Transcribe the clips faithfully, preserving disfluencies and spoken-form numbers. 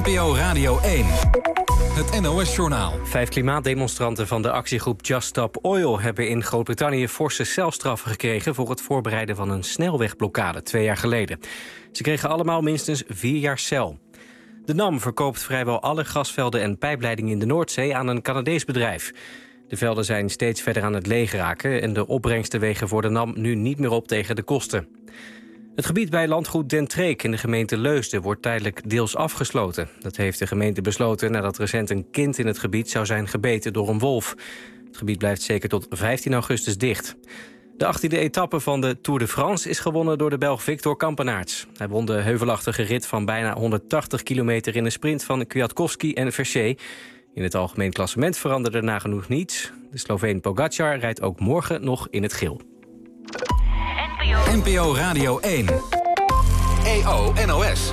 P O Radio één. Het N O S-journaal. Vijf klimaatdemonstranten van de actiegroep Just Stop Oil hebben in Groot-Brittannië forse celstraffen gekregen voor het voorbereiden van een snelwegblokkade twee jaar geleden. Ze kregen allemaal minstens vier jaar cel. De NAM verkoopt vrijwel alle gasvelden en pijpleidingen in de Noordzee aan een Canadees bedrijf. De velden zijn steeds verder aan het leegraken en de opbrengsten wegen voor de NAM nu niet meer op tegen de kosten. Het gebied bij landgoed Den Treek in de gemeente Leusden wordt tijdelijk deels afgesloten. Dat heeft de gemeente besloten nadat recent een kind in het gebied zou zijn gebeten door een wolf. Het gebied blijft zeker tot vijftien augustus dicht. De achttiende etappe van de Tour de France is gewonnen door de Belg Victor Kampenaerts. Hij won de heuvelachtige rit van bijna honderdtachtig kilometer in een sprint van Kwiatkowski en Vercé. In het algemeen klassement veranderde nagenoeg niets. De Sloveen Pogacar rijdt ook morgen nog in het geel. N P O Radio één. E O N O S.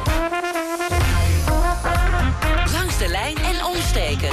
Langs de lijn en omsteken.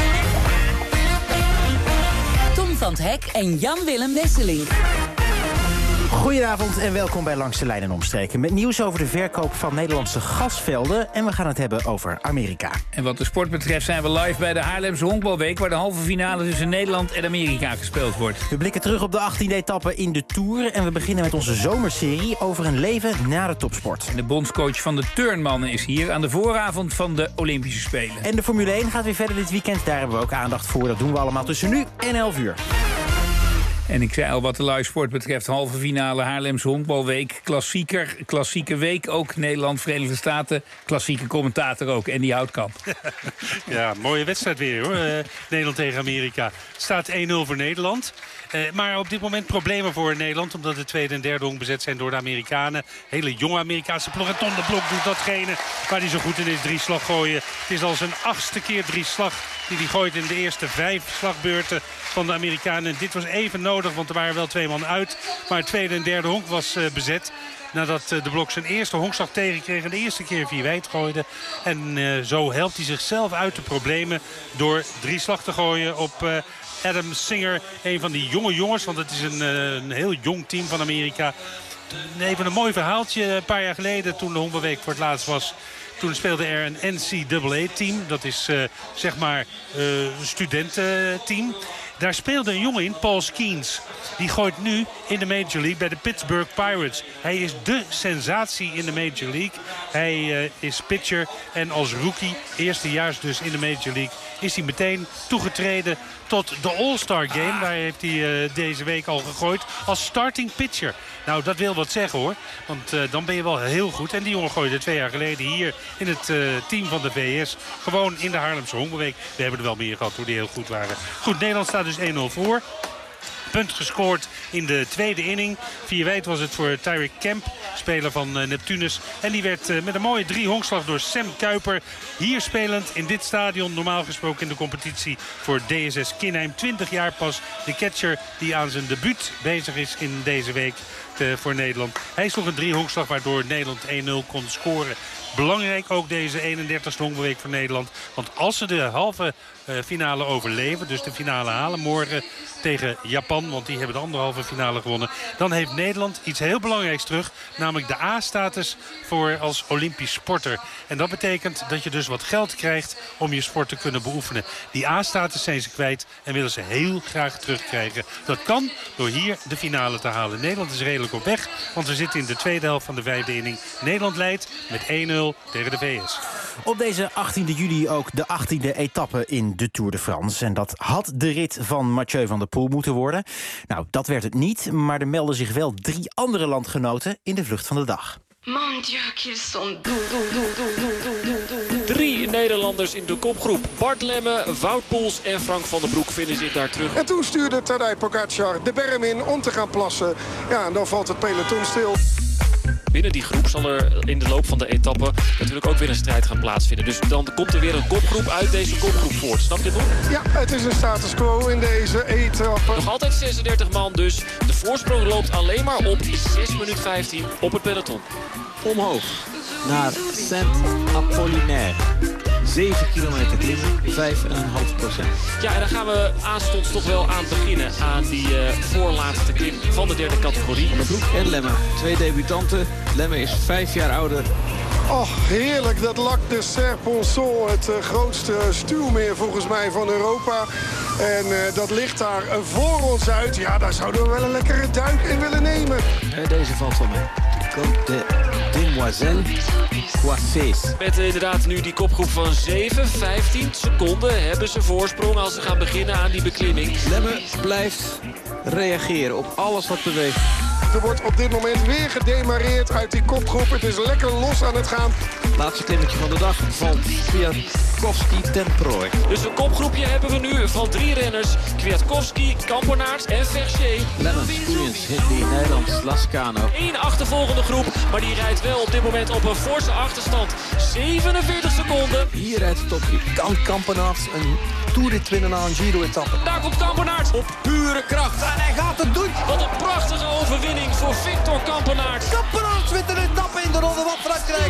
Tom van 't Hek en Jan-Willem Wesseling. Goedenavond en welkom bij Langs de Lijn en Omstreken. Met nieuws over de verkoop van Nederlandse gasvelden. En we gaan het hebben over Amerika. En wat de sport betreft zijn we live bij de Haarlemse Honkbalweek, waar de halve finale tussen Nederland en Amerika gespeeld wordt. We blikken terug op de achttiende etappe in de Tour. En we beginnen met onze zomerserie over een leven na de topsport. En de bondscoach van de turnmannen is hier aan de vooravond van de Olympische Spelen. En de Formule één gaat weer verder dit weekend. Daar hebben we ook aandacht voor. Dat doen we allemaal tussen nu en elf uur. En ik zei al, wat de live sport betreft, halve finale Haarlemse Honkbalweek. Klassieker, klassieke week ook. Nederland, Verenigde Staten, klassieke commentator ook. En die Houtkamp. Ja, mooie wedstrijd weer hoor. Uh, Nederland tegen Amerika. Staat één nul voor Nederland. Uh, maar op dit moment problemen voor Nederland. Omdat de tweede en derde honk bezet zijn door de Amerikanen. Hele jonge Amerikaanse ploeg. En Ton de Blok doet datgene waar hij zo goed in is. Drie slag gooien. Het is al zijn achtste keer drie slag die hij gooit in de eerste vijf slagbeurten van de Amerikanen. En dit was even nodig, want er waren wel twee man uit. Maar het tweede en derde honk was uh, bezet. Nadat uh, de Blok zijn eerste honkslag tegenkreeg en de eerste keer vier wijd gooide. En uh, zo helpt hij zichzelf uit de problemen door drie slag te gooien op Uh, Adam Singer, een van die jonge jongens, want het is een, een heel jong team van Amerika. Even een mooi verhaaltje. Een paar jaar geleden, toen de Honkbalweek voor het laatst was, toen speelde er een N C A A-team. Dat is uh, zeg maar uh, een studententeam. Daar speelde een jongen in, Paul Skeens. Die gooit nu in de Major League bij de Pittsburgh Pirates. Hij is dé sensatie in de Major League. Hij uh, is pitcher en als rookie, eerstejaars dus in de Major League, is hij meteen toegetreden tot de All-Star Game. Daar heeft hij uh, deze week al gegooid als starting pitcher. Nou, dat wil wat zeggen hoor. Want uh, dan ben je wel heel goed. En die jongen gooide twee jaar geleden hier in het uh, team van de V S. Gewoon in de Haarlemse Honkbalweek. We hebben er wel meer gehad hoe die heel goed waren. Goed, Nederland staat dus één nul voor. Punt gescoord in de tweede inning. Vier wijd was het voor Tyreek Kemp, speler van uh, Neptunus. En die werd uh, met een mooie drie honkslag door Sam Kuiper. Hier spelend in dit stadion, normaal gesproken in de competitie voor D S S Kinheim. twintig jaar pas, de catcher die aan zijn debuut bezig is in deze week uh, voor Nederland. Hij sloeg een drie honkslag waardoor Nederland één nul kon scoren. Belangrijk ook deze eenendertigste honkbalweek voor Nederland. Want als ze de halve uh, finale overleven, dus de finale halen morgen tegen Japan, want die hebben de anderhalve finale gewonnen, dan heeft Nederland iets heel belangrijks terug, namelijk de A-status voor als Olympisch sporter. En dat betekent dat je dus wat geld krijgt om je sport te kunnen beoefenen. Die A-status zijn ze kwijt en willen ze heel graag terugkrijgen. Dat kan door hier de finale te halen. Nederland is redelijk op weg, want we zitten in de tweede helft van de vijfde inning. Nederland leidt met één nul tegen de V S. Op deze achttiende juli ook de achttiende etappe in de Tour de France. En dat had de rit van Mathieu van der Poel moeten worden. Nou, dat werd het niet, maar er melden zich wel drie andere landgenoten in de vlucht van de dag. Mon Dieu, qu'ils sont doux, doux, doux, doux, doux, doux, doux, doux. Drie Nederlanders in de kopgroep. Bart Lemme, Wout Poels en Frank van den Broek vinden zich daar terug. En toen stuurde Tadej Pogacar de berm in om te gaan plassen. Ja, en dan valt het peloton stil. Binnen die groep zal er in de loop van de etappe natuurlijk ook weer een strijd gaan plaatsvinden. Dus dan komt er weer een kopgroep uit deze kopgroep voort. Snap je het nog? Ja, het is een status quo in deze etappe. Nog altijd zesendertig man dus. De voorsprong loopt alleen maar op zes minuten vijftien op het peloton. Omhoog naar Saint-Apollinaire. zeven kilometer klimmen, vijf komma vijf procent. Ja, en dan gaan we aanstonds toch wel aan beginnen aan die uh, voorlaatste klim van de derde categorie. Van der Broek en Lemme, twee debutanten. Lemme is vijf jaar ouder Oh, heerlijk. Dat Lac de Serponçon, het uh, grootste stuwmeer volgens mij van Europa. En uh, dat ligt daar uh, voor ons uit. Ja, daar zouden we wel een lekkere duik in willen nemen. Ja, deze valt van mij. Côte de Demoiselles Coiffées. Met uh, inderdaad nu die kopgroep van zeven, vijftien seconden hebben ze voorsprong als ze gaan beginnen aan die beklimming. Lemme blijft reageren op alles wat beweegt. Er wordt op dit moment weer gedemareerd uit die kopgroep. Het is lekker los aan het gaan. Laatste klimmetje van de dag valt Kwiatkowski ten prooi. Dus een kopgroepje hebben we nu van drie renners. Kwiatkowski, Kampenaerts en Verger. Lennart Koeiens, Hindley, Nederlands, Lascano. Eén achtervolgende groep, maar die rijdt wel op dit moment op een forse achterstand. zevenenveertig seconden. Hier rijdt de topgroep. Kan Kampenaerts een toerrit winnen na een Giro-etappe? Daar komt Kampenaerts op pure kracht. En hij gaat het doen. Wat een prachtige overwinning voor Victor Kampenaerts. Kampenaerts wint een etappe in de Ronde van Frankrijk.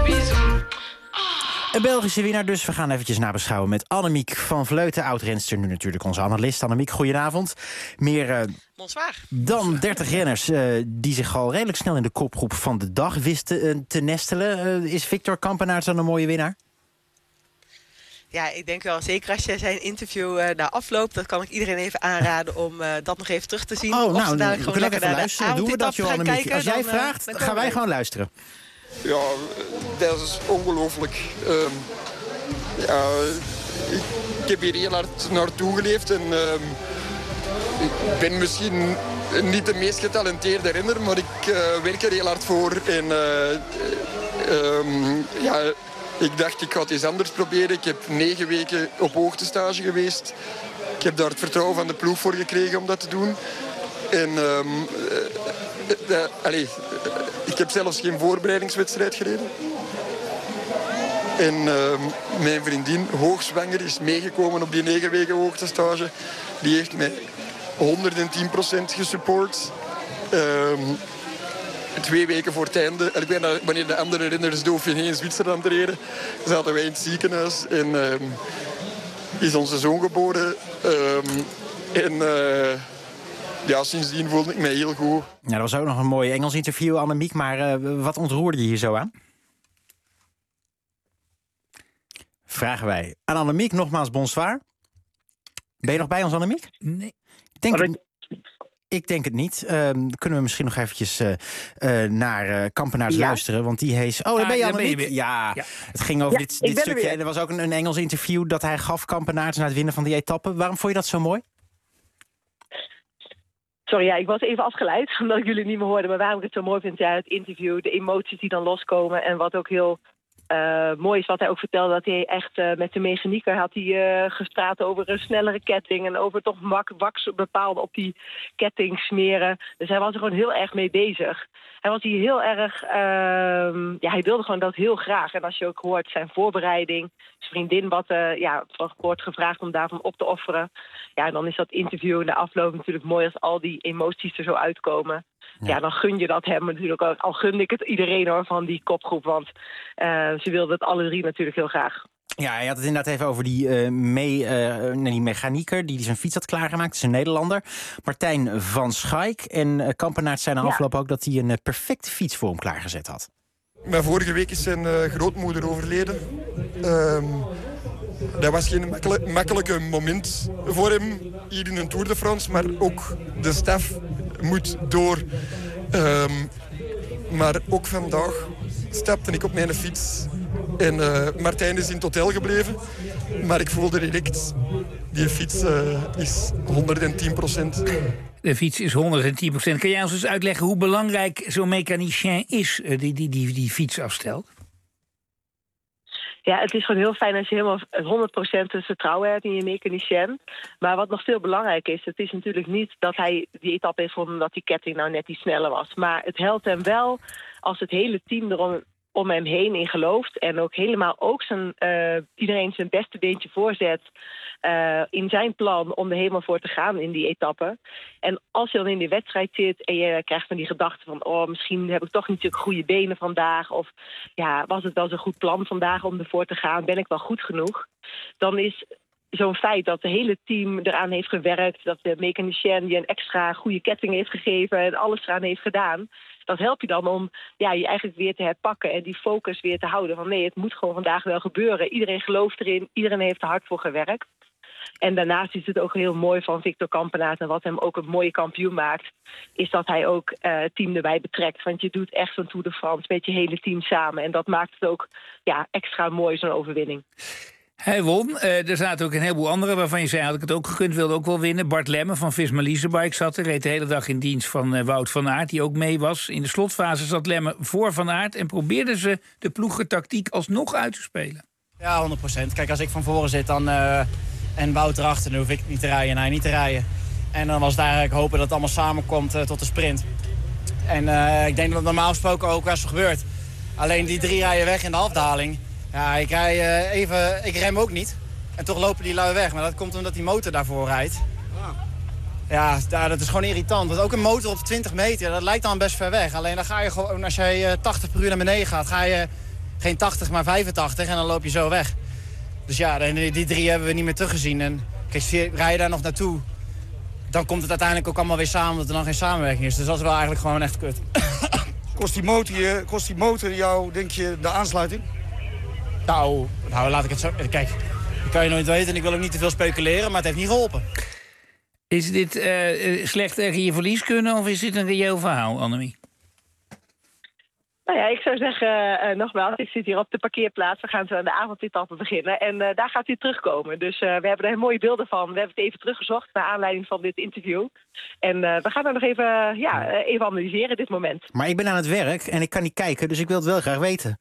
Een Belgische winnaar dus. We gaan eventjes nabeschouwen met Annemiek van Vleuten. Oud-renster, nu natuurlijk onze analist. Annemiek, goedenavond. Meer uh, dan dertig renners uh, die zich al redelijk snel in de kopgroep van de dag wisten uh, te nestelen. Uh, is Victor Kampenaerts dan een mooie winnaar? Ja, ik denk wel. Zeker als je zijn interview uh, na afloop, dat kan ik iedereen even aanraden om uh, dat nog even terug te zien. Oh, of nou, nou, we gewoon kunnen lekker even luisteren. Doen we dat, Annemiek? Als jij dan, vraagt, uh, gaan wij we gewoon luisteren. Ja, dat is ongelooflijk. Uh, ja, ik, ik heb hier heel hard naartoe geleefd en uh, ik ben misschien niet de meest getalenteerde renner, maar ik uh, werk er heel hard voor. En uh, um, ja, ik dacht, ik ga het eens anders proberen. Ik heb negen weken op hoogtestage geweest. Ik heb daar het vertrouwen van de ploeg voor gekregen om dat te doen. En um, uh, uh, allez, ik heb zelfs geen voorbereidingswedstrijd gereden. En uh, mijn vriendin, hoogzwanger, is meegekomen op die negen weken hoogtestage. Die heeft mij honderdtien procent gesupport. Uh, twee weken voor het einde, en ik weet dat wanneer de andere renners de Dauphiné in Zwitserland reden, zaten wij in het ziekenhuis en uh, is onze zoon geboren. Uh, en uh, ja, sindsdien voelde ik mij heel goed. Ja, dat was ook nog een mooi Engels interview, Annemiek, maar uh, wat ontroerde je hier zo aan? Vragen wij aan Annemiek, nogmaals bonsoir. Ben je nog bij ons, Annemiek? Nee. Ik denk het, ik denk het niet. Uh, kunnen we misschien nog eventjes uh, uh, naar uh, Kampenaerts ja. luisteren, want die heet... Oh, daar ben je, ah, Annemiek? Ben je ja, ja, het ging over ja, dit, dit stukje. Er, er was ook een, een Engels interview dat hij gaf, Kampenaerts, na het winnen van die etappe. Waarom vond je dat zo mooi? Sorry, ja, ik was even afgeleid, omdat ik jullie niet meer hoorde. Maar waarom ik het zo mooi vind, ja, het interview, de emoties die dan loskomen. En wat ook heel uh, mooi is, wat hij ook vertelde, dat hij echt uh, met de mechanieker had hij uh, gepraat over een snellere ketting. En over toch mak, wax bepaalde op die ketting smeren. Dus hij was er gewoon heel erg mee bezig. Hij was hier heel erg, uh, ja, hij wilde gewoon dat heel graag. En als je ook hoort zijn voorbereiding, zijn vriendin wat, uh, ja, wordt gevraagd om daarvan op te offeren. Ja, dan is dat interview in de afloop natuurlijk mooi als al die emoties er zo uitkomen. Ja, ja dan gun je dat hem natuurlijk ook. Al gun ik het iedereen hoor van die kopgroep, want uh, ze wilden het alle drie natuurlijk heel graag. Ja, hij had het inderdaad even over die, uh, mee, uh, die mechanieker die zijn fiets had klaargemaakt. Het is een Nederlander, Martijn van Schaik. En uh, Kampenaerts zei na afloop ja. ook dat hij een uh, perfecte fiets voor hem klaargezet had. Maar vorige week is zijn uh, grootmoeder overleden. Um, dat was geen makkelijk, makkelijke moment voor hem hier in een Tour de France. Maar ook de staf moet door. Um, maar ook vandaag stapte ik op mijn fiets. En uh, Martijn is in het hotel gebleven. Maar ik voelde direct, die fiets uh, is honderdtien procent. De fiets is honderdtien procent. Kan jij ons eens uitleggen hoe belangrijk zo'n mechanicien is, die die, die, die fiets afstelt? Ja, het is gewoon heel fijn als je helemaal honderd procent vertrouwen hebt in je mechanicien. Maar wat nog veel belangrijker is, het is natuurlijk niet dat hij die etappe heeft gevonden omdat die ketting nou net iets sneller was. Maar het helpt hem wel als het hele team erom om hem heen in gelooft. En ook helemaal ook zijn, uh, iedereen zijn beste beentje voorzet uh, in zijn plan om er helemaal voor te gaan in die etappe. En als je dan in die wedstrijd zit en je krijgt van die gedachte van oh, misschien heb ik toch niet zulke goede benen vandaag. Of ja, was het wel zo'n goed plan vandaag om ervoor te gaan? Ben ik wel goed genoeg? Dan is zo'n feit dat het hele team eraan heeft gewerkt, dat de mechanicien die een extra goede ketting heeft gegeven en alles eraan heeft gedaan. dat helpt je dan om ja, je eigenlijk weer te herpakken en die focus weer te houden. Van nee, het moet gewoon vandaag wel gebeuren. Iedereen gelooft erin, iedereen heeft er hard voor gewerkt. En daarnaast is het ook heel mooi van Victor Kampenaerts en wat hem ook een mooie kampioen maakt, is dat hij ook uh, het team erbij betrekt. Want je doet echt zo'n Tour de France met je hele team samen. En dat maakt het ook ja, extra mooi, zo'n overwinning. Hij won. Uh, er zaten ook een heleboel anderen waarvan je zei, had ik het ook gekund, wilde ook wel winnen. Bart Lemme van Visma Leasebike zat er, reed de hele dag in dienst van uh, Wout van Aert, die ook mee was. In de slotfase zat Lemme voor Van Aert en probeerden ze de ploegertactiek alsnog uit te spelen. Ja, honderd procent. Kijk, als ik van voren zit dan, uh, en Wout erachter, dan hoef ik niet te rijden en hij niet te rijden. En dan was het eigenlijk hopen dat het allemaal samenkomt uh, tot de sprint. En uh, ik denk dat het normaal gesproken ook wel zo gebeurt. Alleen die drie rijden weg in de afdaling. Ja, ik, rij, uh, even, ik rem ook niet. En toch lopen die lui weg. Maar dat komt omdat die motor daarvoor rijdt. Ja, dat is gewoon irritant. Want ook een motor op twintig meter, dat lijkt dan best ver weg. Alleen dan ga je gewoon, als jij uh, tachtig per uur naar beneden gaat, ga je geen tachtig, maar vijfentachtig en dan loop je zo weg. Dus ja, die, die drie hebben we niet meer teruggezien. En kijk, rij je daar nog naartoe, dan komt het uiteindelijk ook allemaal weer samen, omdat er dan geen samenwerking is. Dus dat is wel eigenlijk gewoon echt kut. Kost die motor, kost die motor jou, denk je, de aansluiting? Nou, nou, laat ik het zo... Kijk, dat kan je nooit weten en ik wil ook niet te veel speculeren, maar het heeft niet geholpen. Is dit uh, slecht tegen je verlies kunnen of is dit een reëel verhaal, Annemie? Nou ja, ik zou zeggen, uh, nogmaals, ik zit hier op de parkeerplaats. We gaan zo aan de avondetappe beginnen en uh, daar gaat hij terugkomen. Dus uh, we hebben er mooie beelden van. We hebben het even teruggezocht naar aanleiding van dit interview. En uh, we gaan er nog even, uh, ja, uh, even analyseren, dit moment. Maar ik ben aan het werk en ik kan niet kijken, dus ik wil het wel graag weten.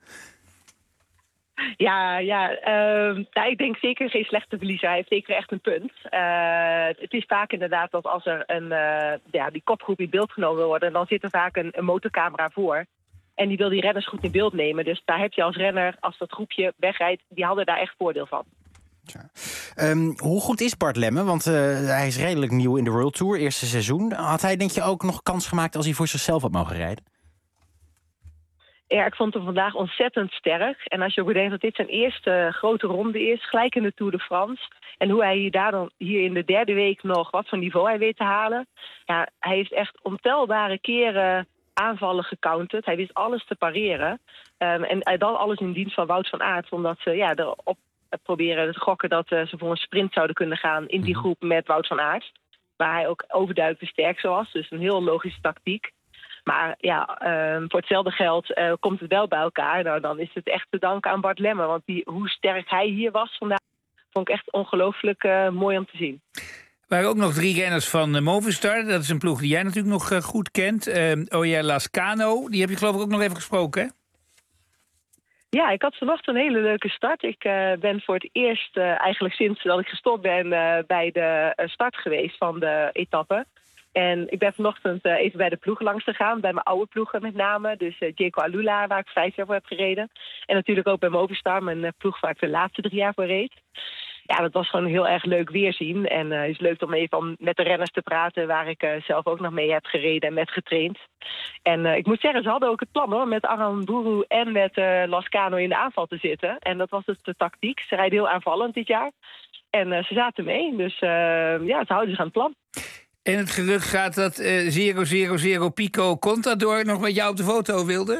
Ja, ja uh, nou, ik denk zeker geen slechte verliezer. Hij heeft zeker echt een punt. Uh, het is vaak inderdaad dat als er een, uh, ja, die kopgroep in beeld genomen wil worden, dan zit er vaak een, een motorcamera voor. En die wil die renners goed in beeld nemen. Dus daar heb je als renner, als dat groepje wegrijdt, die hadden daar echt voordeel van. Ja. Um, hoe goed is Bart Lemme? Want uh, hij is redelijk nieuw in de World Tour, eerste seizoen. Had hij denk je ook nog kans gemaakt als hij voor zichzelf had mogen rijden? Ja, ik vond hem vandaag ontzettend sterk. En als je ook bedenkt dat dit zijn eerste grote ronde is, gelijk in de Tour de France. En hoe hij hier, daar dan, hier in de derde week nog wat voor niveau hij weet te halen. Ja, hij heeft echt ontelbare keren aanvallen gecounterd. Hij wist alles te pareren. Um, en dan alles in dienst van Wout van Aert. Omdat ze ja, erop proberen te gokken dat uh, ze voor een sprint zouden kunnen gaan in die groep met Wout van Aert. Waar hij ook overduidelijk de sterkste was. Dus een heel logische tactiek. Maar ja, uh, voor hetzelfde geld uh, komt het wel bij elkaar. Nou, dan is het echt te danken aan Bart Lemme. Want die, hoe sterk hij hier was vandaag, vond ik echt ongelooflijk uh, mooi om te zien. Er waren ook nog drie renners van uh, Movistar. Dat is een ploeg die jij natuurlijk nog uh, goed kent. Uh, Oyer Lascano, die heb je geloof ik ook nog even gesproken, hè? Ja, ik had vanochtend een hele leuke start. Ik uh, ben voor het eerst uh, eigenlijk sinds dat ik gestopt ben uh, bij de uh, start geweest van de etappe. En ik ben vanochtend uh, even bij de ploeg langs gegaan, bij mijn oude ploegen met name. Dus uh, Jayco Alula, waar ik vijf jaar voor heb gereden. En natuurlijk ook bij Movistar, mijn uh, ploeg waar ik de laatste drie jaar voor reed. Ja, dat was gewoon heel erg leuk weerzien. En uh, het is leuk om even om met de renners te praten, waar ik uh, zelf ook nog mee heb gereden en met getraind. En uh, ik moet zeggen, ze hadden ook het plan hoor, met Aramburu en met uh, Lascano in de aanval te zitten. En dat was dus de tactiek. Ze rijden heel aanvallend dit jaar. En uh, ze zaten mee, dus uh, ja, ze houden zich aan het plan. En het gerucht gaat dat uh, zero zero zero Pico Contador nog met jou op de foto wilde?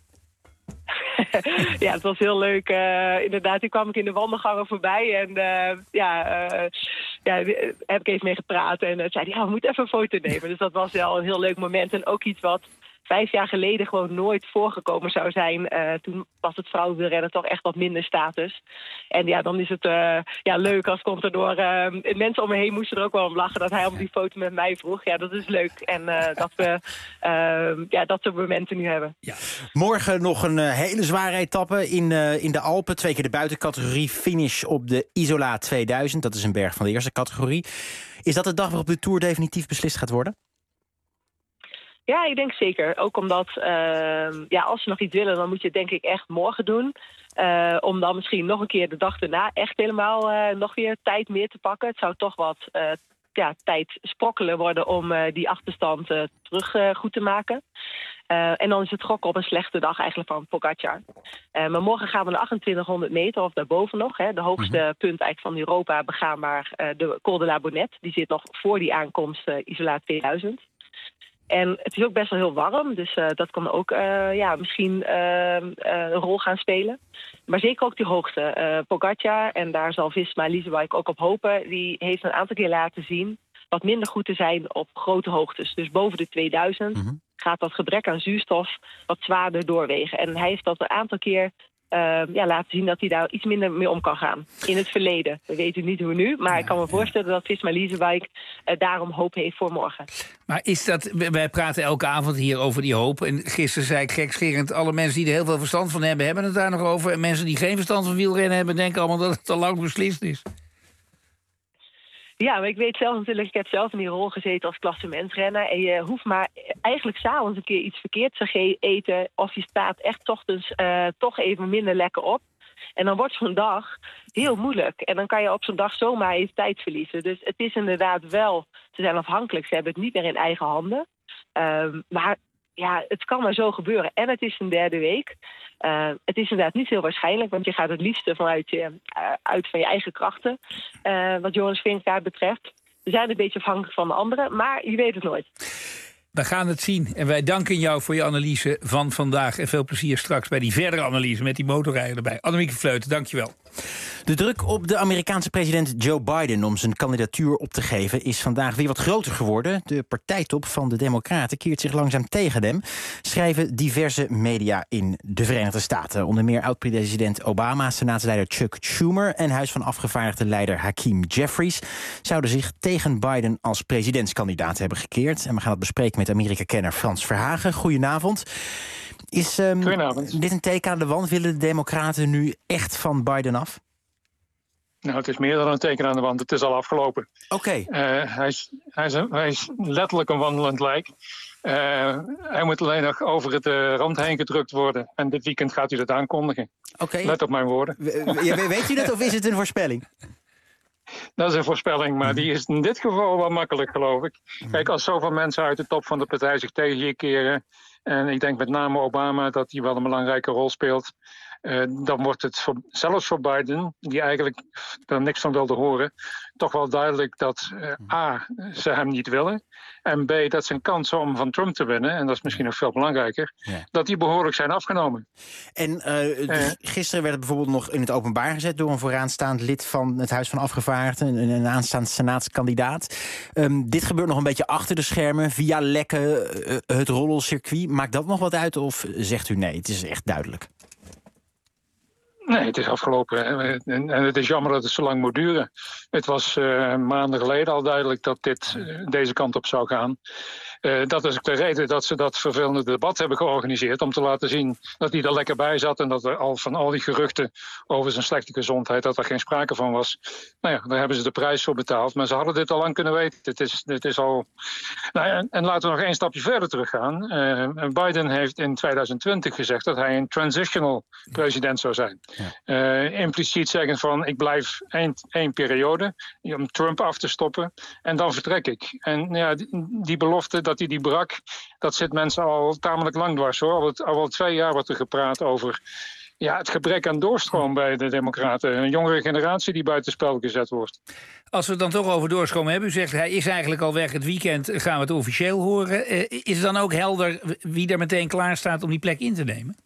Ja, het was heel leuk. Uh, inderdaad, toen kwam ik in de wandelgangen voorbij. En uh, ja, uh, ja, heb ik even mee gepraat. En uh, zei hij, ja, we moeten even een foto nemen. Dus dat was wel een heel leuk moment. En ook iets wat vijf jaar geleden gewoon nooit voorgekomen zou zijn. Uh, toen was het vrouwenwielrennen toch echt wat minder status. En ja, dan is het uh, ja, leuk als komt er door. Uh, mensen om me heen moesten er ook wel om lachen dat hij om die foto met mij vroeg. Ja, dat is leuk. En uh, dat we uh, ja, dat soort momenten nu hebben. Ja. Morgen nog een uh, hele zware etappe in, uh, in de Alpen. Twee keer de buitencategorie. Finish op de Isola tweeduizend. Dat is een berg van de eerste categorie. Is dat de dag waarop de Tour definitief beslist gaat worden? Ja, ik denk zeker. Ook omdat, uh, ja, als ze nog iets willen, dan moet je het denk ik echt morgen doen. Uh, om dan misschien nog een keer de dag daarna echt helemaal uh, nog weer tijd meer te pakken. Het zou toch wat uh, ja, tijd sprokkelen worden om uh, die achterstand uh, terug uh, goed te maken. Uh, en dan is het gokken op een slechte dag eigenlijk van Pogacar. Uh, maar morgen gaan we naar achtentwintighonderd meter of daarboven nog. Hè, de hoogste mm-hmm. punt eigenlijk van Europa begaanbaar, uh, de Col de la Bonette. Die zit nog voor die aankomst uh, Isola tweeduizend. En het is ook best wel heel warm, dus uh, dat kan ook uh, ja, misschien uh, uh, een rol gaan spelen. Maar zeker ook die hoogte. Uh, Pogačar, en daar zal Visma Leasebike ook op hopen, die heeft een aantal keer laten zien wat minder goed te zijn op grote hoogtes. Dus boven de tweeduizend mm-hmm. gaat dat gebrek aan zuurstof wat zwaarder doorwegen. En hij heeft dat een aantal keer Uh, ja, laten zien dat hij daar iets minder mee om kan gaan. In het verleden. We weten niet hoe nu. Maar ja, ik kan me voorstellen ja. dat Visma Leasebike uh, daarom hoop heeft voor morgen. Maar is dat... Wij praten elke avond hier over die hoop. En gisteren zei ik gekscherend, alle mensen die er heel veel verstand van hebben, hebben het daar nog over. En mensen die geen verstand van wielrennen hebben, denken allemaal dat het al lang beslist is. Ja, maar ik weet zelf natuurlijk, ik heb zelf in die rol gezeten als klassementsrenner. En je hoeft maar eigenlijk 's avonds een keer iets verkeerds te eten. Of je staat echt ochtends uh, toch even minder lekker op. En dan wordt zo'n dag heel moeilijk. En dan kan je op zo'n dag zomaar even tijd verliezen. Dus het is inderdaad wel, ze zijn afhankelijk. Ze hebben het niet meer in eigen handen. Um, maar ja, het kan maar zo gebeuren. En het is een derde week. Uh, het is inderdaad niet heel waarschijnlijk, want je gaat het liefste vanuit je, uh, uit van je eigen krachten, uh, wat Jonas Vingegaard betreft. We zijn een beetje afhankelijk van de anderen, maar je weet het nooit. We gaan het zien en wij danken jou voor je analyse van vandaag. En veel plezier straks bij die verdere analyse met die motorrijder erbij. Annemieke Vleuten, dankjewel. De druk op de Amerikaanse president Joe Biden om zijn kandidatuur op te geven is vandaag weer wat groter geworden. De partijtop van de Democraten keert zich langzaam tegen hem, schrijven diverse media in de Verenigde Staten. Onder meer oud-president Obama, senaatsleider Chuck Schumer en Huis van Afgevaardigden leider Hakeem Jeffries zouden zich tegen Biden als presidentskandidaat hebben gekeerd. En we gaan het bespreken met Amerika-kenner Frans Verhagen. Goedenavond. Is um, Goedenavond. Dit een teken aan de wand? Willen de Democraten nu echt van Biden af? Nou, het is meer dan een teken aan de wand. Het is al afgelopen. Oké. Okay. Uh, hij, is, hij, is, hij is letterlijk een wandelend lijk. Uh, hij moet alleen nog over het uh, rand heen gedrukt worden. En dit weekend gaat hij dat aankondigen. Okay. Let op mijn woorden. We, weet u dat of is het een voorspelling? Dat is een voorspelling, maar die is in dit geval wel makkelijk, geloof ik. Kijk, als zoveel mensen uit de top van de partij zich tegen je keren, en ik denk met name Obama dat hij wel een belangrijke rol speelt, Uh, dan wordt het voor, zelfs voor Biden, die eigenlijk er niks van wilde horen, toch wel duidelijk dat uh, A, ze hem niet willen, en B, dat zijn kansen om van Trump te winnen, en dat is misschien nog veel belangrijker, ja. dat die behoorlijk zijn afgenomen. En uh, uh, gisteren werd het bijvoorbeeld nog in het openbaar gezet door een vooraanstaand lid van het Huis van Afgevaardigden, een, een aanstaand senaatskandidaat. Um, dit gebeurt nog een beetje achter de schermen, via lekken, uh, het roddelcircuit. Maakt dat nog wat uit of zegt u nee, het is echt duidelijk? Nee, het is afgelopen. En, en het is jammer dat het zo lang moet duren. Het was uh, maanden geleden al duidelijk dat dit uh, deze kant op zou gaan. Uh, dat is ook de reden dat ze dat vervelende debat hebben georganiseerd, om te laten zien dat hij er lekker bij zat en dat er al van al die geruchten over zijn slechte gezondheid, dat er geen sprake van was. Nou ja, daar hebben ze de prijs voor betaald. Maar ze hadden dit al lang kunnen weten. Dit is, dit is al... Nou ja, en, en laten we nog één stapje verder teruggaan. Uh, Biden heeft in tweeduizend twintig gezegd dat hij een transitional president zou zijn. Ja. Uh, impliciet zeggen van ik blijf één, één periode om Trump af te stoppen en dan vertrek ik. En ja, die, die belofte dat hij die brak, dat zit mensen al tamelijk lang dwars hoor. Al, al wel twee jaar wordt er gepraat over ja, het gebrek aan doorstroom bij de Democraten. Een jongere generatie die buitenspel gezet wordt. Als we het dan toch over doorstroom hebben, u zegt hij is eigenlijk al weg. Het weekend gaan we het officieel horen. Uh, is het dan ook helder wie er meteen klaar staat om die plek in te nemen?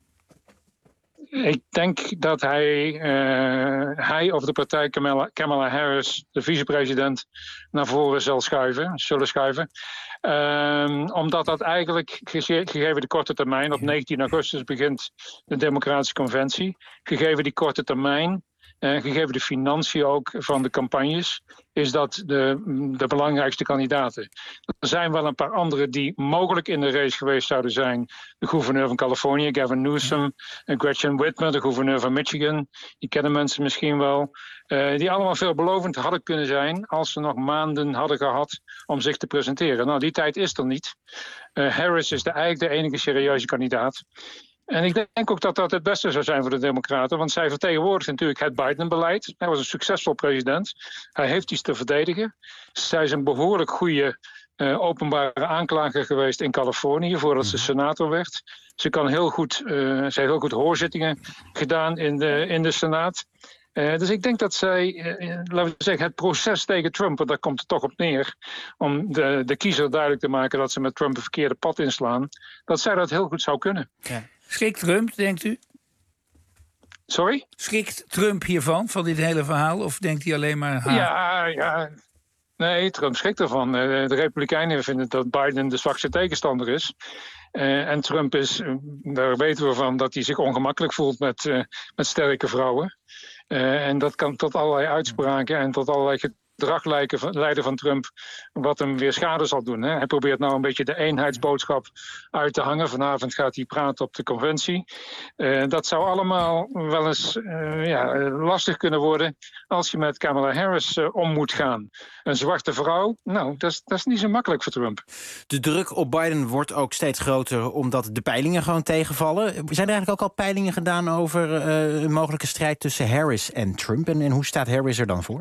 Ik denk dat hij, uh, hij of de partij Kamala, Kamala Harris, de vicepresident, naar voren zal schuiven, zullen schuiven. Um, omdat dat eigenlijk, gegeven de korte termijn, op negentien augustus begint de Democratische Conventie. Gegeven die korte termijn, uh, gegeven de financiën ook van de campagnes, is dat de, de belangrijkste kandidaten. Er zijn wel een paar anderen die mogelijk in de race geweest zouden zijn. De gouverneur van Californië, Gavin Newsom, en Gretchen Whitmer, de gouverneur van Michigan. Die kennen mensen misschien wel. Uh, die allemaal veelbelovend hadden kunnen zijn als ze nog maanden hadden gehad om zich te presenteren. Nou, die tijd is er niet. Uh, Harris is de, eigenlijk de enige serieuze kandidaat. En ik denk ook dat dat het beste zou zijn voor de Democraten, want zij vertegenwoordigt natuurlijk het Biden-beleid. Hij was een succesvol president. Hij heeft iets te verdedigen. Zij is een behoorlijk goede uh, openbare aanklager geweest in Californië voordat ze senator werd. Ze kan heel goed, uh, ze heeft heel goed hoorzittingen gedaan in de, in de Senaat. Uh, dus ik denk dat zij, uh, laten we zeggen, het proces tegen Trump, daar komt het toch op neer, om de, de kiezer duidelijk te maken dat ze met Trump een verkeerde pad inslaan, dat zij dat heel goed zou kunnen. Ja. Schrikt Trump, denkt u? Sorry? Schrikt Trump hiervan, van dit hele verhaal? Of denkt hij alleen maar... Ha. Ja, ja. Nee, Trump schrikt ervan. De Republikeinen vinden dat Biden de zwakste tegenstander is. Uh, en Trump is, daar weten we van, dat hij zich ongemakkelijk voelt met, uh, met sterke vrouwen. Uh, en dat kan tot allerlei uitspraken en tot allerlei gedrag leiden van Trump, wat hem weer schade zal doen. Hè. Hij probeert nou een beetje de eenheidsboodschap uit te hangen. Vanavond gaat hij praten op de conventie. Uh, dat zou allemaal wel eens uh, ja, lastig kunnen worden als je met Kamala Harris uh, om moet gaan. Een zwarte vrouw, nou, dat is, dat is niet zo makkelijk voor Trump. De druk op Biden wordt ook steeds groter omdat de peilingen gewoon tegenvallen. Zijn er eigenlijk ook al peilingen gedaan over uh, een mogelijke strijd tussen Harris en Trump? En, en hoe staat Harris er dan voor?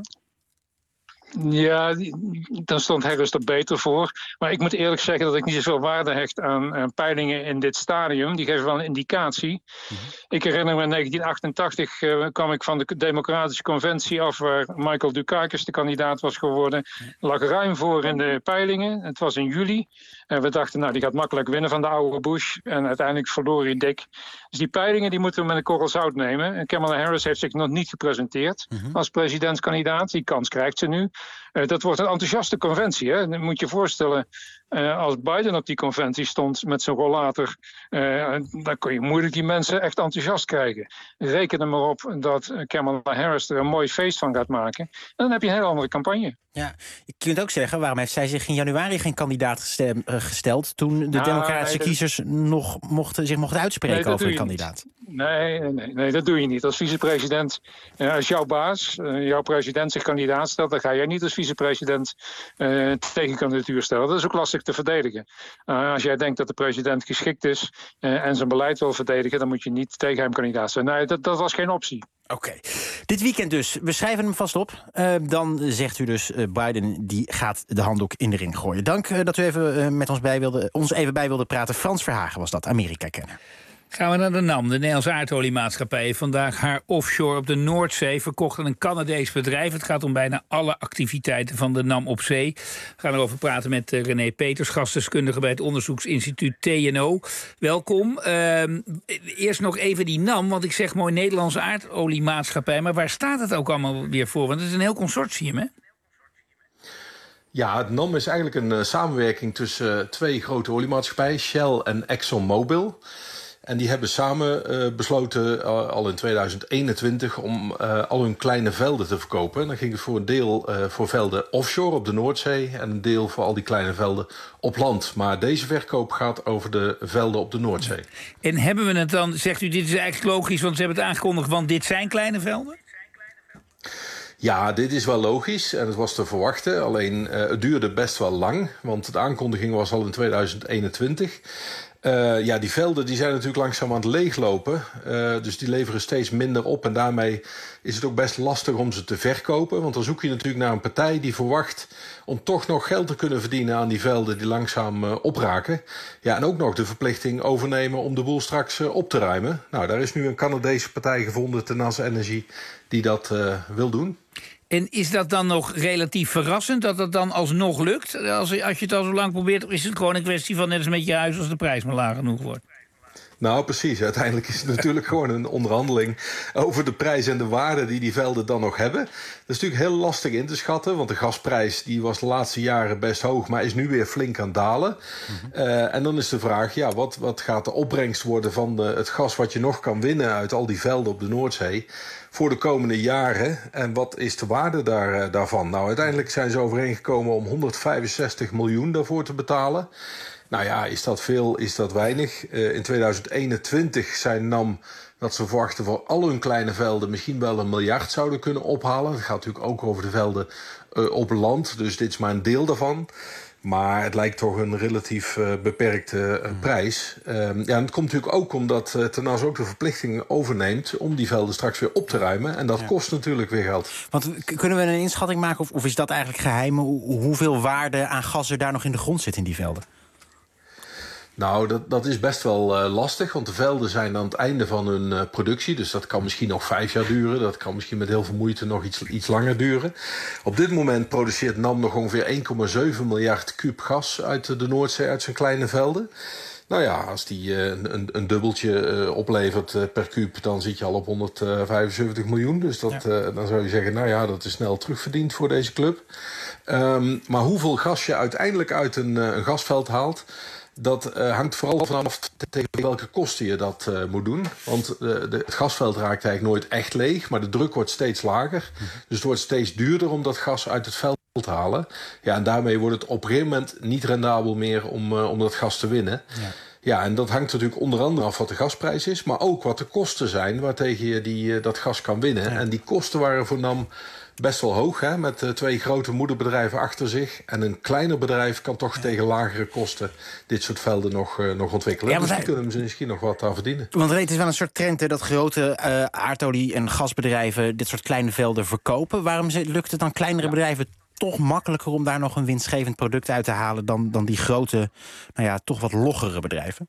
Ja, dan stond Harris er beter voor. Maar ik moet eerlijk zeggen dat ik niet zoveel waarde hecht aan, aan peilingen in dit stadium. Die geven wel een indicatie. Mm-hmm. Ik herinner me in negentien achtentachtig uh, kwam ik van de Democratische Conventie af, waar Michael Dukakis de kandidaat was geworden. Lag ruim voor in de peilingen. Het was in juli. En we dachten, nou, die gaat makkelijk winnen van de oude Bush. En uiteindelijk verloor hij dik. Dus die peilingen die moeten we met een korrel zout nemen. En Kamala Harris heeft zich nog niet gepresenteerd mm-hmm. als presidentskandidaat. Die kans krijgt ze nu. Uh, dat wordt een enthousiaste conventie. Hè? Dan moet je je voorstellen, uh, als Biden op die conventie stond met zijn rollator, uh, dan kun je moeilijk die mensen echt enthousiast krijgen. Reken er maar op dat Kamala Harris er een mooi feest van gaat maken. En dan heb je een hele andere campagne. Ja, je kunt ook zeggen, waarom heeft zij zich in januari geen kandidaat gestem, uh, gesteld toen de nou, democratische nee, kiezers dat... nog mochten, zich mochten uitspreken nee, over een kandidaat? Nee, nee, nee, dat doe je niet. Als vicepresident, uh, als jouw baas, uh, jouw president zich kandidaat stelt, dan ga jij niet als vicepresident uh, tegenkandidatuur stellen. Dat is ook lastig te verdedigen. Uh, als jij denkt dat de president geschikt is uh, en zijn beleid wil verdedigen, dan moet je niet tegen hem kandidaat zijn. Nee, dat, dat was geen optie. Oké. Okay. Dit weekend dus. We schrijven hem vast op. Uh, dan zegt u dus, uh, Biden die gaat de handdoek in de ring gooien. Dank uh, dat u even uh, met ons, bij wilde, ons even bij wilde praten. Frans Verhagen was dat, Amerika kennen. Gaan we naar de NAM, de Nederlandse aardoliemaatschappij, heeft vandaag haar offshore op de Noordzee verkocht aan een Canadees bedrijf. Het gaat om bijna alle activiteiten van de NAM op zee. We gaan erover praten met René Peters, gastdeskundige bij het onderzoeksinstituut T N O. Welkom. Uh, eerst nog even die NAM, want ik zeg mooi Nederlandse aardoliemaatschappij, maar waar staat het ook allemaal weer voor? Want het is een heel consortium, hè? Ja, het NAM is eigenlijk een uh, samenwerking tussen uh, twee grote oliemaatschappijen, Shell en ExxonMobil. En die hebben samen uh, besloten, uh, al in tweeduizend eenentwintig, om uh, al hun kleine velden te verkopen. Dan ging het voor een deel uh, voor velden offshore op de Noordzee en een deel voor al die kleine velden op land. Maar deze verkoop gaat over de velden op de Noordzee. En hebben we het dan, zegt u, dit is eigenlijk logisch, want ze hebben het aangekondigd, want dit zijn kleine velden? Ja, dit is wel logisch en het was te verwachten. Alleen uh, het duurde best wel lang, want de aankondiging was al in tweeduizend eenentwintig. Uh, ja, die velden die zijn natuurlijk langzaam aan het leeglopen. Uh, dus die leveren steeds minder op. En daarmee is het ook best lastig om ze te verkopen. Want dan zoek je natuurlijk naar een partij die verwacht om toch nog geld te kunnen verdienen aan die velden die langzaam uh, opraken. Ja, en ook nog de verplichting overnemen om de boel straks uh, op te ruimen. Nou, daar is nu een Canadese partij gevonden, Tenas Energy, die dat uh, wil doen. En is dat dan nog relatief verrassend dat het dan alsnog lukt? Als, als je het al zo lang probeert, of is het gewoon een kwestie van net als met je huis als de prijs maar laag genoeg wordt? Nou, precies. Uiteindelijk is het natuurlijk gewoon een onderhandeling over de prijs en de waarde die die velden dan nog hebben. Dat is natuurlijk heel lastig in te schatten, want de gasprijs die was de laatste jaren best hoog, maar is nu weer flink aan het dalen. Mm-hmm. Uh, en dan is de vraag, ja, wat, wat gaat de opbrengst worden van de, het gas wat je nog kan winnen uit al die velden op de Noordzee voor de komende jaren? En wat is de waarde daar, uh, daarvan? Nou, uiteindelijk zijn ze overeengekomen om honderdvijfenzestig miljoen daarvoor te betalen. Nou ja, is dat veel, is dat weinig? Uh, in tweeduizend eenentwintig zei NAM dat ze verwachten voor al hun kleine velden misschien wel een miljard zouden kunnen ophalen. Het gaat natuurlijk ook over de velden uh, op land, dus dit is maar een deel daarvan. Maar het lijkt toch een relatief uh, beperkte uh, prijs. Uh, ja, en het komt natuurlijk ook omdat uh, Tenas ook de verplichting overneemt om die velden straks weer op te ruimen. En dat ja. kost natuurlijk weer geld. Want kunnen we een inschatting maken, of, of is dat eigenlijk geheim, hoe, hoeveel waarde aan gas er daar nog in de grond zit in die velden? Nou, dat, dat is best wel uh, lastig, want de velden zijn aan het einde van hun uh, productie. Dus dat kan misschien nog vijf jaar duren. Dat kan misschien met heel veel moeite nog iets, iets langer duren. Op dit moment produceert NAM nog ongeveer één komma zeven miljard kuub gas uit de Noordzee, uit zijn kleine velden. Nou ja, als die uh, een, een dubbeltje uh, oplevert uh, per kuub, dan zit je al op honderdvijfenzeventig miljoen. Dus dat, ja. uh, dan zou je zeggen, nou ja, dat is snel terugverdiend voor deze club. Um, maar hoeveel gas je uiteindelijk uit een, uh, een gasveld haalt, dat uh, hangt vooral vanaf tegen welke kosten je dat uh, moet doen. Want uh, de, het gasveld raakt eigenlijk nooit echt leeg, maar de druk wordt steeds lager. Mm-hmm. Dus het wordt steeds duurder om dat gas uit het veld te halen. Ja, en daarmee wordt het op een gegeven moment niet rendabel meer om, uh, om dat gas te winnen. Ja. Ja, en dat hangt natuurlijk onder andere af wat de gasprijs is, maar ook wat de kosten zijn waartegen je die, uh, dat gas kan winnen. Ja. En die kosten waren voor NAM best wel hoog, hè, met uh, twee grote moederbedrijven achter zich. En een kleiner bedrijf kan toch ja. tegen lagere kosten dit soort velden nog, uh, nog ontwikkelen. Ja, dus die hij... kunnen ze misschien nog wat aan verdienen. Want het is wel een soort trend hè, dat grote uh, aardolie- en gasbedrijven dit soort kleine velden verkopen. Waarom lukt het dan kleinere ja. bedrijven toch makkelijker om daar nog een winstgevend product uit te halen dan, dan die grote, nou ja, toch wat loggere bedrijven?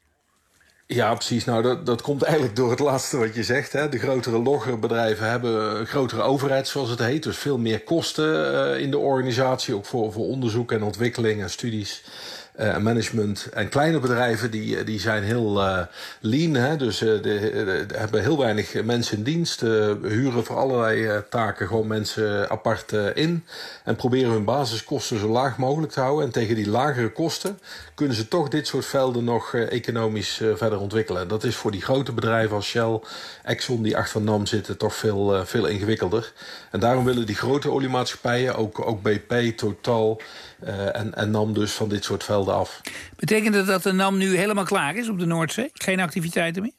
Ja, precies. Nou, dat, dat komt eigenlijk door het laatste wat je zegt. Hè. De grotere loggerbedrijven hebben een grotere overheid, zoals het heet. Dus veel meer kosten uh, in de organisatie, ook voor, voor onderzoek en ontwikkeling en studies. Uh, management. En kleine bedrijven die, die zijn heel uh, lean. Hè? Dus uh, de, de, hebben heel weinig mensen in dienst. Uh, huren voor allerlei uh, taken gewoon mensen apart uh, in. En proberen hun basiskosten zo laag mogelijk te houden. En tegen die lagere kosten kunnen ze toch dit soort velden nog uh, economisch uh, verder ontwikkelen. Dat is voor die grote bedrijven als Shell, Exxon die achter NAM zitten toch veel, uh, veel ingewikkelder. En daarom willen die grote oliemaatschappijen, ook, ook B P, Total uh, en, en NAM dus van dit soort velden af. Betekent dat dat de NAM nu helemaal klaar is op de Noordzee? Geen activiteiten meer?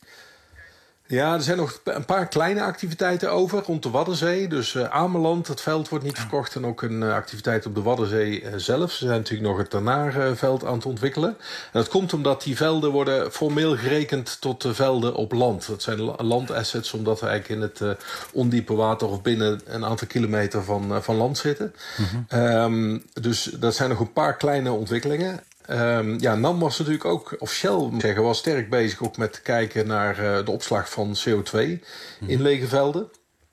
Ja, er zijn nog een paar kleine activiteiten over rond de Waddenzee. Dus uh, Ameland, het veld wordt niet verkocht. En ook een uh, activiteit op de Waddenzee uh, zelf. Ze zijn natuurlijk nog het Tanaar-veld aan het ontwikkelen. En dat komt omdat die velden worden formeel gerekend tot de velden op land. Dat zijn landassets, omdat we eigenlijk in het uh, ondiepe water of binnen een aantal kilometer van, uh, van land zitten. Mm-hmm. Um, dus dat zijn nog een paar kleine ontwikkelingen. Um, ja, NAM was natuurlijk ook, of Shell moet zeggen, was sterk bezig ook met kijken naar uh, de opslag van C O twee mm. in lege velden.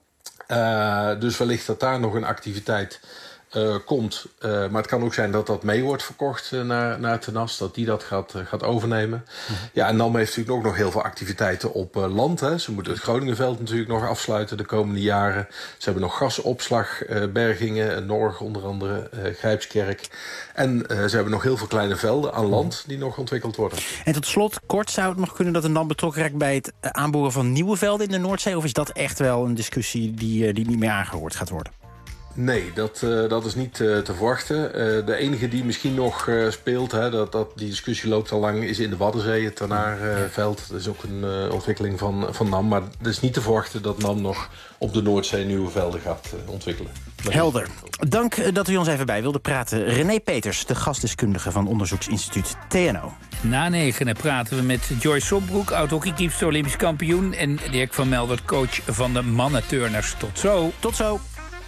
Uh, dus wellicht dat daar nog een activiteit uh, komt. Uh, maar het kan ook zijn dat dat mee wordt verkocht uh, naar, naar Tenas, dat die dat gaat, uh, gaat overnemen. Mm. Ja, en NAM heeft natuurlijk ook nog heel veel activiteiten op uh, land. Hè. Ze moeten het Groningenveld natuurlijk nog afsluiten de komende jaren. Ze hebben nog gasopslag, uh, Bergingen, Norg onder andere, uh, Grijpskerk. En uh, ze hebben nog heel veel kleine velden aan land die nog ontwikkeld worden. En tot slot, kort, zou het nog kunnen dat een NAM betrokken raakt bij het aanboren van nieuwe velden in de Noordzee? Of is dat echt wel een discussie die, uh, die niet meer aangehoord gaat worden? Nee, dat, uh, dat is niet uh, te verwachten. Uh, de enige die misschien nog uh, speelt, hè, dat, dat die discussie loopt al lang, is in de Waddenzee, het Tanaarveld. Uh, dat is ook een uh, ontwikkeling van, van NAM. Maar het is niet te verwachten dat NAM nog op de Noordzee nieuwe velden gaat uh, ontwikkelen. Helder. Dank dat u ons even bij wilde praten. René Peters, de gastdeskundige van onderzoeksinstituut T N O. Na negenen praten we met Joyce Sopbroek, oud-hockeykeepster, Olympisch kampioen, en Dirk van Meldert, coach van de mannenturners. Tot zo. Tot zo.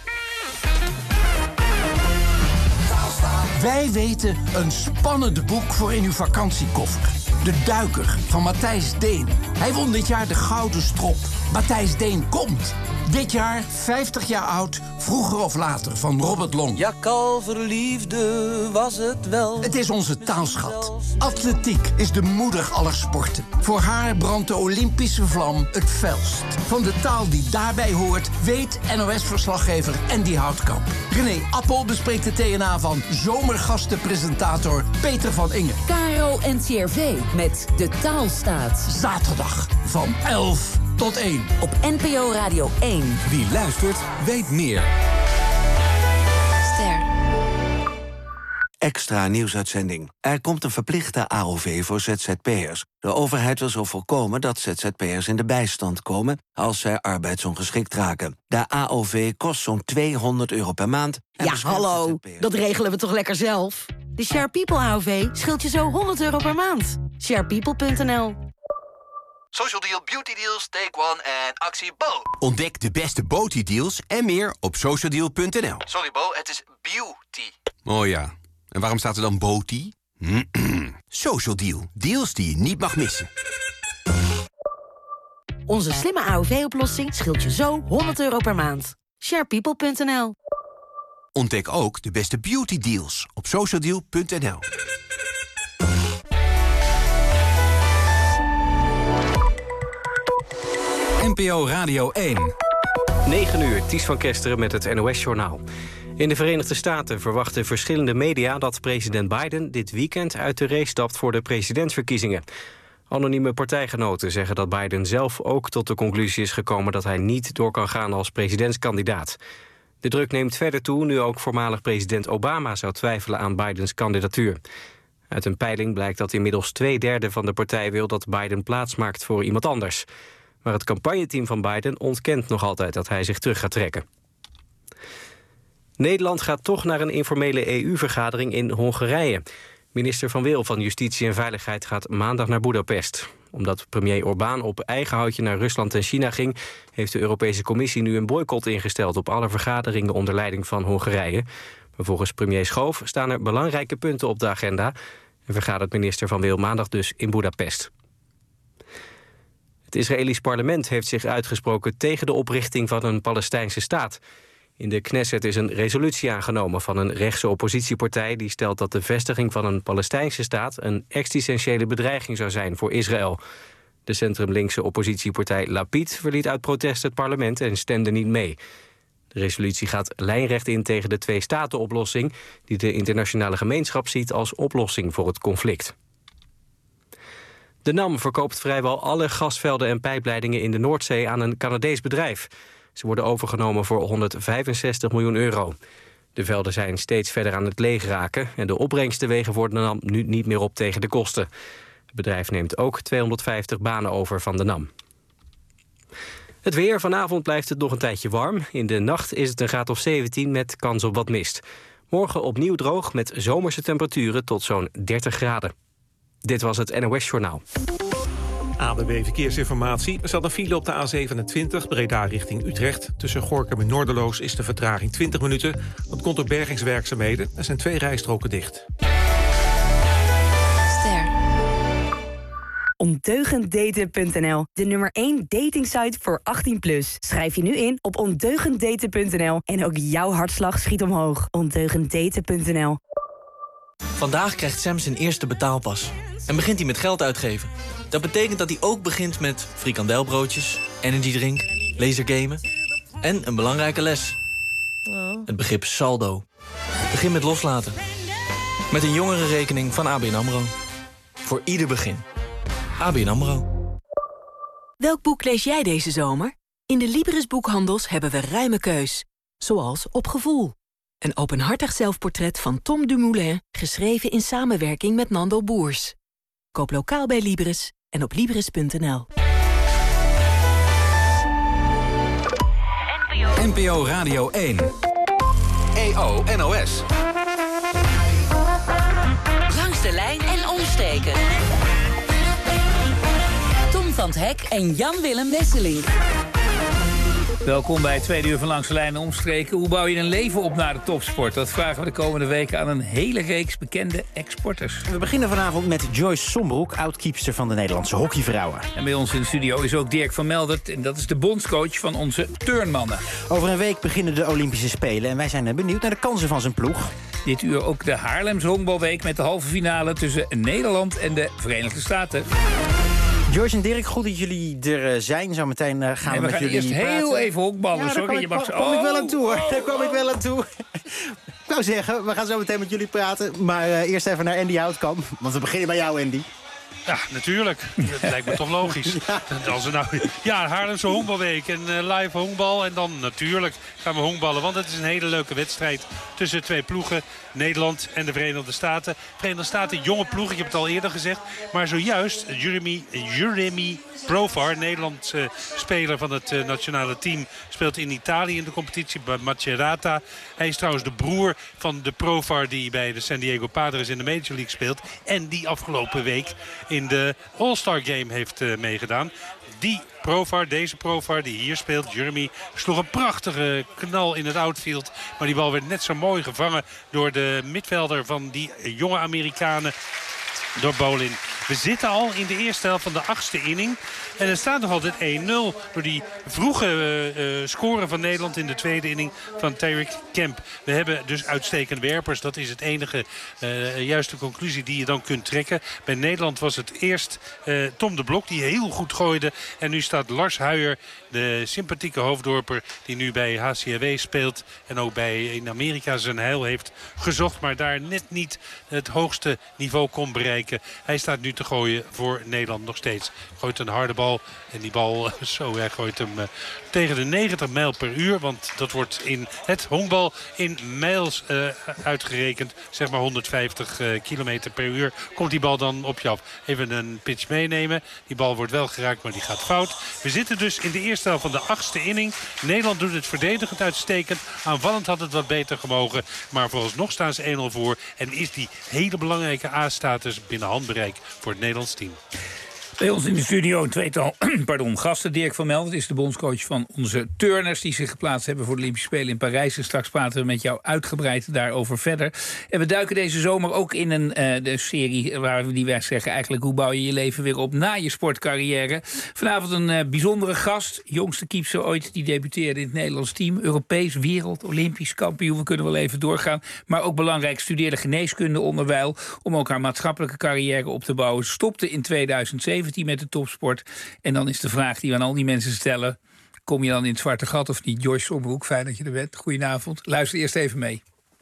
Wij weten een spannend boek voor in uw vakantiekoffer. De Duiker van Matthijs Deen. Hij won dit jaar de Gouden Strop. Matthijs Deen komt. Dit jaar vijftig jaar oud, vroeger of later, van Robert Long. Ja, kalverliefde was het wel. Het is onze taalschat. Atletiek is de moeder aller sporten. Voor haar brandt de Olympische vlam het felst. Van de taal die daarbij hoort, weet N O S-verslaggever Andy Houtkamp. René Appel bespreekt de T N A van zomergastenpresentator Peter van Ingen. Caro N C R V met De Taalstaat. Zaterdag van elf tot één. Op N P O Radio één. Wie luistert, weet meer. Ster. Extra nieuwsuitzending. Er komt een verplichte A O V voor Z Z P'ers. De overheid wil zo voorkomen dat Z Z P'ers in de bijstand komen als zij arbeidsongeschikt raken. De A O V kost zo'n tweehonderd euro per maand. Ja, hallo, dat regelen we toch lekker zelf? De Share People A O V scheelt je zo honderd euro per maand. share people punt n l. Social Deal, Beauty Deals, Take One en actie Bo. Ontdek de beste beauty deals en meer op social deal punt n l. Sorry Bo, het is beauty. Oh ja, en waarom staat er dan beauty? Social Deal. Deals die je niet mag missen. Onze slimme A O V-oplossing scheelt je zo honderd euro per maand. sharepeople punt n l. Ontdek ook de beste beauty deals op socialdeal punt n l. N P O Radio één. negen uur, Ties van Kesteren met het N O S-journaal. In de Verenigde Staten verwachten verschillende media dat president Biden dit weekend uit de race stapt voor de presidentsverkiezingen. Anonieme partijgenoten zeggen dat Biden zelf ook tot de conclusie is gekomen dat hij niet door kan gaan als presidentskandidaat. De druk neemt verder toe nu ook voormalig president Obama zou twijfelen aan Bidens kandidatuur. Uit een peiling blijkt dat inmiddels twee derde van de partij wil dat Biden plaatsmaakt voor iemand anders. Maar het campagneteam van Biden ontkent nog altijd dat hij zich terug gaat trekken. Nederland gaat toch naar een informele E U-vergadering in Hongarije. Minister Van Wil van Justitie en Veiligheid gaat maandag naar Boedapest. Omdat premier Orbán op eigen houtje naar Rusland en China ging, heeft de Europese Commissie nu een boycott ingesteld op alle vergaderingen onder leiding van Hongarije. Maar volgens premier Schoof staan er belangrijke punten op de agenda en vergadert minister Van Wil maandag dus in Boedapest. Het Israëlisch parlement heeft zich uitgesproken tegen de oprichting van een Palestijnse staat. In de Knesset is een resolutie aangenomen van een rechtse oppositiepartij die stelt dat de vestiging van een Palestijnse staat een existentiële bedreiging zou zijn voor Israël. De centrumlinkse oppositiepartij Lapid verliet uit protest het parlement en stemde niet mee. De resolutie gaat lijnrecht in tegen de twee-staten-oplossing die de internationale gemeenschap ziet als oplossing voor het conflict. De NAM verkoopt vrijwel alle gasvelden en pijpleidingen in de Noordzee aan een Canadees bedrijf. Ze worden overgenomen voor honderdvijfenzestig miljoen euro. De velden zijn steeds verder aan het leegraken en de opbrengsten wegen voor de NAM nu niet meer op tegen de kosten. Het bedrijf neemt ook tweehonderdvijftig banen over van de NAM. Het weer. Vanavond blijft het nog een tijdje warm. In de nacht is het een graad of zeventien met kans op wat mist. Morgen opnieuw droog met zomerse temperaturen tot zo'n dertig graden. Dit was het N O S-journaal. A B B Verkeersinformatie. Er staat een file op de A zevenentwintig, Breda richting Utrecht. Tussen Gorinchem en Noorderloos is de vertraging twintig minuten. Dat komt door bergingswerkzaamheden. Er zijn twee rijstroken dicht. Ster. ondeugend daten punt n l, de nummer één datingsite voor achttien plus. Schrijf je nu in op ondeugend daten punt n l en ook jouw hartslag schiet omhoog. ondeugend daten punt n l. Vandaag krijgt Sam zijn eerste betaalpas. En begint hij met geld uitgeven. Dat betekent dat hij ook begint met frikandelbroodjes, energydrink, lasergamen en een belangrijke les. Het begrip saldo. Begin met loslaten. Met een jongerenrekening van A B N AMRO. Voor ieder begin. A B N AMRO. Welk boek lees jij deze zomer? In de Libris boekhandels hebben we ruime keus. Zoals Op Gevoel. Een openhartig zelfportret van Tom Dumoulin, geschreven in samenwerking met Nando Boers. Koop lokaal bij Libris en op libris punt n l. N P O Radio één. E O N O S. Langs de lijn en omstreken. Tom van 't Hek en Jan-Willem Wesseling. Welkom bij het tweede uur van Langs de Lijn en Omstreken. Hoe bouw je een leven op naar de topsport? Dat vragen we de komende weken aan een hele reeks bekende exporters. We beginnen vanavond met Joyce Sombroek, oud-keepster van de Nederlandse hockeyvrouwen. En bij ons in de studio is ook Dirk van Meldert. En dat is de bondscoach van onze turnmannen. Over een week beginnen de Olympische Spelen. En wij zijn benieuwd naar de kansen van zijn ploeg. Dit uur ook de Haarlemse honkbalweek met de halve finale tussen Nederland en de Verenigde Staten. Joyce en Dirk, goed dat jullie er zijn. Zometeen uh, gaan nee, we, we met jullie eerst praten. heel even honkballen. Ja, Sorry, daar je kom, mag ik, zo. kom ik wel aan toe, hoor. Daar kom ik wel aan toe. Ik wou zeggen, we gaan zo meteen met jullie praten. Maar uh, eerst even naar Andy Houtkamp. Want we beginnen bij jou, Andy. Ja, natuurlijk. Dat lijkt me toch logisch. Ja, Als we nou, ja Haarlemse honkbalweek en uh, live honkbal. En dan natuurlijk gaan we honkballen. Want het is een hele leuke wedstrijd tussen twee ploegen. Nederland en de Verenigde Staten. Verenigde Staten, jonge ploeg, ik heb het al eerder gezegd. Maar zojuist, Jeremy, Jeremy Provar, Nederlandse speler van het uh, nationale team, speelt in Italië in de competitie bij Macerata. Hij is trouwens de broer van de Provar die bij de San Diego Padres in de Major League speelt. En die afgelopen week in de All-Star Game heeft uh, meegedaan. Die Provar, deze Provar die hier speelt, Jeremy, sloeg een prachtige knal in het outfield. Maar die bal werd net zo mooi gevangen door de midvelder van die jonge Amerikanen. door Bolin. We zitten al in de eerste helft van de achtste inning. En er staat nog altijd één nul door die vroege uh, uh, score van Nederland in de tweede inning van Tyreek Kemp. We hebben dus uitstekende werpers. Dat is het enige uh, juiste conclusie die je dan kunt trekken. Bij Nederland was het eerst uh, Tom de Blok die heel goed gooide. En nu staat Lars Huijer, de sympathieke hoofddorper die nu bij H C R W speelt. En ook bij in Amerika zijn heil heeft gezocht. Maar daar net niet het hoogste niveau kon bereiken. Hij staat nu te gooien voor Nederland nog steeds. Gooit een harde bal. En die bal, zo, hij gooit hem uh, tegen de negentig mijl per uur. Want dat wordt in het honkbal in mijls uh, uitgerekend. Zeg maar honderdvijftig uh, kilometer per uur. Komt die bal dan op je af. Even een pitch meenemen. Die bal wordt wel geraakt, maar die gaat fout. We zitten dus in de eerste helft van de achtste inning. Nederland doet het verdedigend uitstekend. Aanvallend had het wat beter gemogen. Maar vooralsnog staan ze één nul voor. En is die hele belangrijke A-status binnen handbereik voor het Nederlands team. Bij ons in de studio een tweetal pardon, gasten. Dirk van Melvert is de bondscoach van onze turners die zich geplaatst hebben voor de Olympische Spelen in Parijs. En straks praten we met jou uitgebreid daarover verder. En we duiken deze zomer ook in een uh, de serie waar we die wij zeggen eigenlijk hoe bouw je je leven weer op na je sportcarrière. Vanavond een uh, bijzondere gast. Jongste keepster ooit die debuteerde in het Nederlands team. Europees, wereld, Olympisch kampioen. We kunnen wel even doorgaan. Maar ook belangrijk studeerde geneeskunde onderwijl om ook haar maatschappelijke carrière op te bouwen. Stopte in tweeduizend zeven met de topsport. En dan is de vraag die we aan al die mensen stellen: kom je dan in het zwarte gat of niet? Joyce Sombroek, fijn dat je er bent. Goedenavond. Luister eerst even mee.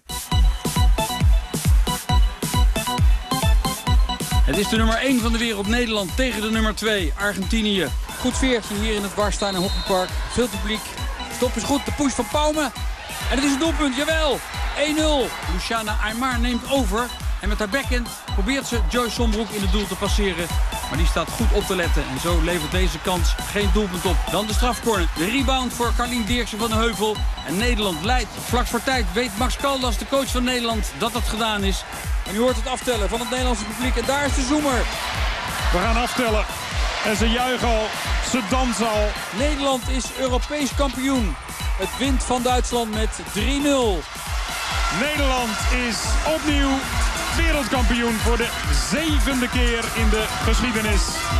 Het is de nummer één van de wereld, Nederland, tegen de nummer twee, Argentinië. Goed veertje hier in het Warsteiner Hockeypark. Veel publiek. Stop is goed, de push van Pauwme. En het is een doelpunt, jawel. één nul. Luciana Aymar neemt over. En met haar backhand probeert ze Joyce Sombroek in het doel te passeren. Maar die staat goed op te letten. En zo levert deze kans geen doelpunt op. Dan de strafcorner. De rebound voor Carlien Dirksen van de Heuvel. En Nederland leidt. Vlak voor tijd weet Max Caldas, de coach van Nederland, dat dat gedaan is. En u hoort het aftellen van het Nederlandse publiek. En daar is de zoemer. We gaan aftellen. En ze juichen al. Ze dansen al. Nederland is Europees kampioen. Het wint van Duitsland met drie nul. Nederland is opnieuw wereldkampioen voor de zevende keer in de geschiedenis.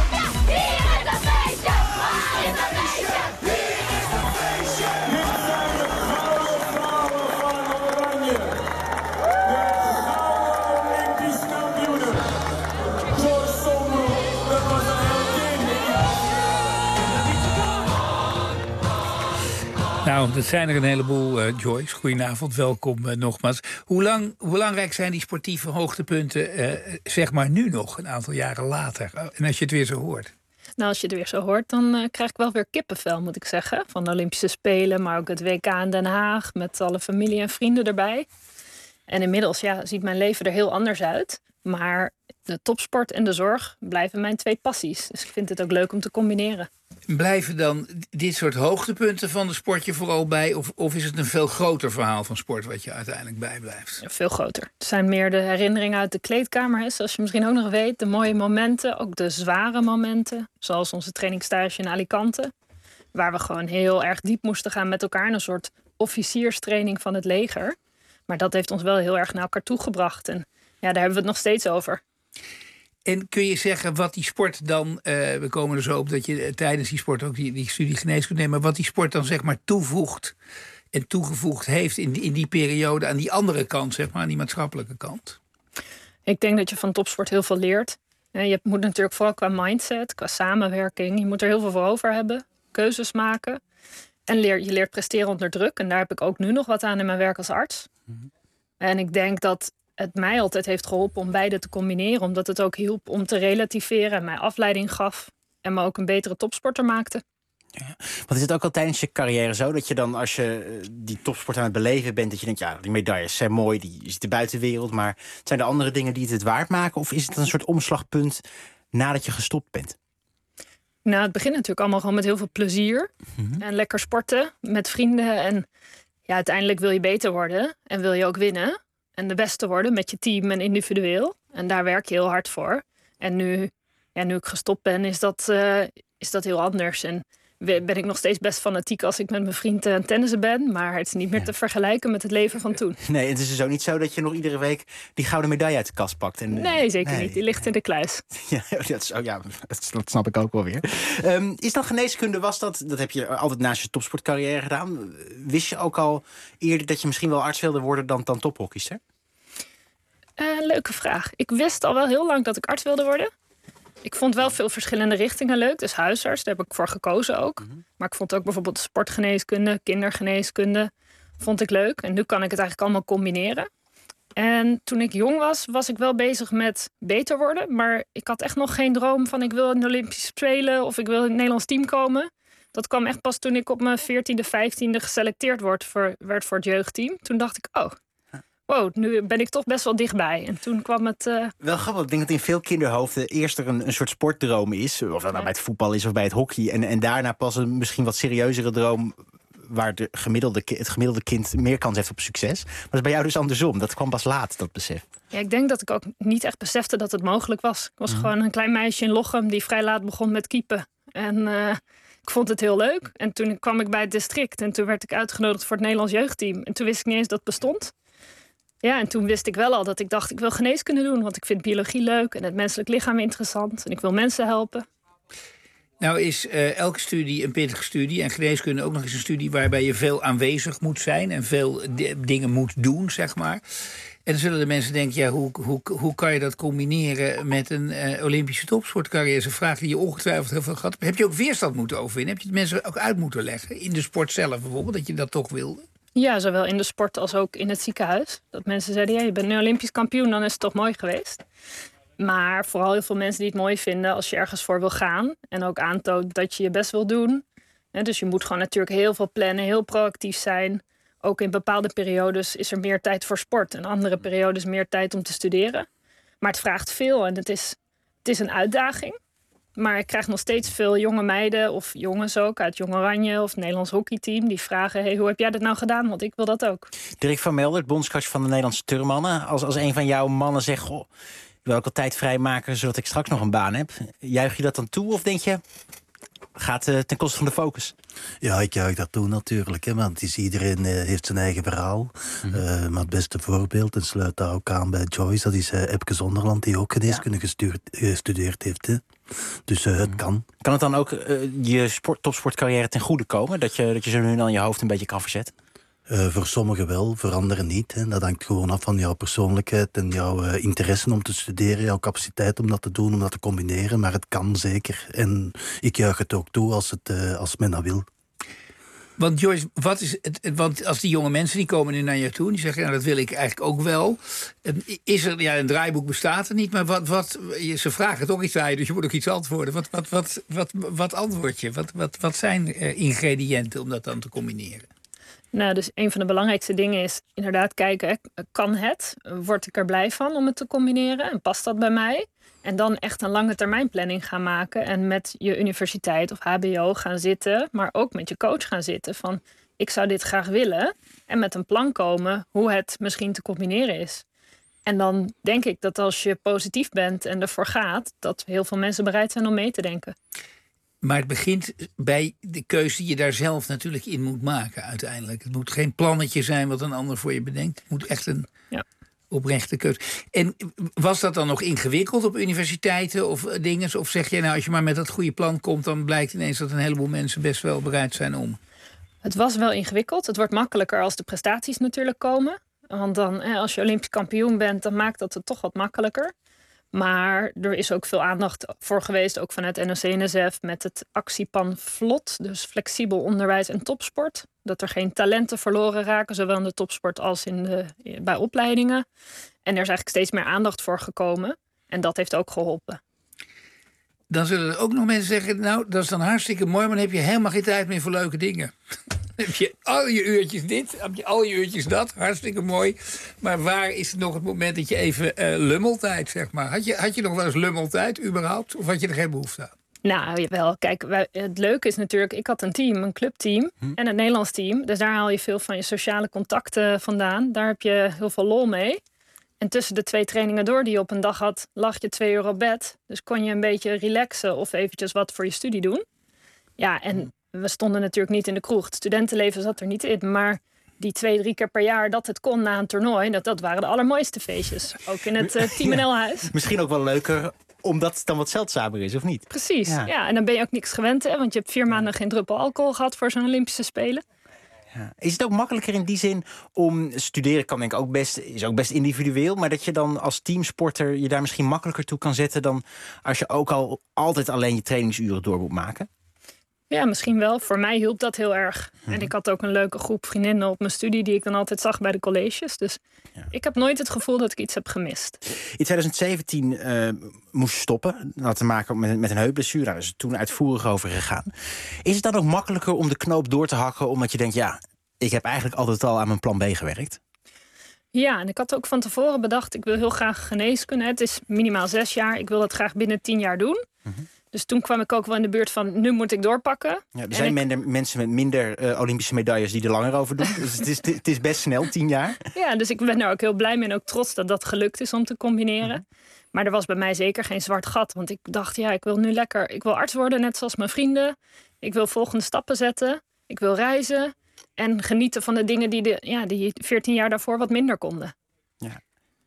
Nou, dat zijn er een heleboel, uh, Joyce. Goedenavond, welkom uh, nogmaals. Hoe, lang, hoe belangrijk zijn die sportieve hoogtepunten, uh, zeg maar nu nog, een aantal jaren later? En als je het weer zo hoort? Nou, als je het weer zo hoort, dan uh, krijg ik wel weer kippenvel, moet ik zeggen. Van de Olympische Spelen, maar ook het W K in Den Haag, met alle familie en vrienden erbij. En inmiddels ja, ziet mijn leven er heel anders uit. Maar de topsport en de zorg blijven mijn twee passies. Dus ik vind het ook leuk om te combineren. Blijven dan dit soort hoogtepunten van de sport je vooral bij? Of, of is het een veel groter verhaal van sport wat je uiteindelijk bijblijft? Ja, veel groter. Het zijn meer de herinneringen uit de kleedkamer. Hè. Zoals je misschien ook nog weet, de mooie momenten. Ook de zware momenten. Zoals onze trainingstage in Alicante. Waar we gewoon heel erg diep moesten gaan met elkaar. Een soort officierstraining van het leger. Maar dat heeft ons wel heel erg naar elkaar toegebracht. En ja, daar hebben we het nog steeds over. En kun je zeggen wat die sport dan, uh, we komen er zo op dat je tijdens die sport ook die, die studie geneeskunde neemt, maar wat die sport dan zeg maar toevoegt en toegevoegd heeft in die, in die periode aan die andere kant, zeg maar, aan die maatschappelijke kant? Ik denk dat je van topsport heel veel leert. Je moet natuurlijk vooral qua mindset, qua samenwerking, je moet er heel veel voor over hebben, keuzes maken. En leer, je leert presteren onder druk. En daar heb ik ook nu nog wat aan in mijn werk als arts. Mm-hmm. En ik denk dat het mij altijd heeft geholpen om beide te combineren. Omdat het ook hielp om te relativeren en mij afleiding gaf. En me ook een betere topsporter maakte. Ja. Want is het ook al tijdens je carrière zo dat je dan, als je die topsport aan het beleven bent, dat je denkt, ja, die medailles zijn mooi, die is de buitenwereld, maar het zijn de andere dingen die het het waard maken? Of is het een soort omslagpunt nadat je gestopt bent? Nou, het begint natuurlijk allemaal gewoon met heel veel plezier. Mm-hmm. En lekker sporten met vrienden. En ja, uiteindelijk wil je beter worden en wil je ook winnen. En de beste worden met je team en individueel. En daar werk je heel hard voor. En nu, ja, nu ik gestopt ben, is dat, uh, is dat heel anders. En ben ik nog steeds best fanatiek als ik met mijn vriend aan het tennissen ben. Maar het is niet meer ja. te vergelijken met het leven van toen. Nee, het is dus ook niet zo dat je nog iedere week die gouden medaille uit de kast pakt. En, nee, zeker nee. niet. Die ligt nee. in de kluis. Ja, dat, is, oh ja, dat snap ik ook wel weer. Um, is dan geneeskunde, was dat, dat heb je altijd naast je topsportcarrière gedaan. Wist je ook al eerder dat je misschien wel arts wilde worden dan, dan tophockeyster? Uh, leuke vraag. Ik wist al wel heel lang dat ik arts wilde worden. Ik vond wel veel verschillende richtingen leuk. Dus huisarts, daar heb ik voor gekozen ook. Mm-hmm. Maar ik vond ook bijvoorbeeld sportgeneeskunde, kindergeneeskunde vond ik leuk. En nu kan ik het eigenlijk allemaal combineren. En toen ik jong was, was ik wel bezig met beter worden. Maar ik had echt nog geen droom van ik wil in de Olympische Spelen of ik wil in het Nederlands team komen. Dat kwam echt pas toen ik op mijn veertiende, vijftiende geselecteerd werd voor, werd voor het jeugdteam. Toen dacht ik, oh, wow, nu ben ik toch best wel dichtbij. En toen kwam het... Uh... Wel grappig, ik denk dat in veel kinderhoofden eerst er een, een soort sportdroom is. Of dat nou ja. bij het voetbal is of bij het hockey. En, en daarna pas een misschien wat serieuzere droom waar de gemiddelde, het gemiddelde kind meer kans heeft op succes. Maar dat is bij jou dus andersom. Dat kwam pas laat, dat besef. Ja, ik denk dat ik ook niet echt besefte dat het mogelijk was. Ik was mm. gewoon een klein meisje in Lochem die vrij laat begon met keepen. En uh, ik vond het heel leuk. En toen kwam ik bij het district. En toen werd ik uitgenodigd voor het Nederlands jeugdteam. En toen wist ik niet eens dat het bestond. Ja, en toen wist ik wel al dat ik dacht, ik wil geneeskunde doen. Want ik vind biologie leuk en het menselijk lichaam interessant. En ik wil mensen helpen. Nou is uh, elke studie een pittige studie. En geneeskunde ook nog eens een studie waarbij je veel aanwezig moet zijn. En veel d- dingen moet doen, zeg maar. En dan zullen de mensen denken, ja, hoe, hoe, hoe kan je dat combineren met een uh, Olympische topsportcarrière? Dat is een vraag die je ongetwijfeld heel veel gehad. Heb je ook weerstand moeten overwinnen? Heb je het mensen ook uit moeten leggen? In de sport zelf bijvoorbeeld, dat je dat toch wilde? Ja, zowel in de sport als ook in het ziekenhuis. Dat mensen zeiden, ja, je bent nu Olympisch kampioen, dan is het toch mooi geweest. Maar vooral heel veel mensen die het mooi vinden als je ergens voor wil gaan. En ook aantoont dat je je best wil doen. Dus je moet gewoon natuurlijk heel veel plannen, heel proactief zijn. Ook in bepaalde periodes is er meer tijd voor sport. En andere periodes meer tijd om te studeren. Maar het vraagt veel en het is, het is een uitdaging. Maar ik krijg nog steeds veel jonge meiden of jongens ook uit Jong Oranje of het Nederlands hockeyteam die vragen, hey, hoe heb jij dat nou gedaan? Want ik wil dat ook. Dirk van Melder, bondscoach van de Nederlandse turnmannen. Als, als een van jouw mannen zegt, goh, ik wil ook wel tijd vrijmaken zodat ik straks nog een baan heb. Juich je dat dan toe of denk je, gaat uh, ten koste van de focus? Ja, ik juich dat toe natuurlijk. Hè, want het is, iedereen uh, heeft zijn eigen verhaal. Mm-hmm. Uh, maar het beste voorbeeld, en sluit daar ook aan bij Joyce, dat is uh, Epke Zonderland, die ook geneeskunde ja. gestudeerd heeft. Hè. Dus uh, het kan. Kan het dan ook uh, je sport, topsportcarrière ten goede komen? Dat je, dat je zo nu en dan je hoofd een beetje kan verzetten? Uh, voor sommigen wel, voor anderen niet. Hè. Dat hangt gewoon af van jouw persoonlijkheid en jouw uh, interesse om te studeren, jouw capaciteit om dat te doen, om dat te combineren. Maar het kan zeker. En ik juich het ook toe als, het, uh, als men dat wil. Want Joyce, wat is het, want als die jonge mensen die komen nu naar je toe en die zeggen, nou, dat wil ik eigenlijk ook wel. Is er, ja, een draaiboek bestaat er niet, maar wat, wat, ze vragen toch iets aan je, dus je moet ook iets antwoorden. Wat, wat, wat, wat, wat antwoord je? Wat, wat, wat zijn uh, ingrediënten om dat dan te combineren? Nou, dus een van de belangrijkste dingen is inderdaad kijken, kan het? Word ik er blij van om het te combineren? En past dat bij mij? En dan echt een lange termijn planning gaan maken. En met je universiteit of H B O gaan zitten. Maar ook met je coach gaan zitten. Van, ik zou dit graag willen. En met een plan komen hoe het misschien te combineren is. En dan denk ik dat als je positief bent en ervoor gaat, dat heel veel mensen bereid zijn om mee te denken. Maar het begint bij de keuze die je daar zelf natuurlijk in moet maken uiteindelijk. Het moet geen plannetje zijn wat een ander voor je bedenkt. Het moet echt een ja. oprechte keuze. En was dat dan nog ingewikkeld op universiteiten of dingen? Of zeg jij nou, als je maar met dat goede plan komt, dan blijkt ineens dat een heleboel mensen best wel bereid zijn om? Het was wel ingewikkeld. Het wordt makkelijker als de prestaties natuurlijk komen. Want dan, als je Olympisch kampioen bent, dan maakt dat het toch wat makkelijker. Maar er is ook veel aandacht voor geweest, ook vanuit N O C N S F, met het actieplan VLOT, dus flexibel onderwijs en topsport. Dat er geen talenten verloren raken, zowel in de topsport als in de, bij opleidingen. En er is eigenlijk steeds meer aandacht voor gekomen. En dat heeft ook geholpen. Dan zullen er ook nog mensen zeggen, nou, dat is dan hartstikke mooi, maar dan heb je helemaal geen tijd meer voor leuke dingen. Dan heb je al je uurtjes dit, heb je al je uurtjes dat, hartstikke mooi. Maar waar is het nog het moment dat je even uh, lummeltijd, zeg maar? Had je, had je nog wel eens lummeltijd, überhaupt? Of had je er geen behoefte aan? Nou, jawel. Kijk, wij, het leuke is natuurlijk, ik had een team, een clubteam hm. en een Nederlands team. Dus daar haal je veel van je sociale contacten vandaan. Daar heb je heel veel lol mee. En tussen de twee trainingen door die je op een dag had, lag je twee uur op bed. Dus kon je een beetje relaxen of eventjes wat voor je studie doen. Ja, en we stonden natuurlijk niet in de kroeg. Het studentenleven zat er niet in, maar die twee, drie keer per jaar dat het kon na een toernooi, dat, dat waren de allermooiste feestjes. Ook in het uh, Team N L-huis. Ja, misschien ook wel leuker, omdat het dan wat zeldzamer is, of niet? Precies, ja. ja. En dan ben je ook niks gewend, hè, want je hebt vier maanden geen druppel alcohol gehad voor zo'n Olympische Spelen. Ja. Is het ook makkelijker in die zin om studeren kan denk ik ook best, is ook best individueel, maar dat je dan als teamsporter je daar misschien makkelijker toe kan zetten dan als je ook al altijd alleen je trainingsuren door moet maken? Ja, misschien wel. Voor mij hielp dat heel erg. Hmm. En ik had ook een leuke groep vriendinnen op mijn studie die ik dan altijd zag bij de colleges. Dus ja. ik heb nooit het gevoel dat ik iets heb gemist. In twintig zeventien uh, moest je stoppen. Dat had te maken met, met een heupblessure. Daar is het toen uitvoerig over gegaan. Is het dan ook makkelijker om de knoop door te hakken omdat je denkt, ja, ik heb eigenlijk altijd al aan mijn plan B gewerkt? Ja, en ik had ook van tevoren bedacht, ik wil heel graag geneeskunde. Het is minimaal zes jaar. Ik wil dat graag binnen tien jaar doen. Mm-hmm. Dus toen kwam ik ook wel in de buurt van, nu moet ik doorpakken. Ja, er zijn ik... minder, mensen met minder uh, Olympische medailles die er langer over doen. Dus het is, het is best snel, tien jaar. Ja, dus ik ben er ook heel blij mee en ook trots dat dat gelukt is om te combineren. Mm-hmm. Maar er was bij mij zeker geen zwart gat. Want ik dacht, ja, ik wil nu lekker, ik wil arts worden, net zoals mijn vrienden. Ik wil volgende stappen zetten. Ik wil reizen. En genieten van de dingen die, de, ja, die veertien jaar daarvoor wat minder konden. Ja.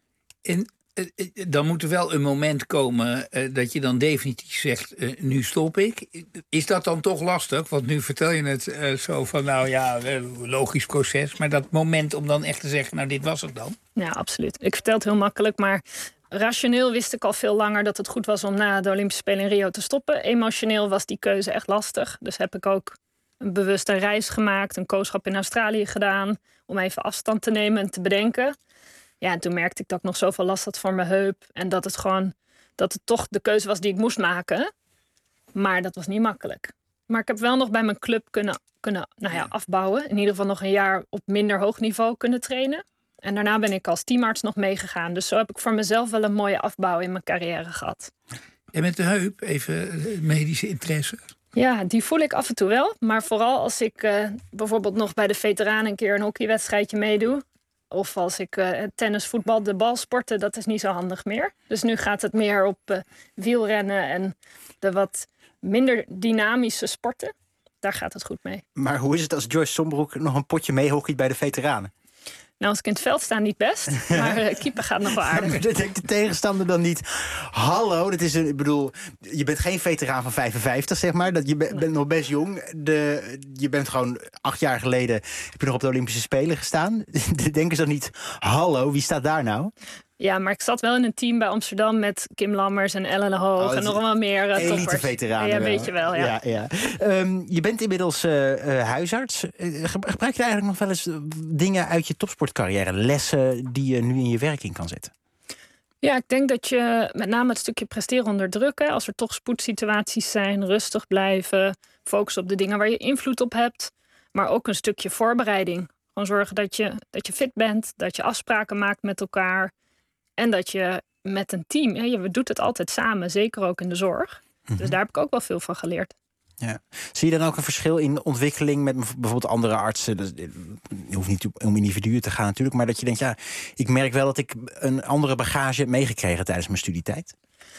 En dan moet er wel een moment komen uh, dat je dan definitief zegt, uh, nu stop ik. Is dat dan toch lastig? Want nu vertel je het uh, zo van, nou ja, uh, logisch proces. Maar dat moment om dan echt te zeggen, nou dit was het dan? Ja, absoluut. Ik vertel het heel makkelijk, maar rationeel wist ik al veel langer dat het goed was om na de Olympische Spelen in Rio te stoppen. Emotioneel was die keuze echt lastig. Dus heb ik ook een bewuste reis gemaakt, een kooschap in Australië gedaan, om even afstand te nemen en te bedenken. Ja, en toen merkte ik dat ik nog zoveel last had van mijn heup. En dat het gewoon, dat het toch de keuze was die ik moest maken. Maar dat was niet makkelijk. Maar ik heb wel nog bij mijn club kunnen, kunnen nou ja, afbouwen. In ieder geval nog een jaar op minder hoog niveau kunnen trainen. En daarna ben ik als teamarts nog meegegaan. Dus zo heb ik voor mezelf wel een mooie afbouw in mijn carrière gehad. En met de heup, even medische interesse? Ja, die voel ik af en toe wel. Maar vooral als ik uh, bijvoorbeeld nog bij de veteranen een keer een hockeywedstrijdje meedoe. Of als ik uh, tennis, voetbal, de bal sporten, dat is niet zo handig meer. Dus nu gaat het meer op uh, wielrennen en de wat minder dynamische sporten. Daar gaat het goed mee. Maar hoe is het als Joyce Sombroek nog een potje meehockeyt bij de veteranen? Nou, als ik in het veld sta, niet best. Maar uh, keeper gaat nog wel aardig. Denkt de tegenstander dan niet, hallo, dat is een, ik bedoel, je bent geen veteraan van vijfenvijftig, zeg maar. Dat, je be, bent nog best jong. De, je bent gewoon acht jaar geleden, heb je nog op de Olympische Spelen gestaan. Denken ze dan niet, hallo, wie staat daar nou? Ja, maar ik zat wel in een team bij Amsterdam met Kim Lammers en Ellen de Hoog. Oh, en nog wel meer uh, toppers. Elite-veteranen. Ja, weet je wel, ja. ja, ja. Um, je bent inmiddels uh, uh, huisarts. Uh, gebruik je eigenlijk nog wel eens dingen uit je topsportcarrière? Lessen die je nu in je werking kan zetten? Ja, ik denk dat je met name het stukje presteren onder druk, hè, als er toch spoedsituaties zijn, rustig blijven, focussen op de dingen waar je invloed op hebt. Maar ook een stukje voorbereiding. Gewoon zorgen dat je, dat je fit bent, dat je afspraken maakt met elkaar. En dat je met een team, ja, je doet het altijd samen, zeker ook in de zorg. Mm-hmm. Dus daar heb ik ook wel veel van geleerd. Ja. Zie je dan ook een verschil in ontwikkeling met bijvoorbeeld andere artsen? Dus, je hoeft niet om individuen te gaan natuurlijk, maar dat je denkt, ja, ik merk wel dat ik een andere bagage heb meegekregen tijdens mijn studietijd.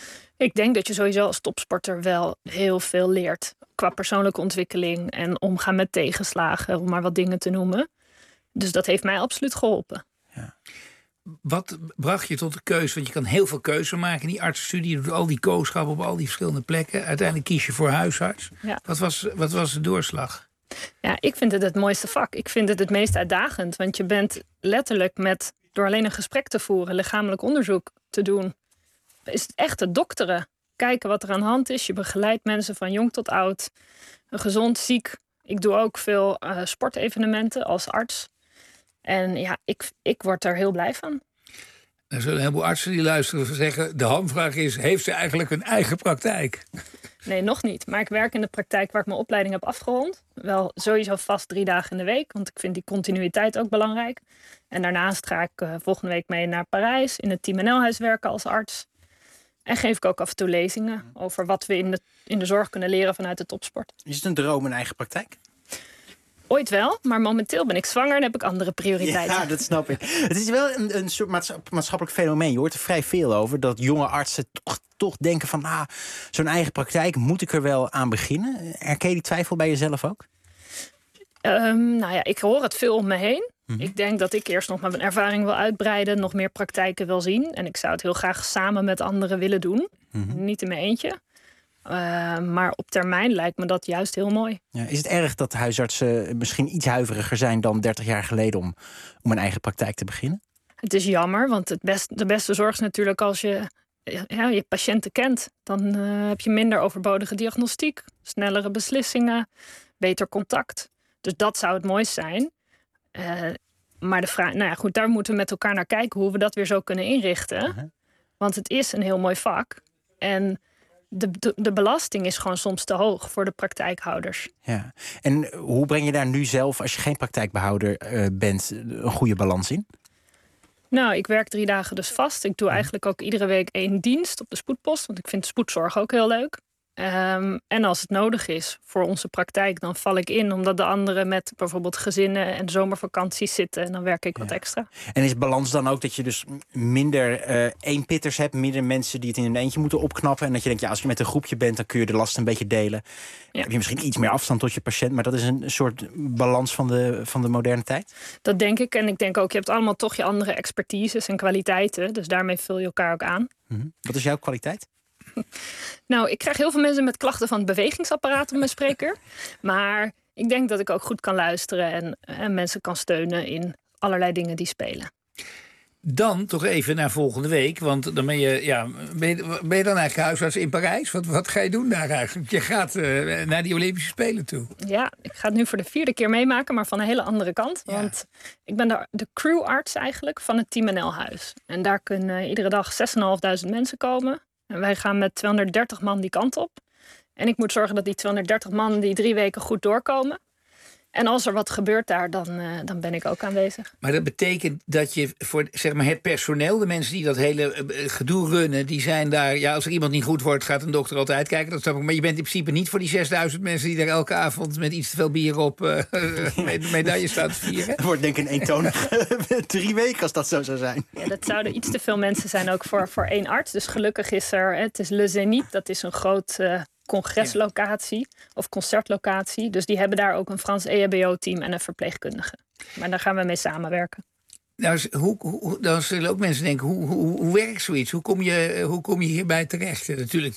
Ik denk dat je sowieso als topsporter wel heel veel leert qua persoonlijke ontwikkeling en omgaan met tegenslagen, om maar wat dingen te noemen. Dus dat heeft mij absoluut geholpen. Ja. Wat bracht je tot de keuze? Want je kan heel veel keuze maken in die artsenstudie. Je doet al die kooschappen op al die verschillende plekken. Uiteindelijk kies je voor huisarts. Ja. Wat was, wat was de doorslag? Ja, ik vind het het mooiste vak. Ik vind het het meest uitdagend. Want je bent letterlijk met, door alleen een gesprek te voeren, lichamelijk onderzoek te doen, is het echt het dokteren. Kijken wat er aan de hand is. Je begeleidt mensen van jong tot oud. Gezond, ziek. Ik doe ook veel uh, sportevenementen als arts. En ja, ik, ik word er heel blij van. Er zullen een heleboel artsen die luisteren zeggen, de hamvraag is, heeft ze eigenlijk een eigen praktijk? Nee, nog niet. Maar ik werk in de praktijk waar ik mijn opleiding heb afgerond. Wel sowieso vast drie dagen in de week, want ik vind die continuïteit ook belangrijk. En daarnaast ga ik uh, volgende week mee naar Parijs, in het Team N L-huis werken als arts. En geef ik ook af en toe lezingen over wat we in de, in de zorg kunnen leren vanuit de topsport. Is het een droom, een eigen praktijk? Ooit wel, maar momenteel ben ik zwanger en heb ik andere prioriteiten. Ja, dat snap ik. Het is wel een, een soort maatschappelijk fenomeen. Je hoort er vrij veel over. Dat jonge artsen toch, toch denken van... Ah, zo'n eigen praktijk, moet ik er wel aan beginnen? Herken je die twijfel bij jezelf ook? Um, nou ja, ik hoor het veel om me heen. Mm-hmm. Ik denk dat ik eerst nog mijn ervaring wil uitbreiden... nog meer praktijken wil zien. En ik zou het heel graag samen met anderen willen doen. Mm-hmm. Niet in mijn eentje. Uh, maar op termijn lijkt me dat juist heel mooi. Ja, is het erg dat huisartsen misschien iets huiveriger zijn dan dertig jaar geleden om, om een eigen praktijk te beginnen? Het is jammer, want het best, de beste zorg is natuurlijk als je ja, je patiënten kent. Dan uh, heb je minder overbodige diagnostiek, snellere beslissingen, beter contact. Dus dat zou het mooiste zijn. Uh, maar de vraag, nou ja, goed, daar moeten we met elkaar naar kijken hoe we dat weer zo kunnen inrichten. Uh-huh. Want het is een heel mooi vak. En De, de, de belasting is gewoon soms te hoog voor de praktijkhouders. Ja. En hoe breng je daar nu zelf, als je geen praktijkbehouder uh, bent, een goede balans in? Nou, ik werk drie dagen dus vast. Ik doe eigenlijk ook iedere week één dienst op de spoedpost. Want ik vind de spoedzorg ook heel leuk. Um, en als het nodig is voor onze praktijk, dan val ik in. Omdat de anderen met bijvoorbeeld gezinnen en zomervakanties zitten. En dan werk ik ja. wat extra. En is balans dan ook dat je dus minder uh, eenpitters hebt, minder mensen die het in een eentje moeten opknappen? En dat je denkt, ja, als je met een groepje bent, dan kun je de last een beetje delen. Ja. Heb je misschien iets meer afstand tot je patiënt, maar dat is een soort balans van de, van de moderne tijd? Dat denk ik. En ik denk ook, je hebt allemaal toch je andere expertises en kwaliteiten. Dus daarmee vul je elkaar ook aan. Mm-hmm. Wat is jouw kwaliteit? Nou, ik krijg heel veel mensen met klachten van het bewegingsapparaat op mijn spreker. Maar ik denk dat ik ook goed kan luisteren en, en mensen kan steunen in allerlei dingen die spelen. Dan toch even naar volgende week, want dan ben je, ja, ben je, ben je dan eigenlijk huisarts in Parijs? Wat, wat ga je doen daar eigenlijk? Je gaat uh, naar die Olympische Spelen toe. Ja, ik ga het nu voor de vierde keer meemaken, maar van een hele andere kant. Ja. Want ik ben de, de crewarts eigenlijk van het Team N L-huis. En daar kunnen uh, iedere dag zes en een half duizend mensen komen. En wij gaan met tweehonderddertig man die kant op. En ik moet zorgen dat die tweehonderddertig man die drie weken goed doorkomen. En als er wat gebeurt daar, dan, uh, dan ben ik ook aanwezig. Maar dat betekent dat je voor zeg maar, het personeel, de mensen die dat hele uh, gedoe runnen, die zijn daar, ja, als er iemand niet goed wordt, gaat een dokter altijd kijken. Dat snap ik. Maar je bent in principe niet voor die zesduizend mensen die daar elke avond met iets te veel bier op uh, uh, medailles staan te vieren. Het wordt denk ik een eentonige drie weken als dat zo zou zijn. Ja, dat zouden iets te veel mensen zijn ook voor, voor één arts. Dus gelukkig is er, het is Le Zénith, dat is een groot Uh, congreslocatie of concertlocatie. Dus die hebben daar ook een Frans E H B O-team en een verpleegkundige. Maar daar gaan we mee samenwerken. Nou, hoe, hoe, dan zullen ook mensen denken, hoe, hoe, hoe werkt zoiets? Hoe kom je, hoe kom je hierbij terecht? Natuurlijk,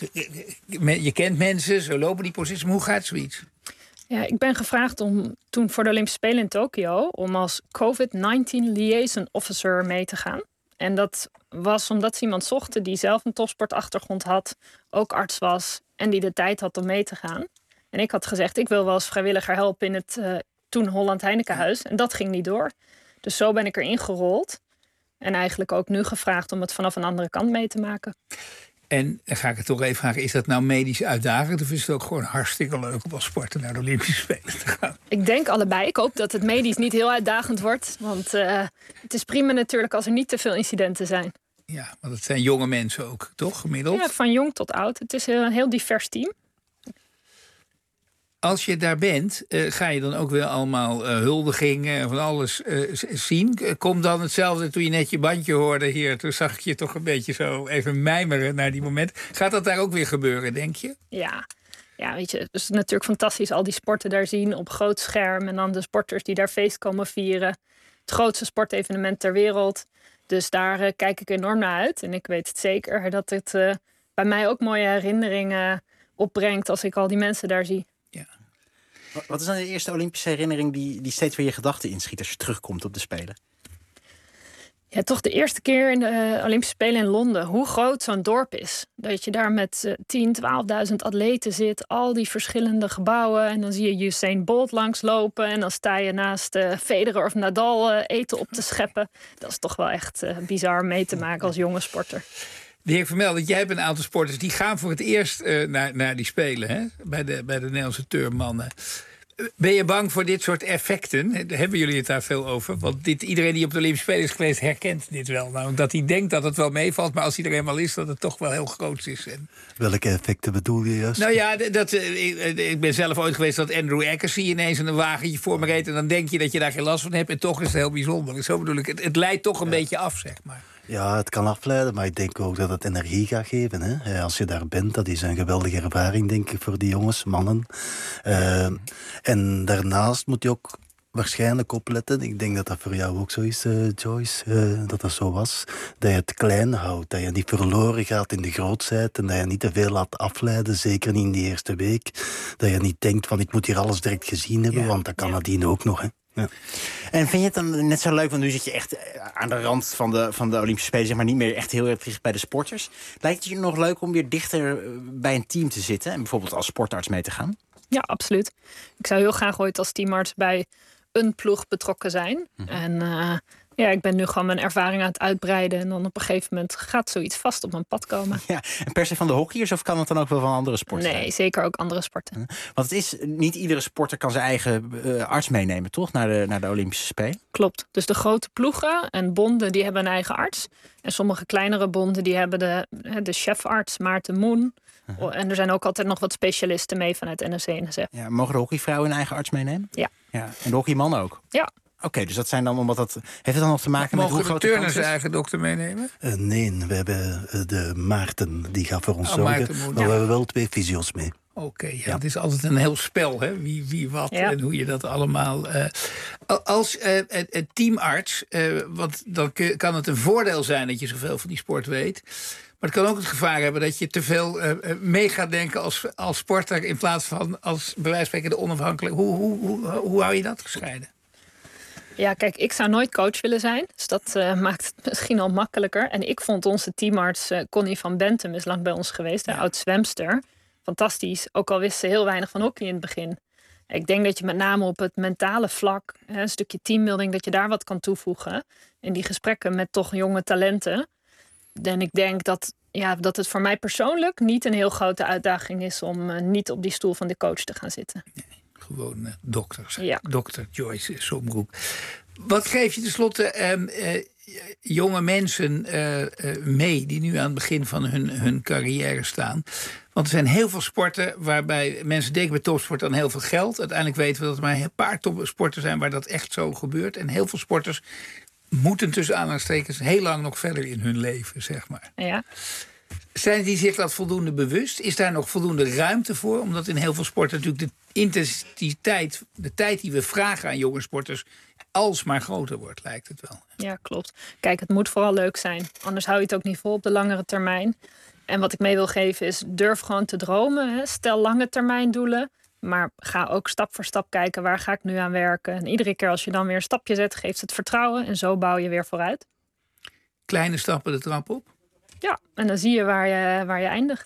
je kent mensen, zo lopen die processen, maar hoe gaat zoiets? Ja, ik ben gevraagd om toen voor de Olympische Spelen in Tokio om als COVID negentien liaison officer mee te gaan. En dat was omdat ze iemand zochten die zelf een topsportachtergrond had, ook arts was en die de tijd had om mee te gaan. En ik had gezegd, ik wil wel als vrijwilliger helpen in het uh, toen Holland Heinekenhuis. En dat ging niet door. Dus zo ben ik erin gerold. En eigenlijk ook nu gevraagd om het vanaf een andere kant mee te maken. En dan ga ik het toch even vragen, is dat nou medisch uitdagend of is het ook gewoon hartstikke leuk om als sporter naar de Olympische Spelen te gaan? Ik denk allebei. Ik hoop dat het medisch niet heel uitdagend wordt. Want uh, het is prima natuurlijk als er niet te veel incidenten zijn. Ja, want het zijn jonge mensen ook, toch, gemiddeld? Ja, van jong tot oud. Het is een heel divers team. Als je daar bent, uh, ga je dan ook weer allemaal uh, huldigingen van alles uh, zien? Komt dan hetzelfde toen je net je bandje hoorde hier? Toen zag ik je toch een beetje zo even mijmeren naar die moment. Gaat dat daar ook weer gebeuren, denk je? Ja, ja weet je, het is natuurlijk fantastisch al die sporten daar zien op groot scherm. En dan de sporters die daar feest komen vieren. Het grootste sportevenement ter wereld. Dus daar uh, kijk ik enorm naar uit. En ik weet het zeker dat het uh, bij mij ook mooie herinneringen opbrengt als ik al die mensen daar zie. Wat is dan de eerste Olympische herinnering die, die steeds weer je gedachten inschiet als je terugkomt op de Spelen? Ja, toch de eerste keer in de Olympische Spelen in Londen. Hoe groot zo'n dorp is. Dat je daar met uh, tien, twaalfduizend atleten zit. Al die verschillende gebouwen. En dan zie je Usain Bolt langslopen. En dan sta je naast uh, Federer of Nadal uh, eten op te scheppen. Dat is toch wel echt uh, bizar mee te maken als jonge sporter. De heer Vermelde, jij hebt een aantal sporters die gaan voor het eerst uh, naar, naar die Spelen, hè? Bij de, bij de Nederlandse turmannen. Ben je bang voor dit soort effecten? Hebben jullie het daar veel over? Want dit, iedereen die op de Olympische Spelen is geweest herkent dit wel. Nou, dat hij denkt dat het wel meevalt, maar als hij er eenmaal is, dat het toch wel heel groot is. En... Welke effecten bedoel je juist? Nou ja, dat, ik, ik ben zelf ooit geweest dat Andrew Agassi ineens in een wagentje voor me reed en dan denk je dat je daar geen last van hebt en toch is het heel bijzonder. Zo bedoel ik, het, het leidt toch een ja. beetje af, zeg maar. Ja, het kan afleiden, maar ik denk ook dat het energie gaat geven. Hè? Als je daar bent, dat is een geweldige ervaring, denk ik, voor die jongens, mannen. Uh, en daarnaast moet je ook waarschijnlijk opletten. Ik denk dat dat voor jou ook zo is, uh, Joyce, uh, dat dat zo was. Dat je het klein houdt, dat je niet verloren gaat in de grootheid en dat je niet te veel laat afleiden, zeker niet in die eerste week. Dat je niet denkt van, ik moet hier alles direct gezien hebben, ja, want dat kan ja. nadien ook nog, hè. Ja. En vind je het dan net zo leuk, want nu zit je echt aan de rand van de, van de Olympische Spelen, zeg maar niet meer echt heel erg dicht bij de sporters. Lijkt het je nog leuk om weer dichter bij een team te zitten en bijvoorbeeld als sportarts mee te gaan? Ja, absoluut. Ik zou heel graag ooit als teamarts bij een ploeg betrokken zijn. Mm-hmm. En uh, ja, ik ben nu gewoon mijn ervaring aan het uitbreiden en dan op een gegeven moment gaat zoiets vast op mijn pad komen. Ja, en per se van de hockeyers of kan het dan ook wel van andere sporten? Nee, zeker ook andere sporten. Mm. Want het is, niet iedere sporter kan zijn eigen uh, arts meenemen, toch? Naar de, naar de Olympische Spelen? Klopt. Dus de grote ploegen en bonden die hebben een eigen arts. En sommige kleinere bonden die hebben de, de chefarts Maarten Moen. Uh-huh. En er zijn ook altijd nog wat specialisten mee vanuit N O C en N S F. Ja, mogen de hockeyvrouwen een eigen arts meenemen? Ja. Ja. En de hockeyman ook? Ja. Oké, okay, dus dat zijn dan omdat dat... Heeft het dan nog te maken maar met hoe groot de turners zijn eigen dokter meenemen? Uh, nee, we hebben uh, de Maarten, die gaat voor ons oh, zorgen. Maarten, maar ja. we hebben wel twee fysio's mee. Oké, okay, ja, ja. Het is altijd een heel spel, hè? Wie, wie wat ja. en hoe je dat allemaal... Uh, als uh, uh, teamarts, uh, want dan kan het een voordeel zijn dat je zoveel van die sport weet. Maar het kan ook het gevaar hebben dat je te veel uh, mee gaat denken als, als sporter in plaats van als bij wijze van spreken de onafhankelijk. Hoe, hoe, hoe, hoe hou je dat gescheiden? Ja, kijk, ik zou nooit coach willen zijn. Dus dat uh, maakt het misschien al makkelijker. En ik vond onze teamarts, uh, Connie van Bentum, is lang bij ons geweest. Een ja. oud zwemster. Fantastisch. Ook al wist ze heel weinig van hockey in het begin. Ik denk dat je met name op het mentale vlak, hè, een stukje teambuilding, dat je daar wat kan toevoegen. In die gesprekken met toch jonge talenten. En ik denk dat, ja, dat het voor mij persoonlijk niet een heel grote uitdaging is om uh, niet op die stoel van de coach te gaan zitten. Nee, gewoon uh, dokter. Ja. Dokter Joyce Somroep. Wat geef je tenslotte uh, uh, jonge mensen uh, uh, mee die nu aan het begin van hun, hun carrière staan? Want er zijn heel veel sporten waarbij mensen denken bij topsport dan heel veel geld. Uiteindelijk weten we dat er maar een paar topsporten zijn waar dat echt zo gebeurt. En heel veel sporters moeten tussen aanhalingstekens heel lang nog verder in hun leven, zeg maar. Ja. Zijn die zich dat voldoende bewust? Is daar nog voldoende ruimte voor? Omdat in heel veel sporten natuurlijk de intensiteit, de tijd die we vragen aan jonge sporters, alsmaar groter wordt, lijkt het wel. Ja, klopt. Kijk, het moet vooral leuk zijn. Anders hou je het ook niet vol op de langere termijn. En wat ik mee wil geven is, durf gewoon te dromen. Hè. Stel lange termijn doelen. Maar ga ook stap voor stap kijken, waar ga ik nu aan werken? En iedere keer als je dan weer een stapje zet, geeft het vertrouwen. En zo bouw je weer vooruit. Kleine stappen de trap op? Ja, en dan zie je waar je, waar je eindigt.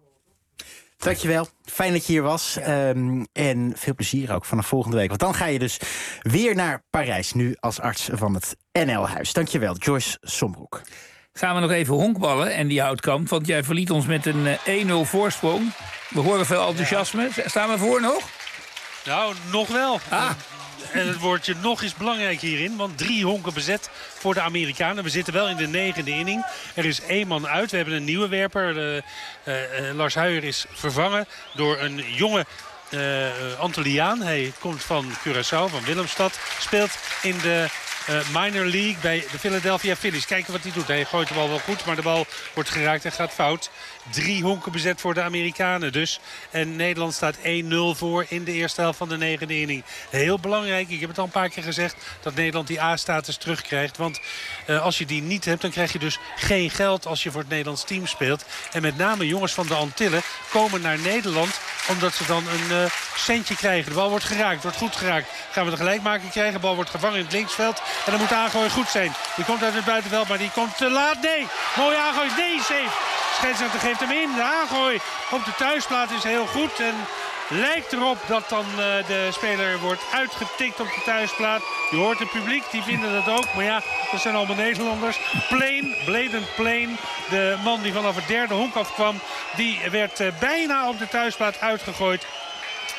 Dankjewel. Fijn dat je hier was. Ja. Um, en veel plezier ook vanaf volgende week. Want dan ga je dus weer naar Parijs. Nu als arts van het N L-huis. Dankjewel, Joyce Sombroek. Gaan we nog even honkballen en die Houtkamp. Want jij verliet ons met een één nul voorsprong. We horen veel enthousiasme. Ja. Staan we voor nog? Nou, nog wel. Ah. En het woordje nog is belangrijk hierin. Want drie honken bezet voor de Amerikanen. We zitten wel in de negende inning. Er is één man uit. We hebben een nieuwe werper. De, uh, uh, Lars Huijer is vervangen door een jonge uh, Antilliaan. Hij komt van Curaçao, van Willemstad. Speelt in de uh, minor league bij de Philadelphia Phillies. Kijken wat hij doet. Hij gooit de bal wel goed, maar de bal wordt geraakt en gaat fout. Drie honken bezet voor de Amerikanen dus. En Nederland staat één nul voor in de eerste helft van de negende inning. Heel belangrijk, ik heb het al een paar keer gezegd, dat Nederland die A-status terugkrijgt. Want uh, als je die niet hebt, dan krijg je dus geen geld als je voor het Nederlands team speelt. En met name jongens van de Antillen komen naar Nederland omdat ze dan een uh, centje krijgen. De bal wordt geraakt, wordt goed geraakt. Gaan we de gelijkmaking krijgen. De bal wordt gevangen in het linksveld. En dan moet de aangooi goed zijn. Die komt uit het buitenveld, maar die komt te laat. Nee, mooie aangooi. Nee, safe. Scheidsrechter geeft hem in. De aangooi op de thuisplaat is heel goed. En lijkt erop dat dan uh, de speler wordt uitgetikt op de thuisplaat. Je hoort het publiek, die vinden dat ook. Maar ja, dat zijn allemaal Nederlanders. Plain, Bladen Plain, de man die vanaf het derde honk afkwam, die werd uh, bijna op de thuisplaat uitgegooid.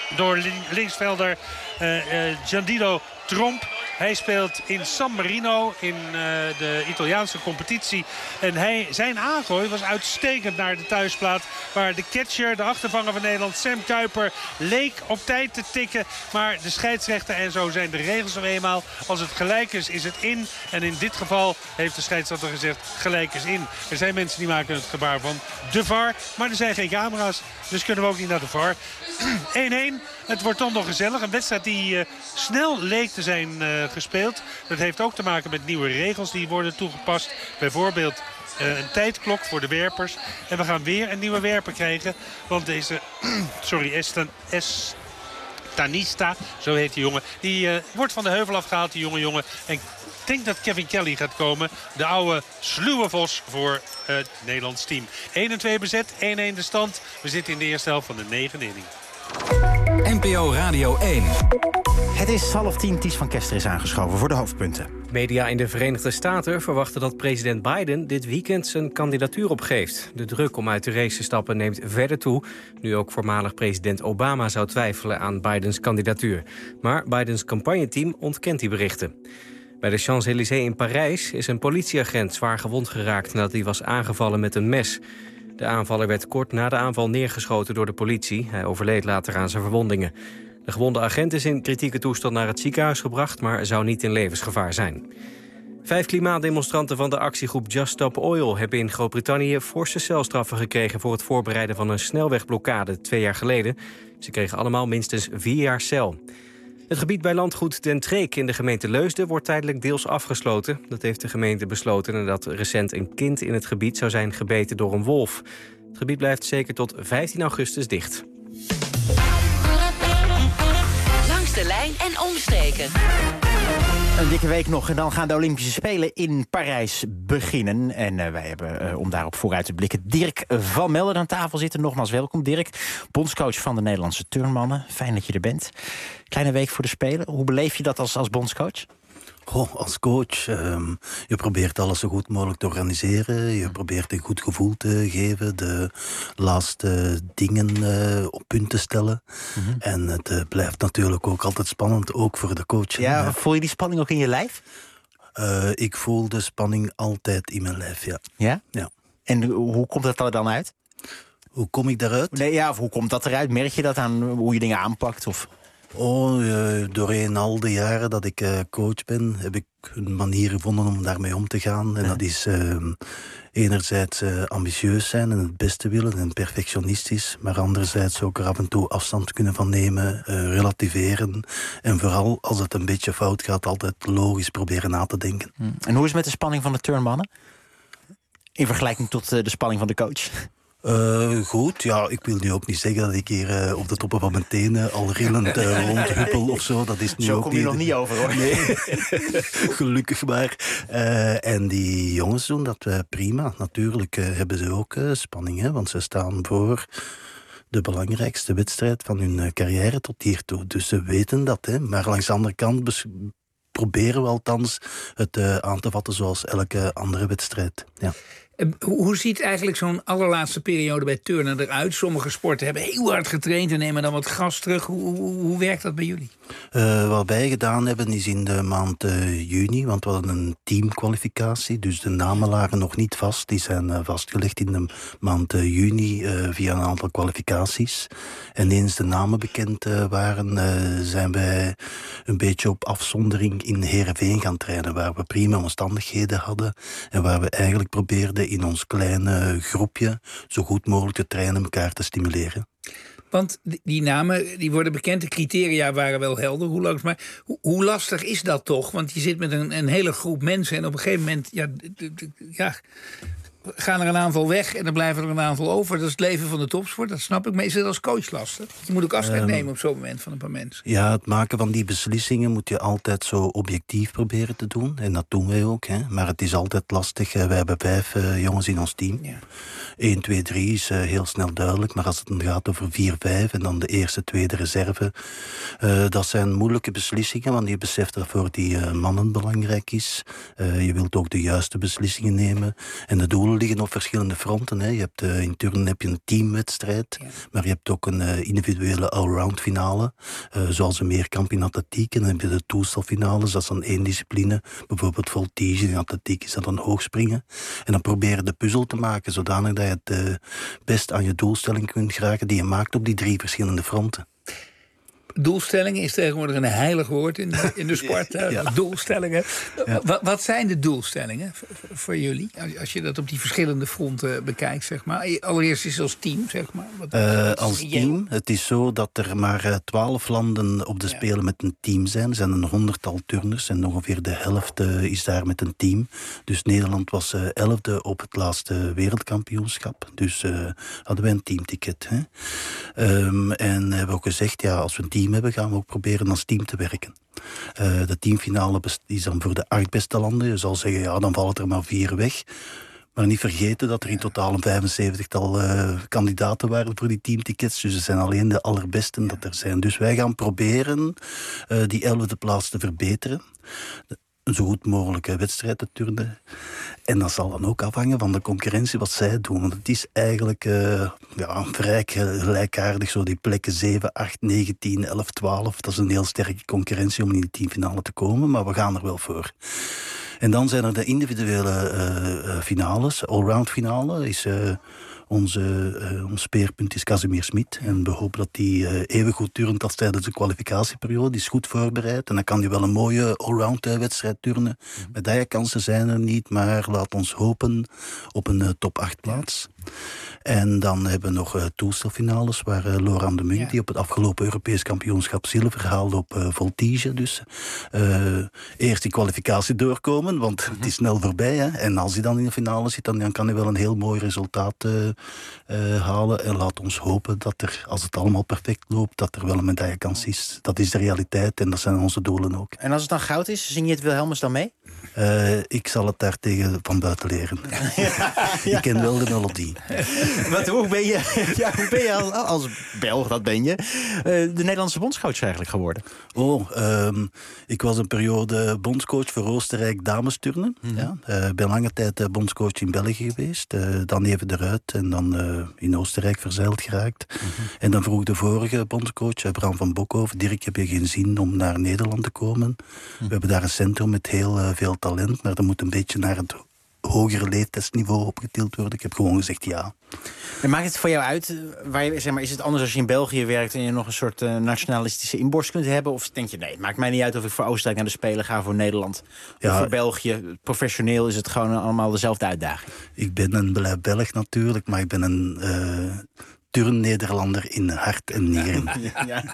door linksvelder uh, uh, Giandido Tromp. Hij speelt in San Marino in uh, de Italiaanse competitie. En hij, zijn aangooi was uitstekend naar de thuisplaat. Waar de catcher, de achtervanger van Nederland, Sam Kuiper, leek op tijd te tikken. Maar de scheidsrechter, en zo zijn de regels nog eenmaal, als het gelijk is, is het in. En in dit geval heeft de scheidsrechter gezegd, gelijk is in. Er zijn mensen die maken het gebaar van de V A R. Maar er zijn geen camera's, dus kunnen we ook niet naar de V A R. één-één. Het wordt dan nog gezellig. Een wedstrijd die uh, snel leek te zijn uh, gespeeld. Dat heeft ook te maken met nieuwe regels die worden toegepast. Bijvoorbeeld uh, een tijdklok voor de werpers. En we gaan weer een nieuwe werper krijgen. Want deze, sorry, Estan, Estanista, zo heet die jongen. Die uh, wordt van de heuvel afgehaald, die jonge jongen. En ik denk dat Kevin Kelly gaat komen. De oude sluwe vos voor uh, het Nederlands team. één en twee bezet, één-één de stand. We zitten in de eerste helft van de negende inning. N P O Radio één. Het is half tien, Ties van Kester is aangeschoven voor de hoofdpunten. Media in de Verenigde Staten verwachten dat president Biden dit weekend zijn kandidatuur opgeeft. De druk om uit de race te stappen neemt verder toe, nu ook voormalig president Obama zou twijfelen aan Bidens kandidatuur. Maar Bidens campagneteam ontkent die berichten. Bij de Champs-Élysées in Parijs is een politieagent zwaar gewond geraakt nadat hij was aangevallen met een mes. De aanvaller werd kort na de aanval neergeschoten door de politie. Hij overleed later aan zijn verwondingen. De gewonde agent is in kritieke toestand naar het ziekenhuis gebracht, maar zou niet in levensgevaar zijn. Vijf klimaatdemonstranten van de actiegroep Just Stop Oil hebben in Groot-Brittannië forse celstraffen gekregen voor het voorbereiden van een snelwegblokkade twee jaar geleden. Ze kregen allemaal minstens vier jaar cel. Het gebied bij landgoed Den Treek in de gemeente Leusden wordt tijdelijk deels afgesloten. Dat heeft de gemeente besloten nadat recent een kind in het gebied zou zijn gebeten door een wolf. Het gebied blijft zeker tot vijftien augustus dicht. Langs de lijn en omstreken. Een dikke week nog en dan gaan de Olympische Spelen in Parijs beginnen. En uh, wij hebben, uh, om daarop vooruit te blikken, Dirk van Melden aan tafel zitten. Nogmaals welkom, Dirk. Bondscoach van de Nederlandse turnmannen. Fijn dat je er bent. Kleine week voor de Spelen. Hoe beleef je dat als, als bondscoach? Goh, als coach, um, je probeert alles zo goed mogelijk te organiseren. Je probeert een goed gevoel te geven. De laatste dingen uh, op punt te stellen. Mm-hmm. En het uh, blijft natuurlijk ook altijd spannend, ook voor de coach. Ja, uh, voel je die spanning ook in je lijf? Uh, ik voel de spanning altijd in mijn lijf, ja. Ja? Ja. En hoe komt dat er dan uit? Hoe kom ik daaruit? Nee, ja, of hoe komt dat eruit? Merk je dat aan hoe je dingen aanpakt? Of... Oh, uh, doorheen al de jaren dat ik uh, coach ben, heb ik een manier gevonden om daarmee om te gaan. En ja. dat is uh, enerzijds uh, ambitieus zijn en het beste willen en perfectionistisch, maar anderzijds ook er af en toe afstand kunnen van nemen, uh, relativeren. En vooral als het een beetje fout gaat, altijd logisch proberen na te denken. En hoe is het met de spanning van de turnmannen? In vergelijking tot uh, de spanning van de coach? Uh, goed, ja, ik wil nu ook niet zeggen dat ik hier uh, op de toppen van mijn tenen al rillend uh, rondhuppel of zo. Dat is nu zo ook kom je niet, nog niet over, hoor. Nee, gelukkig maar. Uh, en die jongens doen dat uh, prima. Natuurlijk uh, hebben ze ook uh, spanning, hè, want ze staan voor de belangrijkste wedstrijd van hun uh, carrière tot hiertoe. Dus ze weten dat, hè. Maar langs de andere kant bes- proberen we althans het uh, aan te vatten zoals elke andere wedstrijd. Ja. Hoe ziet eigenlijk zo'n allerlaatste periode bij turnen eruit? Sommige sporten hebben heel hard getraind en nemen dan wat gas terug. Hoe, hoe, hoe werkt dat bij jullie? Uh, wat wij gedaan hebben is in de maand uh, juni, want we hadden een teamkwalificatie, dus de namen lagen nog niet vast. Die zijn uh, vastgelegd in de maand uh, juni uh, via een aantal kwalificaties. En eens de namen bekend uh, waren, uh, zijn wij een beetje op afzondering in Heerenveen gaan trainen, waar we prima omstandigheden hadden en waar we eigenlijk probeerden in ons kleine groepje zo goed mogelijk te trainen, elkaar te stimuleren. Want die namen die worden bekend, de criteria waren wel helder, hoe langs, maar hoe, hoe lastig is dat toch? Want je zit met een, een hele groep mensen en op een gegeven moment ja, d- d- ja, gaan er een aantal weg en dan blijven er een aantal over. Dat is het leven van de topsport, dat snap ik. Maar is het als coach lastig? Je moet ook afscheid um, nemen op zo'n moment van een paar mensen. Ja, het maken van die beslissingen moet je altijd zo objectief proberen te doen. En dat doen wij ook. Hè. Maar het is altijd lastig. We hebben vijf uh, jongens in ons team. Ja. één, twee, drie is uh, heel snel duidelijk. Maar als het dan gaat over vier, vijf en dan de eerste, tweede reserve. Uh, dat zijn moeilijke beslissingen. Want je beseft dat voor die uh, mannen belangrijk is. Uh, je wilt ook de juiste beslissingen nemen. En de doel liggen op verschillende fronten. Hè. Je hebt, uh, in turnen heb je een teamwedstrijd, ja. maar je hebt ook een uh, individuele allround finale, uh, zoals een meerkamp in atletiek. En dan heb je de toestelfinales, dat is dan één discipline. Bijvoorbeeld voltige, in atletiek is dat dan hoogspringen. En dan probeer je de puzzel te maken, zodanig dat je het uh, best aan je doelstelling kunt geraken die je maakt op die drie verschillende fronten. Doelstellingen is tegenwoordig een heilig woord in de, in de sport. Ja. Doelstellingen. Ja. Wat, wat zijn de doelstellingen voor, voor jullie? Als je dat op die verschillende fronten bekijkt, zeg maar. Allereerst is het als team, zeg maar. Wat, uh, wat als team. Het is zo dat er maar twaalf landen op de ja. Spelen met een team zijn. Er zijn een honderdtal turners en ongeveer de helft uh, is daar met een team. Dus Nederland was uh, elfde op het laatste wereldkampioenschap. Dus uh, hadden wij een teamticket. Hè? Um, en hebben we ook gezegd, ja, als we een team hebben, gaan we ook proberen als team te werken. Uh, de teamfinale is dan voor de acht beste landen. Je zal zeggen, ja, dan vallen er maar vier weg. Maar niet vergeten dat er in totaal een vijfenzeventigtal uh, kandidaten waren voor die teamtickets. Dus er zijn alleen de allerbesten dat er zijn. Dus wij gaan proberen uh, die elfde plaats te verbeteren. Een zo goed mogelijke wedstrijd te turnen. En dat zal dan ook afhangen van de concurrentie wat zij doen. Want het is eigenlijk uh, ja, vrij gelijkaardig. Zo die plekken zeven, acht, negen, tien, elf, twaalf. Dat is een heel sterke concurrentie om in de teamfinale te komen. Maar we gaan er wel voor. En dan zijn er de individuele uh, finales. Allround finale is... Uh, Onze, uh, ons speerpunt is Casimir Smit. En we hopen dat hij uh, even goed turnt als tijdens de kwalificatieperiode. Die is goed voorbereid. En dan kan hij wel een mooie allround uh, wedstrijd turnen. Mm-hmm. Medaillekansen zijn er niet, maar laat ons hopen op een uh, top acht plaats. En dan hebben we nog uh, toestelfinales, waar uh, Laurent de Munk, ja. die op het afgelopen Europees kampioenschap zilver haalde op uh, voltige. Dus uh, eerst die kwalificatie doorkomen, want mm-hmm. het is snel voorbij. Hè? En als hij dan in de finale zit, dan, dan kan hij wel een heel mooi resultaat uh, uh, halen. En laat ons hopen dat er, als het allemaal perfect loopt, dat er wel een medaillekans is. Dat is de realiteit en dat zijn onze doelen ook. En als het dan goud is, zing je het Wilhelmus dan mee? Uh, ik zal het daar tegen van buiten leren. Ja. Ik ken wel de melodie. Wat, hoe ben je, ja, hoe ben je als, als Belg, dat ben je, uh, de Nederlandse bondscoach eigenlijk geworden? Oh, um, ik was een periode bondscoach voor Oostenrijk damesturnen. Mm-hmm. Ja. Uh, ik ben lange tijd uh, bondscoach in België geweest. Uh, dan even eruit en dan uh, in Oostenrijk verzeild geraakt. Mm-hmm. En dan vroeg de vorige bondscoach, uh, Bram van Bokhoven, Dirk, heb je geen zin om naar Nederland te komen? Mm-hmm. We hebben daar een centrum met heel uh, veel talent, maar dat moet een beetje naar het hogere leeftijdsniveau opgetild worden. Ik heb gewoon gezegd ja. En maakt het voor jou uit? Waar je, zeg maar, is het anders als je in België werkt en je nog een soort uh, nationalistische inborst kunt hebben? Of denk je, nee, het maakt mij niet uit of ik voor Oostenrijk naar de Spelen ga, voor Nederland ja, of voor België. Professioneel is het gewoon allemaal dezelfde uitdaging. Ik ben een blij Belg natuurlijk, maar ik ben een uh, turn-Nederlander in hart en nieren. Ja, ja.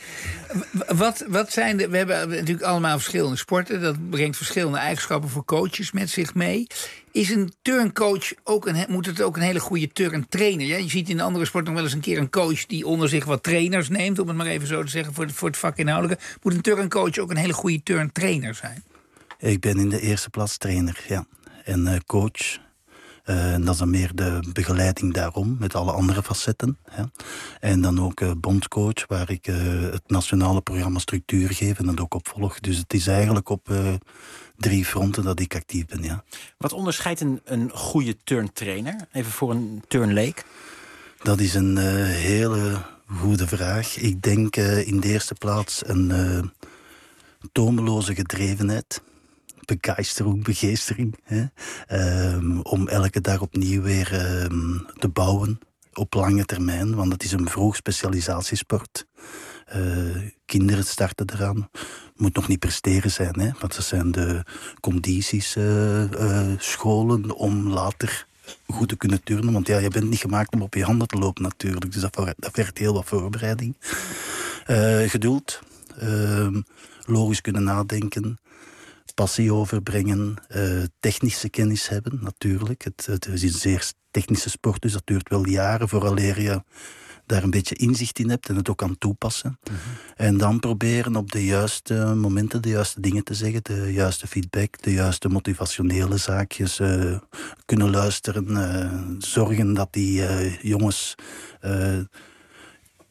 Wat, wat zijn de... We hebben natuurlijk allemaal verschillende sporten. Dat brengt verschillende eigenschappen voor coaches met zich mee. Is een turncoach ook een... Moet het ook een hele goede turntrainer? Ja? Je ziet in de andere sporten nog wel eens een keer een coach die onder zich wat trainers neemt, om het maar even zo te zeggen, voor het, voor het vakinhoudelijke. Moet een turncoach ook een hele goede turntrainer zijn? Ik ben in de eerste plaats trainer, ja. En uh, coach... Uh, en dat is dan meer de begeleiding daarom, met alle andere facetten. Ja. En dan ook uh, bondscoach, waar ik uh, het nationale programma structuur geef en dat ook opvolg. Dus het is eigenlijk op uh, drie fronten dat ik actief ben, ja. Wat onderscheidt een, een goede turntrainer? Even voor een turnleek. Dat is een uh, hele goede vraag. Ik denk uh, in de eerste plaats een uh, tomeloze gedrevenheid. Begeistering, begeestering. Hè? Um, om elke dag opnieuw weer um, te bouwen op lange termijn. Want het is een vroeg specialisatiesport. Uh, kinderen starten eraan. Moet nog niet presteren zijn, hè? Want dat zijn de condities, uh, uh, scholen om later goed te kunnen turnen. Want ja, je bent niet gemaakt om op je handen te lopen natuurlijk. Dus dat, dat vergt heel wat voorbereiding. Uh, geduld. Uh, logisch kunnen nadenken. Passie overbrengen, uh, technische kennis hebben, natuurlijk. Het, het is een zeer technische sport, dus dat duurt wel jaren vooraleer je daar een beetje inzicht in hebt en het ook kan toepassen. Mm-hmm. En dan proberen op de juiste momenten de juiste dingen te zeggen, de juiste feedback, de juiste motivationele zaakjes uh, kunnen luisteren, uh, zorgen dat die uh, jongens uh,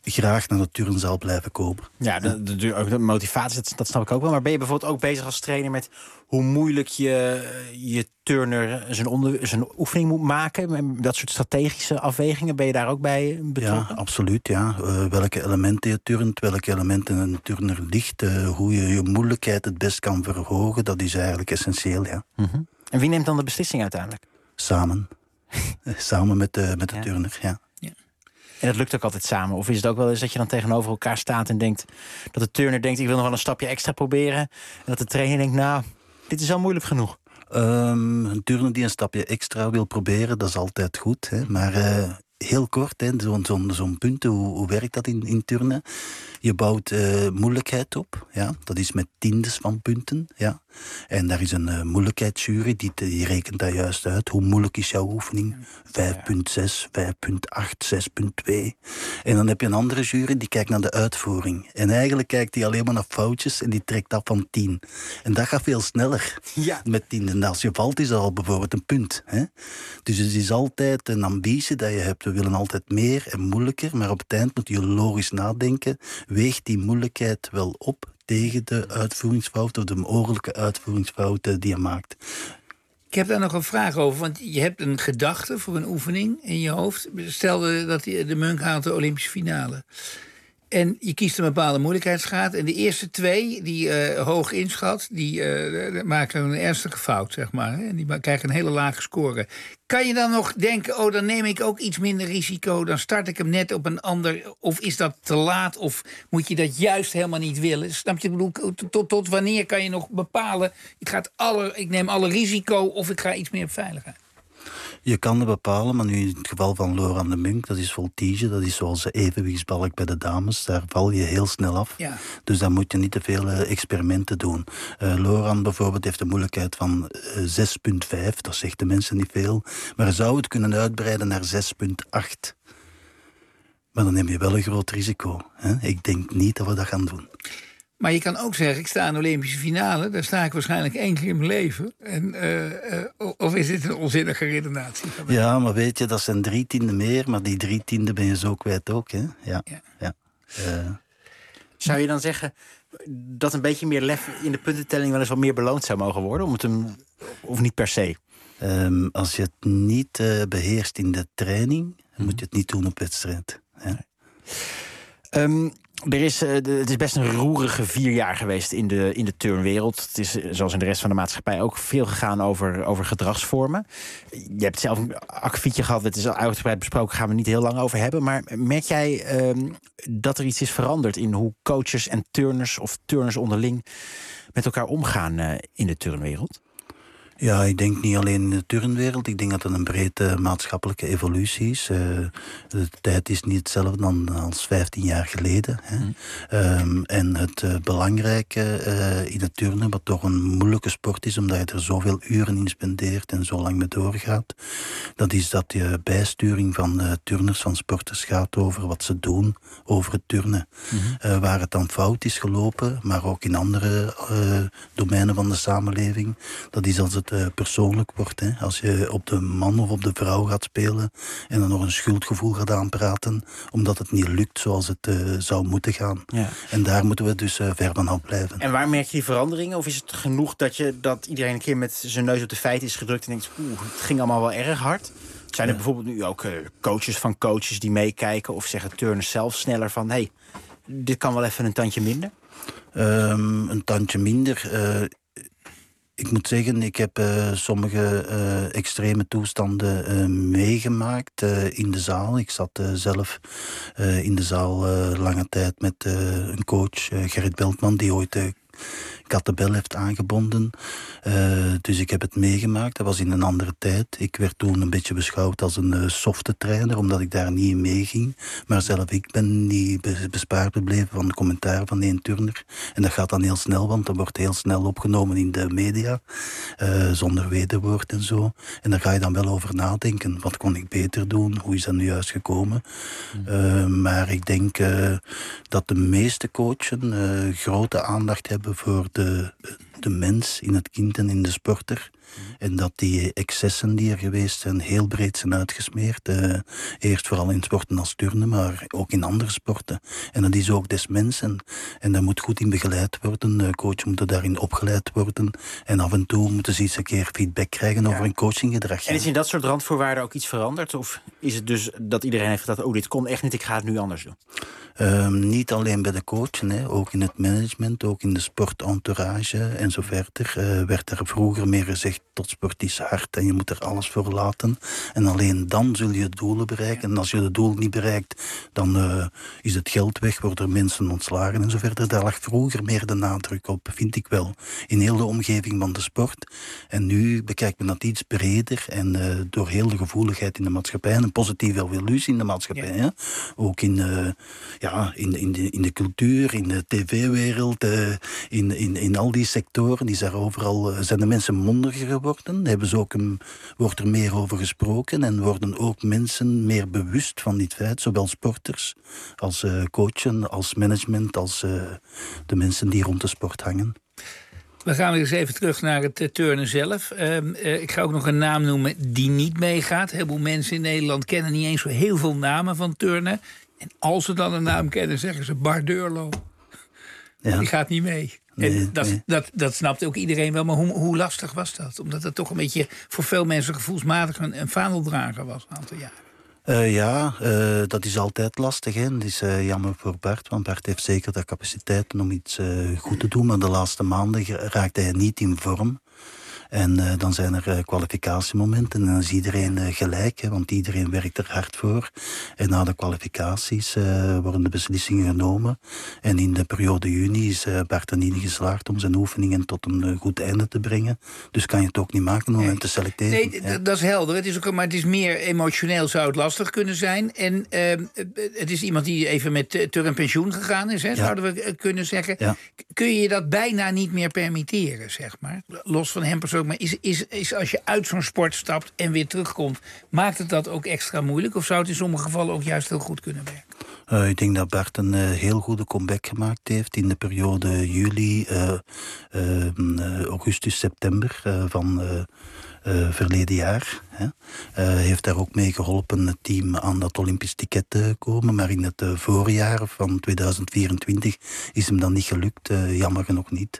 graag naar de turnzaal blijven komen. Ja, de, de, de, de motivatie, dat, dat snap ik ook wel. Maar ben je bijvoorbeeld ook bezig als trainer met hoe moeilijk je je turner zijn, onder, zijn oefening moet maken? Dat soort strategische afwegingen, ben je daar ook bij betrokken? Ja, absoluut. Ja. Uh, welke elementen je turnt, welke elementen een turner ligt, uh, hoe je je moeilijkheid het best kan verhogen, dat is eigenlijk essentieel. Ja. Mm-hmm. En wie neemt dan de beslissing uiteindelijk? Samen. Samen met de, met de ja. turner, ja. En dat lukt ook altijd samen? Of is het ook wel eens dat je dan tegenover elkaar staat en denkt, dat de turner denkt, ik wil nog wel een stapje extra proberen, en dat de trainer denkt, nou, dit is al moeilijk genoeg? Um, een turner die een stapje extra wil proberen, dat is altijd goed. Hè? Maar uh, heel kort, zo'n zo, zo punt, hoe, hoe werkt dat in, in turnen? Je bouwt uh, moeilijkheid op. Ja? Dat is met tiendes van punten. Ja? En daar is een uh, moeilijkheidsjury, die, die rekent dat juist uit. Hoe moeilijk is jouw oefening? vijf komma zes, vijf komma acht, zes komma twee. En dan heb je een andere jury, die kijkt naar de uitvoering. En eigenlijk kijkt die alleen maar naar foutjes en die trekt af van tien. En dat gaat veel sneller ja. met tien. En als je valt, is dat al bijvoorbeeld een punt. Hè? Dus het is altijd een ambitie dat je hebt. We willen altijd meer en moeilijker, maar op het eind moet je logisch nadenken. Weegt die moeilijkheid wel op tegen de uitvoeringsfouten of de mogelijke uitvoeringsfouten die je maakt? Ik heb daar nog een vraag over, want je hebt een gedachte voor een oefening in je hoofd. Stel dat de Munk haalt de Olympische finale. En je kiest een bepaalde moeilijkheidsgraad. En de eerste twee, die uh, hoog inschat, die uh, maken een ernstige fout, zeg maar. En die krijgen een hele lage score. Kan je dan nog denken, oh, dan neem ik ook iets minder risico, dan start ik hem net op een ander, of is dat te laat, of moet je dat juist helemaal niet willen? Snap je? Ik bedoel, tot, tot wanneer kan je nog bepalen, ik, ga het alle, ik neem alle risico, of ik ga iets meer op veiligheid? Je kan het bepalen, maar nu in het geval van Laurent de Munk, dat is voltige, dat is zoals de evenwichtsbalk bij de dames, daar val je heel snel af. Ja. Dus daar moet je niet te veel uh, experimenten doen. Uh, Laurent bijvoorbeeld heeft een moeilijkheid van uh, zes komma vijf, dat zegt de mensen niet veel, maar zou het kunnen uitbreiden naar zes komma acht. Maar dan neem je wel een groot risico. Hè? Ik denk niet dat we dat gaan doen. Maar je kan ook zeggen, ik sta in de Olympische finale, daar sta ik waarschijnlijk één keer in mijn leven. En, uh, uh, of is dit een onzinnige redenatie? Ja, maar weet je, dat zijn drie tienden meer, maar die drie tienden ben je zo kwijt ook. Hè? Ja. Ja. Ja. Uh. Zou je dan zeggen dat een beetje meer lef in de puntentelling wel eens wat meer beloond zou mogen worden? Om het hem, of niet per se? Um, als je het niet uh, beheerst in de training, mm-hmm. moet je het niet doen op wedstrijd. Hè? Um, Er is, uh, de, het is best een roerige vier jaar geweest in de, in de turnwereld. Het is, zoals in de rest van de maatschappij, ook veel gegaan over, over gedragsvormen. Je hebt zelf een akkefietje gehad, het is al uitgebreid besproken, gaan we niet heel lang over hebben. Maar merk jij uh, dat er iets is veranderd in hoe coaches en turners of turners onderling met elkaar omgaan uh, in de turnwereld? Ja, ik denk niet alleen in de turnwereld. Ik denk dat het een brede maatschappelijke evolutie is. Uh, de tijd is niet hetzelfde dan als vijftien jaar geleden. Hè. Mm. Um, en het uh, belangrijke uh, in het turnen, wat toch een moeilijke sport is, omdat je er zoveel uren in spendeert en zo lang mee doorgaat, dat is dat je bijsturing van uh, turners, van sporters gaat over wat ze doen, over het turnen. Mm-hmm. Uh, waar het dan fout is gelopen, maar ook in andere uh, domeinen van de samenleving, dat is als het Uh, persoonlijk wordt. Hè. Als je op de man of op de vrouw gaat spelen en dan nog een schuldgevoel gaat aanpraten, omdat het niet lukt zoals het uh, zou moeten gaan. Ja. En daar moeten we dus uh, ver van afblijven. En waar merk je die veranderingen? Of is het genoeg dat, je, dat iedereen een keer met zijn neus op de feiten is gedrukt en denkt, oeh, het ging allemaal wel erg hard? Zijn er ja. bijvoorbeeld nu ook uh, coaches van coaches die meekijken, of zeggen turners zelf sneller van, hé, hey, dit kan wel even een tandje minder? Um, een tandje minder. Uh, Ik moet zeggen, ik heb uh, sommige uh, extreme toestanden uh, meegemaakt uh, in de zaal. Ik zat uh, zelf uh, in de zaal uh, lange tijd met uh, een coach, uh, Gerrit Beltman, die ooit uh, Kattebel heeft aangebonden. Uh, dus ik heb het meegemaakt. Dat was in een andere tijd. Ik werd toen een beetje beschouwd als een uh, softe trainer, omdat ik daar niet in meeging. Maar zelf, ik ben niet be- bespaard gebleven van de commentaar van één turner. En dat gaat dan heel snel, want dat wordt heel snel opgenomen in de media. Uh, zonder wederwoord en zo. En daar ga je dan wel over nadenken. Wat kon ik beter doen? Hoe is dat nu juist gekomen? Mm. Uh, maar ik denk uh, dat de meeste coachen uh, grote aandacht hebben voor de, de mens in het kind en in de sporter. En dat die excessen die er geweest zijn heel breed zijn uitgesmeerd. Uh, eerst vooral in sporten als turnen, maar ook in andere sporten. En dat is ook des mensen. En daar moet goed in begeleid worden. De coach moet daarin opgeleid worden. En af en toe moeten ze eens een keer feedback krijgen ja. over een coachinggedrag. En is in dat soort randvoorwaarden ook iets veranderd? Of is het dus dat iedereen heeft gedacht, oh, dit kon echt niet, ik ga het nu anders doen? Um, niet alleen bij de coachen, hè, ook in het management, ook in de sportentourage en zo verder. Uh, werd er vroeger meer gezegd, tot sport is hard en je moet er alles voor laten. En alleen dan zul je doelen bereiken. En als je het doel niet bereikt, dan uh, is het geld weg, worden mensen ontslagen en zo verder. Daar lag vroeger meer de nadruk op, vind ik wel, in heel de omgeving van de sport. En nu bekijkt men dat iets breder en uh, door heel de gevoeligheid in de maatschappij en een positieve evolutie in de maatschappij. Ja. Hè? Ook in... Uh, Ja, in, in, de, in de cultuur, in de tv-wereld, uh, in, in, in al die sectoren, die zijn overal, uh, zijn de mensen mondiger geworden. Hebben ze ook een, wordt er meer over gesproken en worden ook mensen meer bewust van dit feit, zowel sporters als uh, coachen, als management, als uh, de mensen die rond de sport hangen. We gaan weer eens even terug naar het uh, turnen zelf. Uh, uh, ik ga ook nog een naam noemen die niet meegaat. Heel veel mensen in Nederland kennen niet eens zo heel veel namen van turnen. En als ze dan een naam kennen, zeggen ze Bart Deurlo. Ja. Die gaat niet mee. Nee, en dat, nee. dat, dat snapt ook iedereen wel. Maar hoe, hoe lastig was dat? Omdat het toch een beetje voor veel mensen gevoelsmatig een, een vaandeldrager was een aantal jaren. Uh, ja, uh, dat is altijd lastig. Hè. Het is uh, jammer voor Bart, want Bart heeft zeker de capaciteiten om iets uh, goed te doen. Maar de laatste maanden raakte hij niet in vorm. En uh, dan zijn er uh, kwalificatiemomenten en dan is iedereen uh, gelijk, hè, want iedereen werkt er hard voor. En na de kwalificaties uh, worden de beslissingen genomen. En in de periode juni is uh, Bart er niet geslaagd om zijn oefeningen tot een uh, goed einde te brengen. Dus kan je het ook niet maken om nee. hem te selecteren. Nee, ja. dat is helder. Het is ook, maar het is meer emotioneel zou het lastig kunnen zijn. En uh, het is iemand die even met uh, ter- en pensioen gegaan is, hè, ja. zouden we uh, kunnen zeggen. Ja. Kun je je dat bijna niet meer permitteren, zeg maar? Los van hem persoonlijk. Maar is, is, is als je uit zo'n sport stapt en weer terugkomt, maakt het dat ook extra moeilijk? Of zou het in sommige gevallen ook juist heel goed kunnen werken? Uh, ik denk dat Bart een uh, heel goede comeback gemaakt heeft in de periode juli, uh, uh, uh, augustus, september uh, van uh, uh, verleden jaar. Hè. Uh, heeft daar ook mee geholpen het team aan dat Olympisch ticket te komen. Maar in het uh, voorjaar van tweeduizend vierentwintig is hem dan niet gelukt. Uh, jammer genoeg niet.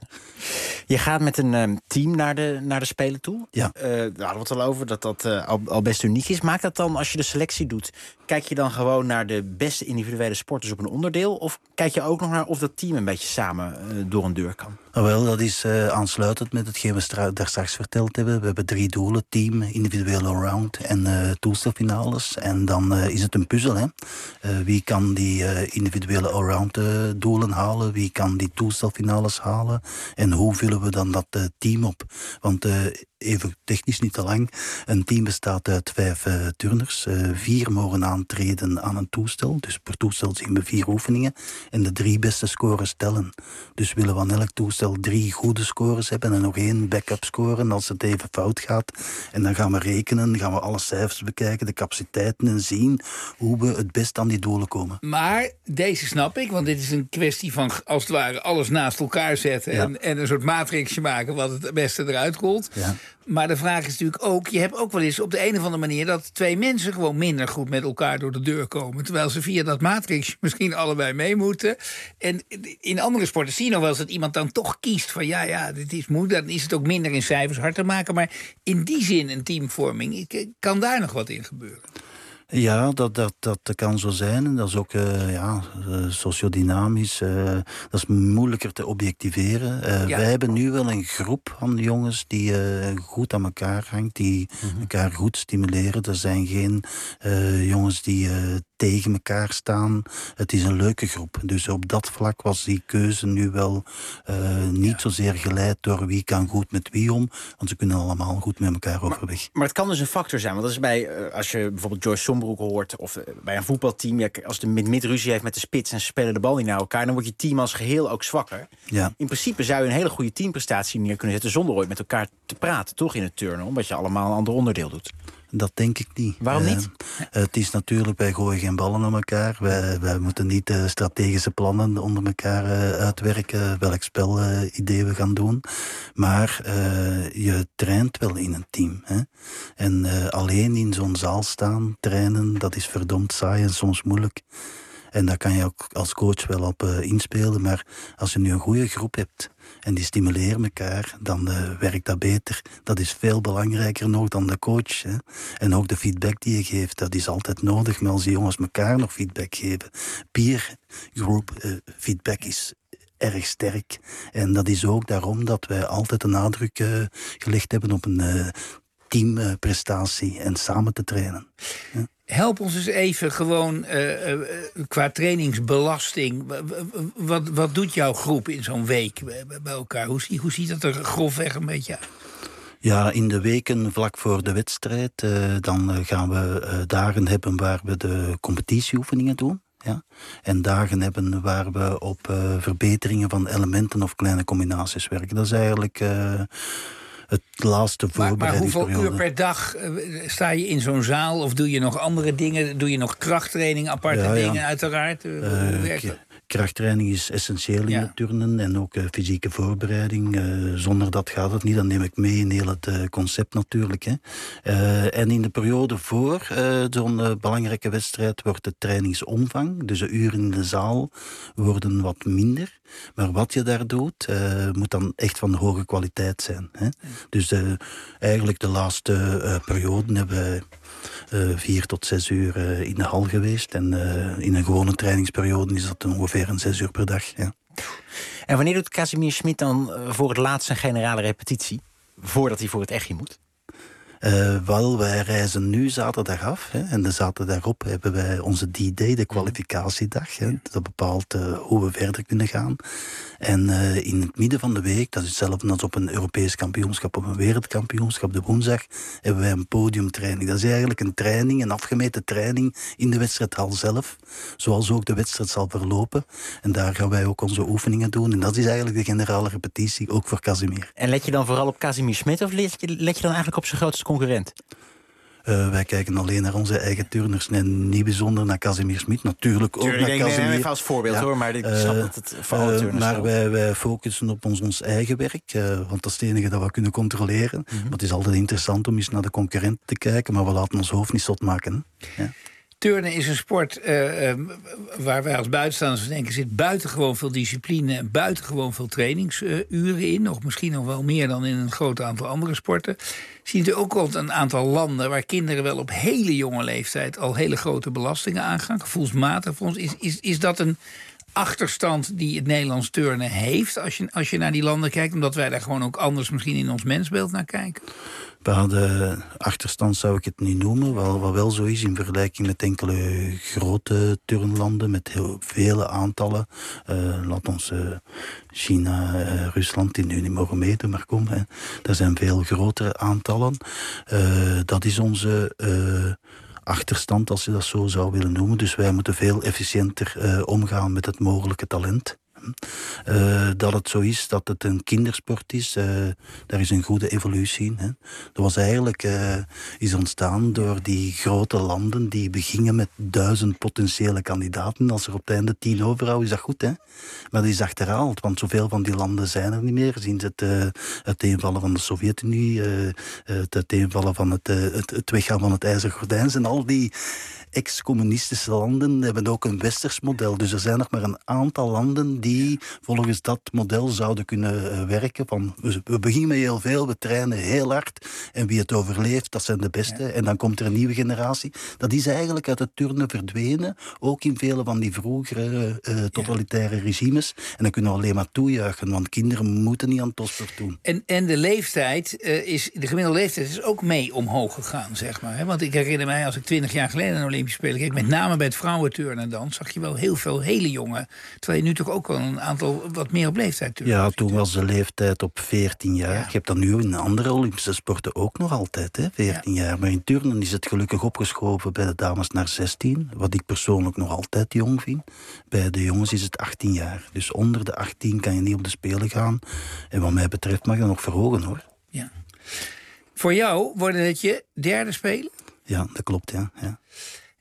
Je gaat met een um, team naar de, naar de Spelen toe. Ja. Uh, daar hadden we het al over, dat dat uh, al, al best uniek is. Maakt dat dan, als je de selectie doet, kijk je dan gewoon naar de beste individuele sporters op een onderdeel? Of kijk je ook nog naar of dat team een beetje samen uh, door een deur kan? Nou wel, dat is uh, aansluitend met hetgeen we stra- daar straks verteld hebben. We hebben drie doelen, team, individuele allround en uh, toestelfinales. En dan uh, is het een puzzel. Hè? Uh, wie kan die uh, individuele allround uh, doelen halen? Wie kan die toestelfinales halen? En hoe vullen we dan dat uh, team op? Want uh, even technisch niet te lang. Een team bestaat uit vijf uh, turners. Uh, vier mogen aantreden aan een toestel. Dus per toestel zien we vier oefeningen. En de drie beste scores tellen. Dus willen we aan elk toestel drie goede scores hebben en nog één backup scoren als het even fout gaat. En dan gaan we rekenen, gaan we alle cijfers bekijken, de capaciteiten en zien hoe we het best aan die doelen komen. Maar deze snap ik, want dit is een kwestie van als het ware alles naast elkaar zetten ja. en, en een soort matrixje maken wat het beste eruit rolt. Ja. Maar de vraag is natuurlijk ook, je hebt ook wel eens op de een of andere manier dat twee mensen gewoon minder goed met elkaar door de deur komen. Terwijl ze via dat matrix misschien allebei mee moeten. En in andere sporten zie je nog wel eens dat iemand dan toch kiest van ja, ja, dit is moeilijk. Dan is het ook minder in cijfers hard te maken. Maar in die zin een teamvorming, kan daar nog wat in gebeuren? Ja, dat, dat, dat kan zo zijn. En dat is ook uh, ja, uh, sociodynamisch. Uh, dat is moeilijker te objectiveren. Uh, ja. Wij hebben nu wel een groep van jongens die uh, goed aan elkaar hangt. Die mm-hmm. elkaar goed stimuleren. Er zijn geen uh, jongens die uh, tegen elkaar staan. Het is een leuke groep. Dus op dat vlak was die keuze nu wel uh, niet ja. zozeer geleid door wie kan goed met wie om. Want ze kunnen allemaal goed met elkaar overweg. Maar, maar het kan dus een factor zijn. Want dat is bij, uh, als je bijvoorbeeld Joyce Sombroek hoort, of uh, bij een voetbalteam, ja, als de mid ruzie heeft met de spits en ze spelen de bal niet naar elkaar, dan wordt je team als geheel ook zwakker. Ja. In principe zou je een hele goede teamprestatie neer kunnen zetten zonder ooit met elkaar te praten, toch in het turnen, omdat je allemaal een ander onderdeel doet. Dat denk ik niet. Waarom niet? Uh, het is natuurlijk, wij gooien geen ballen naar elkaar. Wij, wij moeten niet uh, strategische plannen onder elkaar uh, uitwerken, welk spel uh, idee we gaan doen. Maar uh, je traint wel in een team. Hè? En uh, alleen in zo'n zaal staan, trainen, dat is verdomd saai en soms moeilijk. En daar kan je ook als coach wel op uh, inspelen. Maar als je nu een goede groep hebt en die stimuleren elkaar, dan uh, werkt dat beter. Dat is veel belangrijker nog dan de coach. Hè? En ook de feedback die je geeft, dat is altijd nodig. Maar als die jongens elkaar nog feedback geven, peer group uh, feedback is erg sterk. En dat is ook daarom dat wij altijd een nadruk uh, gelegd hebben op een uh, teamprestatie en samen te trainen. Ja. Help ons eens even gewoon uh, uh, qua trainingsbelasting. Wat, wat doet jouw groep in zo'n week bij elkaar? Hoe, hoe ziet dat er grofweg een beetje uit? Ja, in de weken vlak voor de wedstrijd, uh, dan gaan we uh, dagen hebben waar we de competitieoefeningen doen. Ja? En dagen hebben waar we op uh, verbeteringen van elementen of kleine combinaties werken. Dat is eigenlijk Uh, het laatste voorbereidingsperiode. Maar, maar hoeveel uur per dag uh, sta je in zo'n zaal? Of doe je nog andere dingen? Doe je nog krachttraining, aparte ja, ja. dingen uiteraard? Uh, hoe werkt dat? Krachttraining is essentieel in ja. het turnen en ook uh, fysieke voorbereiding. Uh, zonder dat gaat het niet. Dan neem ik mee in heel het uh, concept natuurlijk. Hè. Uh, en in de periode voor uh, zo'n uh, belangrijke wedstrijd wordt de trainingsomvang, dus de uren in de zaal, worden wat minder. Maar wat je daar doet, uh, moet dan echt van hoge kwaliteit zijn. Hè. Ja. Dus uh, eigenlijk de laatste uh, perioden hebben wij Uh, vier tot zes uur uh, in de hal geweest. En uh, in een gewone trainingsperiode is dat ongeveer een zes uur per dag. Ja. En wanneer doet Casimir Smit dan uh, voor het laatst een generale repetitie? Voordat hij voor het echi moet? Uh, wel, wij reizen nu zaterdag af. Hè, en de zaterdag op hebben wij onze D-Day, de kwalificatiedag. Hè, dat bepaalt uh, hoe we verder kunnen gaan. En uh, in het midden van de week, dat is hetzelfde als op een Europees kampioenschap, op een wereldkampioenschap, de woensdag, hebben wij een podiumtraining. Dat is eigenlijk een training, een afgemeten training in de wedstrijdhal zelf. Zoals ook de wedstrijd zal verlopen. En daar gaan wij ook onze oefeningen doen. En dat is eigenlijk de generale repetitie, ook voor Casimir. En let je dan vooral op Casimir Smit of let je, let je dan eigenlijk op zijn grootste concurrent? Uh, wij kijken alleen naar onze eigen turners en niet bijzonder naar Casimir Smit. Natuurlijk ook Tuurlijk, naar Casimir. Even als voorbeeld ja. hoor, maar ik snap uh, dat het voor alle turners uh, Maar wij, wij focussen op ons, ons eigen werk, uh, want dat is het enige dat we kunnen controleren. Mm-hmm. Maar het is altijd interessant om eens naar de concurrent te kijken, maar we laten ons hoofd niet zot maken. Hè? Ja. Turnen is een sport uh, uh, waar wij als buitenstaanders denken, zit buitengewoon veel discipline en buitengewoon veel trainingsuren uh, in. Nog misschien nog wel meer dan in een groot aantal andere sporten. Zie je ook al een aantal landen waar kinderen wel op hele jonge leeftijd al hele grote belastingen aangaan. Gevoelsmatig voor ons. Is, is, is dat een achterstand die het Nederlands turnen heeft als je, als je naar die landen kijkt? Omdat wij daar gewoon ook anders misschien in ons mensbeeld naar kijken? De achterstand zou ik het niet noemen, wel, wat wel zo is in vergelijking met enkele grote turnlanden met heel vele aantallen. Uh, laat ons uh, China, uh, Rusland, die nu niet mogen meten, maar kom, hè. Er zijn veel grotere aantallen. Uh, dat is onze Uh, achterstand, als je dat zo zou willen noemen. Dus wij moeten veel efficiënter uh, omgaan met het mogelijke talent. Uh, dat het zo is dat het een kindersport is, uh, daar is een goede evolutie in. Hè. Dat was eigenlijk uh, is ontstaan door die grote landen die begingen met duizend potentiële kandidaten. Als er op het einde tien overhouden, is dat goed, hè? Maar dat is achterhaald, want zoveel van die landen zijn er niet meer. Sinds het uh, uiteenvallen van de Sovjet-Unie, uh, het uiteenvallen van het, uh, het, het weggaan van het ijzeren gordijn, en al die ex-communistische landen hebben ook een westers model. Dus er zijn nog maar een aantal landen die volgens dat model zouden kunnen uh, werken. Van, we, we beginnen met heel veel, we trainen heel hard. En wie het overleeft, dat zijn de beste. Ja. En dan komt er een nieuwe generatie. Dat is eigenlijk uit het turnen verdwenen. Ook in vele van die vroegere uh, totalitaire ja. regimes. En dan kunnen we alleen maar toejuichen. Want kinderen moeten niet aan topsport doen. En, en de leeftijd, uh, is, de gemiddelde leeftijd is ook mee omhoog gegaan, zeg maar. Hè? Want ik herinner mij, als ik twintig jaar geleden naar Olympische Spelen keek, met name bij het vrouwenturnen dan, zag je wel heel veel hele jongen. Terwijl je nu toch ook wel een aantal wat meer op leeftijd turnen. Ja, toen was de leeftijd op veertien jaar. Ja. Je hebt dat nu in andere Olympische sporten ook nog altijd, hè, veertien ja. jaar. Maar in turnen is het gelukkig opgeschoven bij de dames naar zestien. Wat ik persoonlijk nog altijd jong vind. Bij de jongens is het achttien jaar. Dus onder de achttien kan je niet op de Spelen gaan. En wat mij betreft mag je nog verhogen, hoor. Ja. Voor jou worden het je derde Spelen? Ja, dat klopt, ja. ja.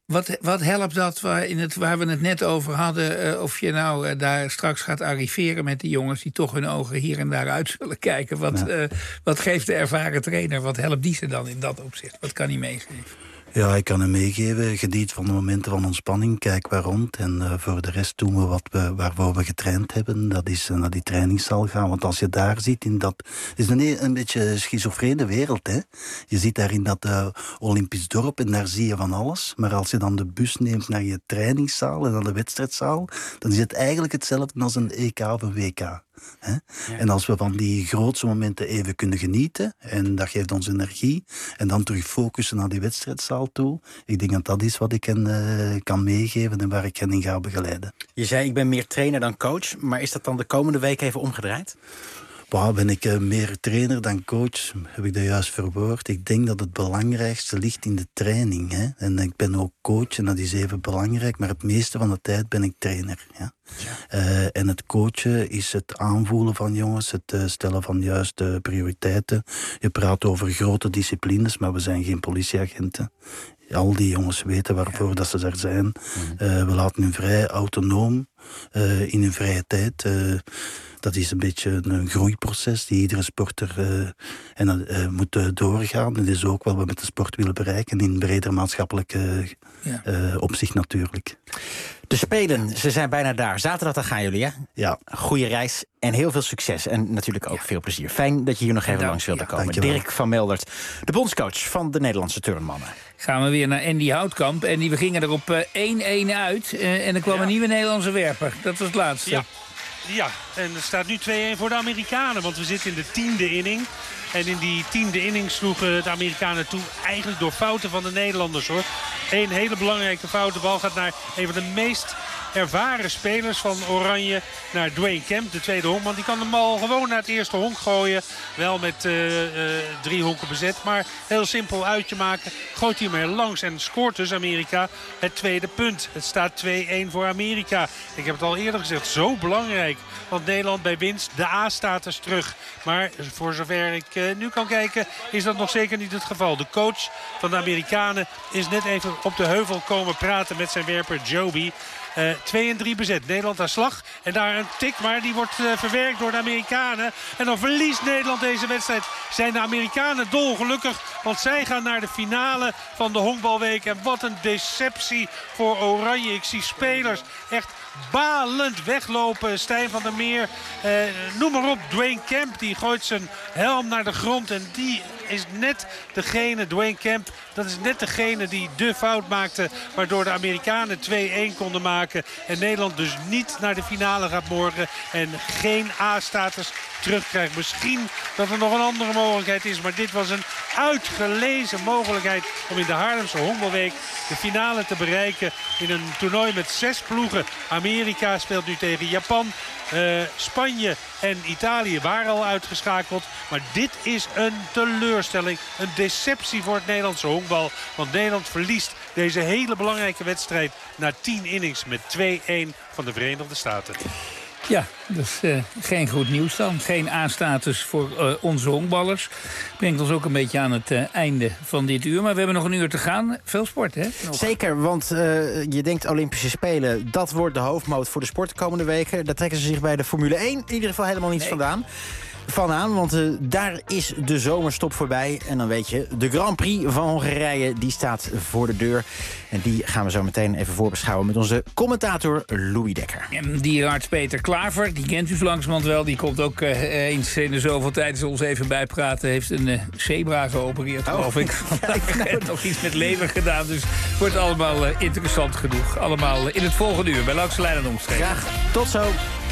Wat, wat helpt dat waar, in het, waar we het net over hadden... Uh, of je nou uh, daar straks gaat arriveren met die jongens... die toch hun ogen hier en daar uit zullen kijken. Wat, ja. uh, wat geeft de ervaren trainer? Wat helpt die ze dan in dat opzicht? Wat kan hij meegeven? Ja, ik kan hem meegeven. Geniet van de momenten van ontspanning. Kijk waar rond. En uh, voor de rest doen we wat we, waarvoor we getraind hebben. Dat is uh, naar die trainingszaal gaan. Want als je daar zit, in dat... Het is een, een beetje een schizofrene wereld, hè. Je zit daar in dat uh, Olympisch dorp en daar zie je van alles. Maar als je dan de bus neemt naar je trainingszaal en naar de wedstrijdzaal... dan is het eigenlijk hetzelfde als een E K of een W K. He? Ja. En als we van die grootste momenten even kunnen genieten... en dat geeft ons energie... en dan terug focussen naar die wedstrijdzaal toe... ik denk dat dat is wat ik hen uh, kan meegeven... en waar ik hen in ga begeleiden. Je zei, ik ben meer trainer dan coach... maar is dat dan de komende week even omgedraaid? Wow, ben ik uh, meer trainer dan coach, heb ik dat juist verwoord. Ik denk dat het belangrijkste ligt in de training. Hè? En ik ben ook coach en dat is even belangrijk... maar het meeste van de tijd ben ik trainer. Ja? Ja. Uh, en het coachen is het aanvoelen van jongens... het uh, stellen van juiste prioriteiten. Je praat over grote disciplines, maar we zijn geen politieagenten. Al die jongens weten waarvoor ja. dat ze er zijn. Mm-hmm. Uh, we laten hun vrij autonoom uh, in hun vrije tijd... Uh, Dat is een beetje een groeiproces die iedere sporter uh, en, uh, moet uh, doorgaan. Dat is ook wat we met de sport willen bereiken... in breder maatschappelijke ja. uh, opzicht natuurlijk. De Spelen, ze zijn bijna daar. Zaterdag dan gaan jullie, hè? Ja. Goeie reis en heel veel succes. En natuurlijk ook ja. veel plezier. Fijn dat je hier nog even Dank, langs wilde ja, komen. Dirk van Meldert, de bondscoach van de Nederlandse turnmannen. Gaan we weer naar Andy Houtkamp. En die, we gingen er op uh, één-één uit. Uh, en er kwam ja. een nieuwe Nederlandse werper. Dat was het laatste. Ja. Ja, en er staat nu twee-één voor de Amerikanen. Want we zitten in de tiende inning. En in die tiende inning sloegen de Amerikanen toe. Eigenlijk door fouten van de Nederlanders, hoor. Eén hele belangrijke fout. De bal gaat naar een van de meest ervaren spelers van Oranje, naar Dwayne Kemp, de tweede honkman. Die kan de bal gewoon naar het eerste honk gooien. Wel met uh, uh, drie honken bezet, maar heel simpel uitje maken. Gooit hij hem er langs en scoort dus Amerika het tweede punt. Het staat twee-één voor Amerika. Ik heb het al eerder gezegd, zo belangrijk. Want Nederland bij winst de A-status terug. Maar voor zover ik uh, nu kan kijken, is dat nog zeker niet het geval. De coach van de Amerikanen is net even op de heuvel komen praten met zijn werper Joby. Uh, twee en drie bezet. Nederland aan slag. En daar een tik, maar die wordt uh, verwerkt door de Amerikanen. En dan verliest Nederland deze wedstrijd. Zijn de Amerikanen dolgelukkig. Want zij gaan naar de finale van de honkbalweek. En wat een deceptie voor Oranje. Ik zie spelers echt balend weglopen. Stijn van der Meer, uh, noem maar op. Dwayne Kemp, die gooit zijn helm naar de grond. En die is net degene, Dwayne Kemp, dat is net degene die de fout maakte. Waardoor de Amerikanen twee-één konden maken. En Nederland dus niet naar de finale gaat morgen. En geen A-status terugkrijgt. Misschien dat er nog een andere mogelijkheid is. Maar dit was een uitgelezen mogelijkheid om in de Haarlemse Honkbalweek de finale te bereiken. In een toernooi met zes ploegen. Amerika speelt nu tegen Japan. Uh, Spanje en Italië waren al uitgeschakeld. Maar dit is een teleurstelling. Een deceptie voor het Nederlandse honkbal. Want Nederland verliest deze hele belangrijke wedstrijd na tien innings met twee-één van de Verenigde Staten. Ja, dus uh, geen goed nieuws dan. Geen A-status voor uh, onze honkballers. Brengt ons ook een beetje aan het uh, einde van dit uur. Maar we hebben nog een uur te gaan. Veel sport, hè? Nog. Zeker, want uh, je denkt Olympische Spelen, dat wordt de hoofdmoot voor de sport de komende weken. Daar trekken ze zich bij de Formule één in ieder geval helemaal niets nee. vandaan. Van aan, want uh, daar is de zomerstop voorbij. En dan weet je, de Grand Prix van Hongarije, die staat voor de deur. En die gaan we zo meteen even voorbeschouwen met onze commentator Louis Dekker. En dierenarts Peter Klaver, die kent u zo langzamerhand wel. Die komt ook uh, eens in de zoveel tijd ons even bijpraten. Heeft een uh, zebra geopereerd, oh. geloof ik. Vandaag nou, nog iets met lever gedaan. Dus het wordt allemaal uh, interessant genoeg. Allemaal uh, in het volgende uur bij Langs de Lijn en Omstreken. Graag, tot zo.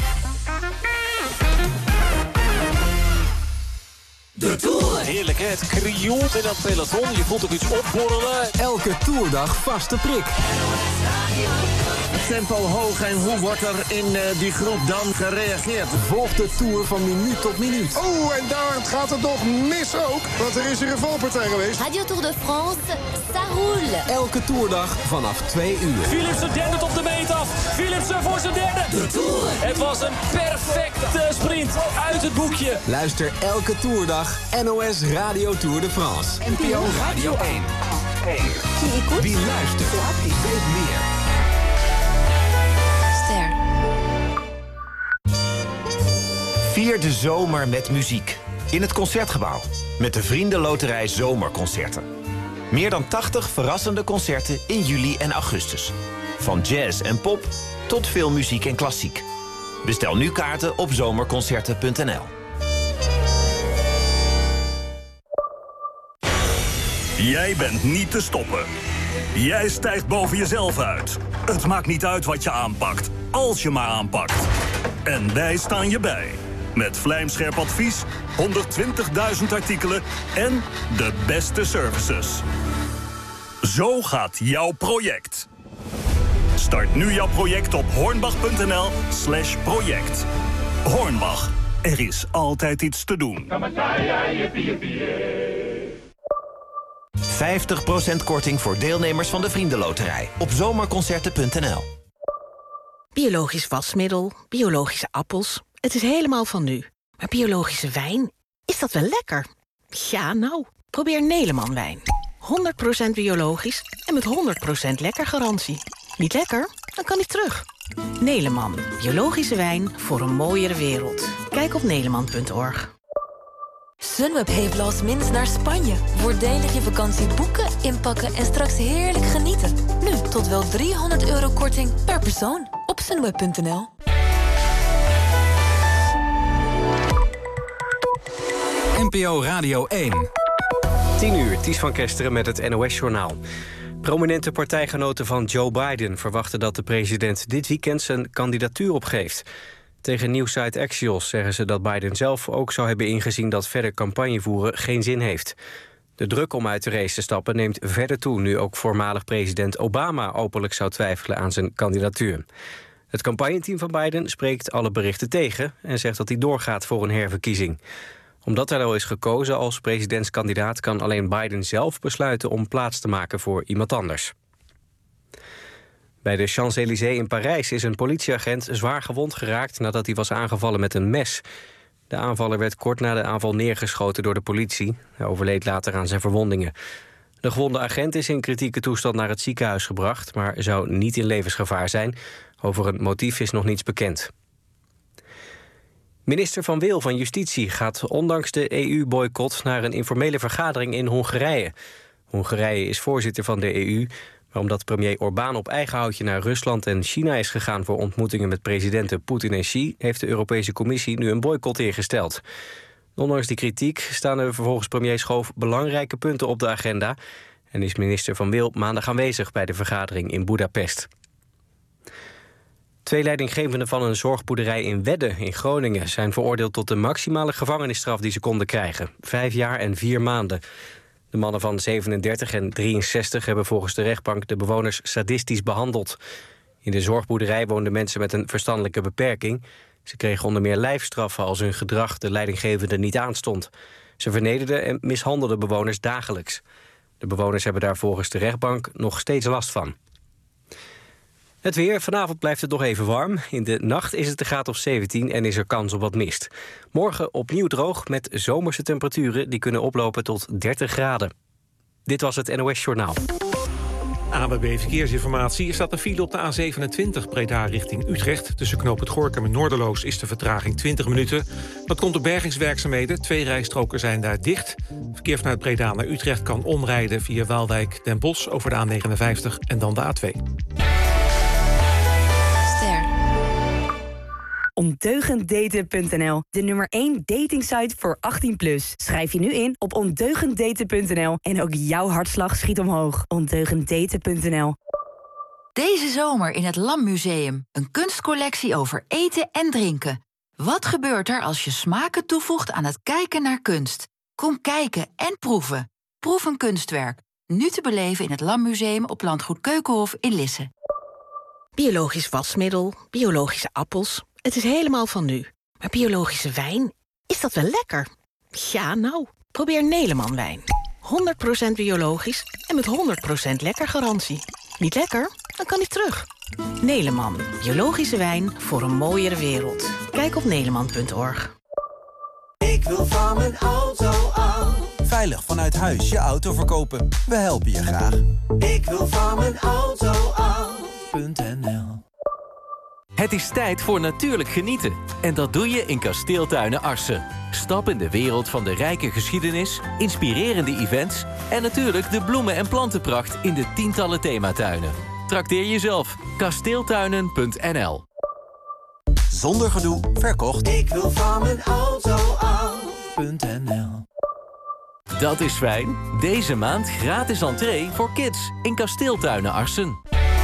De Tour. Heerlijk, hè? Het krioelt in dat peloton. Je voelt ook iets opborrelen. Elke toerdag vaste prik. Tempo hoog en hoe wordt er in uh, die groep dan gereageerd? Volg de Tour van minuut tot minuut. Oh, en daar gaat het nog mis ook. Want er is hier een valpartij geweest. Radio Tour de France, ça roule. Elke toerdag vanaf twee uur. Philipsen dendert op de meet af. Philipsen voor zijn derde. De Tour. Het was een perfecte sprint uit het boekje. Luister elke toerdag N O S Radio Tour de France. N P O Radio één. één. Wie luistert, weet meer. Ster. Vier de zomer met muziek. In het Concertgebouw. Met de Vriendenloterij Zomerconcerten. Meer dan tachtig verrassende concerten in juli en augustus. Van jazz en pop tot filmmuziek en klassiek. Bestel nu kaarten op zomerconcerten punt n l. Jij bent niet te stoppen. Jij stijgt boven jezelf uit. Het maakt niet uit wat je aanpakt, als je maar aanpakt. En wij staan je bij. Met vlijmscherp advies, honderdtwintigduizend artikelen en de beste services. Zo gaat jouw project. Start nu jouw project op hornbach punt n l slash project. Hornbach, er is altijd iets te doen. vijftig procent korting voor deelnemers van de Vriendenloterij op zomerconcerten punt n l. Biologisch wasmiddel, biologische appels. Het is helemaal van nu. Maar biologische wijn, is dat wel lekker? Ja, nou, probeer Neleman wijn. honderd procent biologisch en met honderd procent lekker garantie. Niet lekker? Dan kan hij terug. Neleman, biologische wijn voor een mooiere wereld. Kijk op neleman punt org. Sunweb heeft last minutes naar Spanje. Voordelig je vakantie boeken, inpakken en straks heerlijk genieten. Nu tot wel driehonderd euro korting per persoon op sunweb punt n l. N P O Radio één. tien uur, Ties van Kesteren met het N O S-journaal. Prominente partijgenoten van Joe Biden verwachten dat de president dit weekend zijn kandidatuur opgeeft. Tegen nieuwssite Axios zeggen ze dat Biden zelf ook zou hebben ingezien dat verder campagne voeren geen zin heeft. De druk om uit de race te stappen neemt verder toe nu ook voormalig president Obama openlijk zou twijfelen aan zijn kandidatuur. Het campagneteam van Biden spreekt alle berichten tegen en zegt dat hij doorgaat voor een herverkiezing. Omdat hij al is gekozen als presidentskandidaat kan alleen Biden zelf besluiten om plaats te maken voor iemand anders. Bij de Champs-Élysées in Parijs is een politieagent zwaar gewond geraakt nadat hij was aangevallen met een mes. De aanvaller werd kort na de aanval neergeschoten door de politie. Hij overleed later aan zijn verwondingen. De gewonde agent is in kritieke toestand naar het ziekenhuis gebracht, maar zou niet in levensgevaar zijn. Over een motief is nog niets bekend. Minister Van Wil van Justitie gaat ondanks de E U-boycott naar een informele vergadering in Hongarije. Hongarije is voorzitter van de E U, maar omdat premier Orbán op eigen houtje naar Rusland en China is gegaan voor ontmoetingen met presidenten Poetin en Xi, heeft de Europese Commissie nu een boycott ingesteld. Ondanks die kritiek staan er volgens premier Schoof belangrijke punten op de agenda en is minister Van Wil maandag aanwezig bij de vergadering in Budapest. Twee leidinggevenden van een zorgboerderij in Wedde in Groningen zijn veroordeeld tot de maximale gevangenisstraf die ze konden krijgen. Vijf jaar en vier maanden. De mannen van zevenendertig en drieënzestig hebben volgens de rechtbank de bewoners sadistisch behandeld. In de zorgboerderij woonden mensen met een verstandelijke beperking. Ze kregen onder meer lijfstraffen als hun gedrag de leidinggevende niet aanstond. Ze vernederden en mishandelden bewoners dagelijks. De bewoners hebben daar volgens de rechtbank nog steeds last van. Het weer. Vanavond blijft het nog even warm. In de nacht is het een graad of zeventien en is er kans op wat mist. Morgen opnieuw droog met zomerse temperaturen die kunnen oplopen tot dertig graden. Dit was het N O S-journaal. A B B Verkeersinformatie. Er staat een file op de A zevenentwintig Breda richting Utrecht. Tussen knoop het Gorinchem en Noorderloos is de vertraging twintig minuten. Dat komt door bergingswerkzaamheden. Twee rijstroken zijn daar dicht. Verkeer vanuit Breda naar Utrecht kan omrijden via Waalwijk Den Bosch over de A negenenvijftig en dan de A twee. Ondeugenddaten punt n l, de nummer één datingsite voor achttien plus. Schrijf je nu in op ondeugenddaten punt n l en ook jouw hartslag schiet omhoog. ondeugenddaten punt n l. Deze zomer in het Lammuseum. Een kunstcollectie over eten en drinken. Wat gebeurt er als je smaken toevoegt aan het kijken naar kunst? Kom kijken en proeven. Proef een kunstwerk. Nu te beleven in het Lammuseum op Landgoed Keukenhof in Lisse. Biologisch wasmiddel, biologische appels. Het is helemaal van nu. Maar biologische wijn, is dat wel lekker? Ja, nou, probeer Neleman wijn. honderd procent biologisch en met honderd procent lekker garantie. Niet lekker? Dan kan hij terug. Neleman, biologische wijn voor een mooiere wereld. Kijk op neleman punt org. Ik wil van mijn auto af. veilig vanuit huis je auto verkopen. We helpen je graag. Ik wil van mijn auto af.nl. Het is tijd voor natuurlijk genieten. En dat doe je in Kasteeltuinen Arsen. Stap in de wereld van de rijke geschiedenis, inspirerende events en natuurlijk de bloemen- en plantenpracht in de tientallen thematuinen. Trakteer jezelf. kasteeltuinen punt n l. Zonder gedoe, verkocht. Ik wil van mijn auto af.nl. Dat is fijn. Deze maand gratis entree voor kids in Kasteeltuinen Arsen.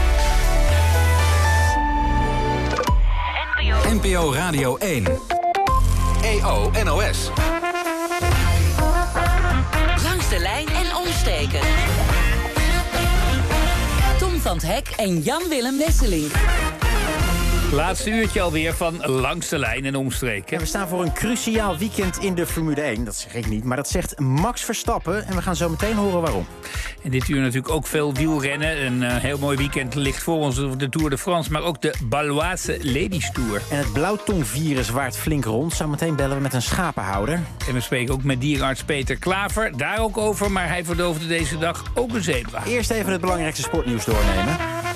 N P O Radio één. E O N O S. Langs de lijn en omsteken. Tom van 't Hek en Jan-Willem Wesseling. Laatste uurtje alweer van Langs de Lijn en omstreken. En we staan voor een cruciaal weekend in de Formule één. Dat zeg ik niet, maar dat zegt Max Verstappen. En we gaan zo meteen horen waarom. En dit uur natuurlijk ook veel wielrennen. Een uh, heel mooi weekend ligt voor ons, de Tour de France, maar ook de Baloise Ladies Tour. En het blauwtongvirus waart flink rond. Zometeen bellen we met een schapenhouder. En we spreken ook met dierenarts Peter Klaver. Daar ook over, maar hij verdoofde deze dag ook een zebra. Eerst even het belangrijkste sportnieuws doornemen.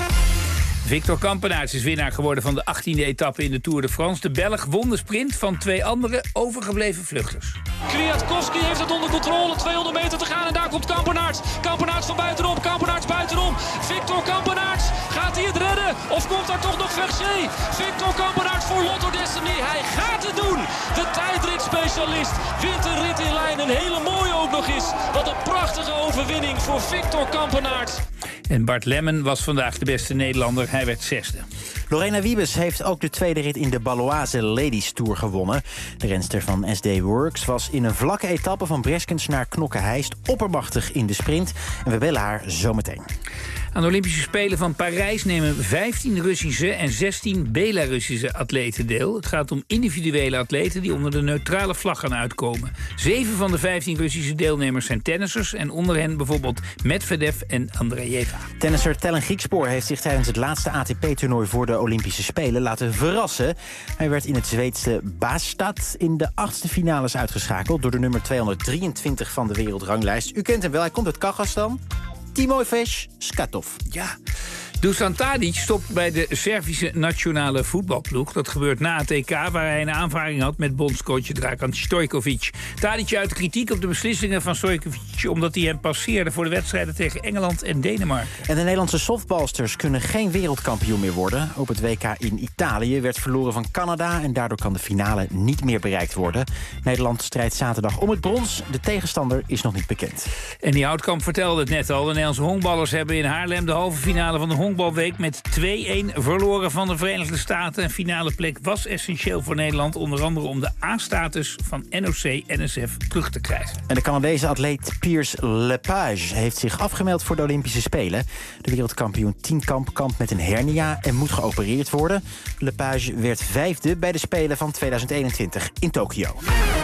Victor Kampenaerts is winnaar geworden van de achttiende etappe in de Tour de France. De Belg won de sprint van twee andere overgebleven vluchters. Kwiatkowski heeft het onder controle. tweehonderd meter te gaan en daar komt Kampenaerts. Kampenaerts van buitenom, Kampenaerts buitenom. Victor Kampenaerts, gaat hij het redden? Of komt daar toch nog Vergé? Victor Kampenaerts voor Lotto Destiny. Hij gaat het doen. De tijdritspecialist wint een rit in lijn. Een hele mooie ook nog eens. Wat een prachtige overwinning voor Victor Kampenaerts. En Bart Lemmen was vandaag de beste Nederlander. Hij werd zesde. Lorena Wiebes heeft ook de tweede rit in de Baloise Ladies Tour gewonnen. De renster van S D Works was in een vlakke etappe van Breskens naar Knokke-Heist oppermachtig in de sprint. En we bellen haar zometeen. Aan de Olympische Spelen van Parijs nemen vijftien Russische en zestien Belarussische atleten deel. Het gaat om individuele atleten die onder de neutrale vlag gaan uitkomen. Zeven van de vijftien Russische deelnemers zijn tennissers en onder hen bijvoorbeeld Medvedev en Andreeva. Tennisser Tellen Griekspoor heeft zich tijdens het laatste A T P-toernooi voor de Olympische Spelen laten verrassen. Hij werd in het Zweedse Bastad in de achtste finales uitgeschakeld door de nummer tweehonderddrieëntwintig van de wereldranglijst. U kent hem wel, hij komt uit Kazachstan. Timofej Skatov. Ja. Dusan Tadic stopt bij de Servische nationale voetbalploeg. Dat gebeurt na het E K, waar hij een aanvaring had met bondscoach Dragan Stojkovic. Tadic uit kritiek op de beslissingen van Stojkovic, omdat hij hem passeerde voor de wedstrijden tegen Engeland en Denemarken. En de Nederlandse softballsters kunnen geen wereldkampioen meer worden. Op het W K in Italië werd verloren van Canada en daardoor kan de finale niet meer bereikt worden. Nederland strijdt zaterdag om het brons. De tegenstander is nog niet bekend. En die Houtkamp vertelde het net al. De Nederlandse honkballers hebben in Haarlem de halve finale van de honkbalweek met twee-een verloren van de Verenigde Staten. Een finale plek was essentieel voor Nederland, onder andere om de A-status van N O C-N S F terug te krijgen. En de Canadese atleet Piers Lepage heeft zich afgemeld voor de Olympische Spelen. De wereldkampioen tienkamp kampt met een hernia en moet geopereerd worden. Lepage werd vijfde bij de Spelen van tweeduizend eenentwintig in Tokio.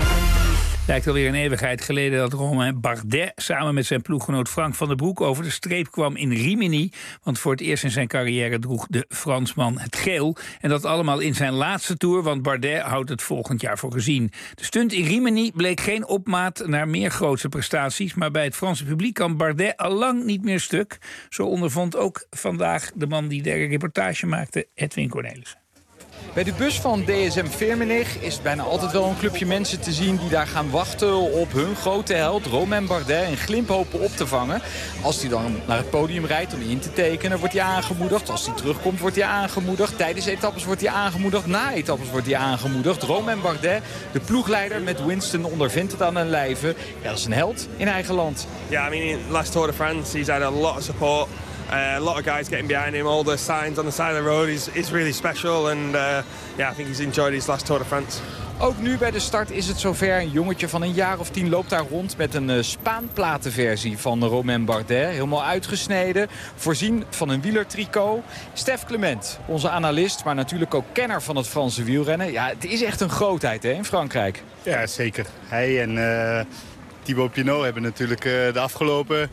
Lijkt alweer een eeuwigheid geleden dat Romain Bardet samen met zijn ploeggenoot Frank van den Broek over de streep kwam in Rimini. Want voor het eerst in zijn carrière droeg de Fransman het geel. En dat allemaal in zijn laatste tour, want Bardet houdt het volgend jaar voor gezien. De stunt in Rimini bleek geen opmaat naar meer grootse prestaties. Maar bij het Franse publiek kan Bardet al lang niet meer stuk. Zo ondervond ook vandaag de man die de reportage maakte, Edwin Cornelissen. Bij de bus van D S M Firmenich is bijna altijd wel een clubje mensen te zien die daar gaan wachten op hun grote held Romain Bardet en glimp hopen op te vangen. Als hij dan naar het podium rijdt om in te tekenen, wordt hij aangemoedigd. Als hij terugkomt, wordt hij aangemoedigd. Tijdens etappes wordt hij aangemoedigd. Na etappes wordt hij aangemoedigd. Romain Bardet, de ploegleider met Winston, ondervindt het aan een lijve. Ja, dat is een held in eigen land. Ja, I mean, last Tour de France, he's had a lot of support. Uh, a lot of guys getting behind him, all the signs on the side of the road is, is really special. And uh, yeah, I think he's enjoyed his last Tour de France. Ook nu bij de start is het zover. Een jongetje van een jaar of tien loopt daar rond met een uh, spaanplatenversie van Romain Bardet. Helemaal uitgesneden, voorzien van een wielertricot. Stef Clement, onze analist, maar natuurlijk ook kenner van het Franse wielrennen. Ja, het is echt een grootheid hè, in Frankrijk. Ja, zeker. Hij en uh, Thibaut Pinot hebben natuurlijk uh, de afgelopen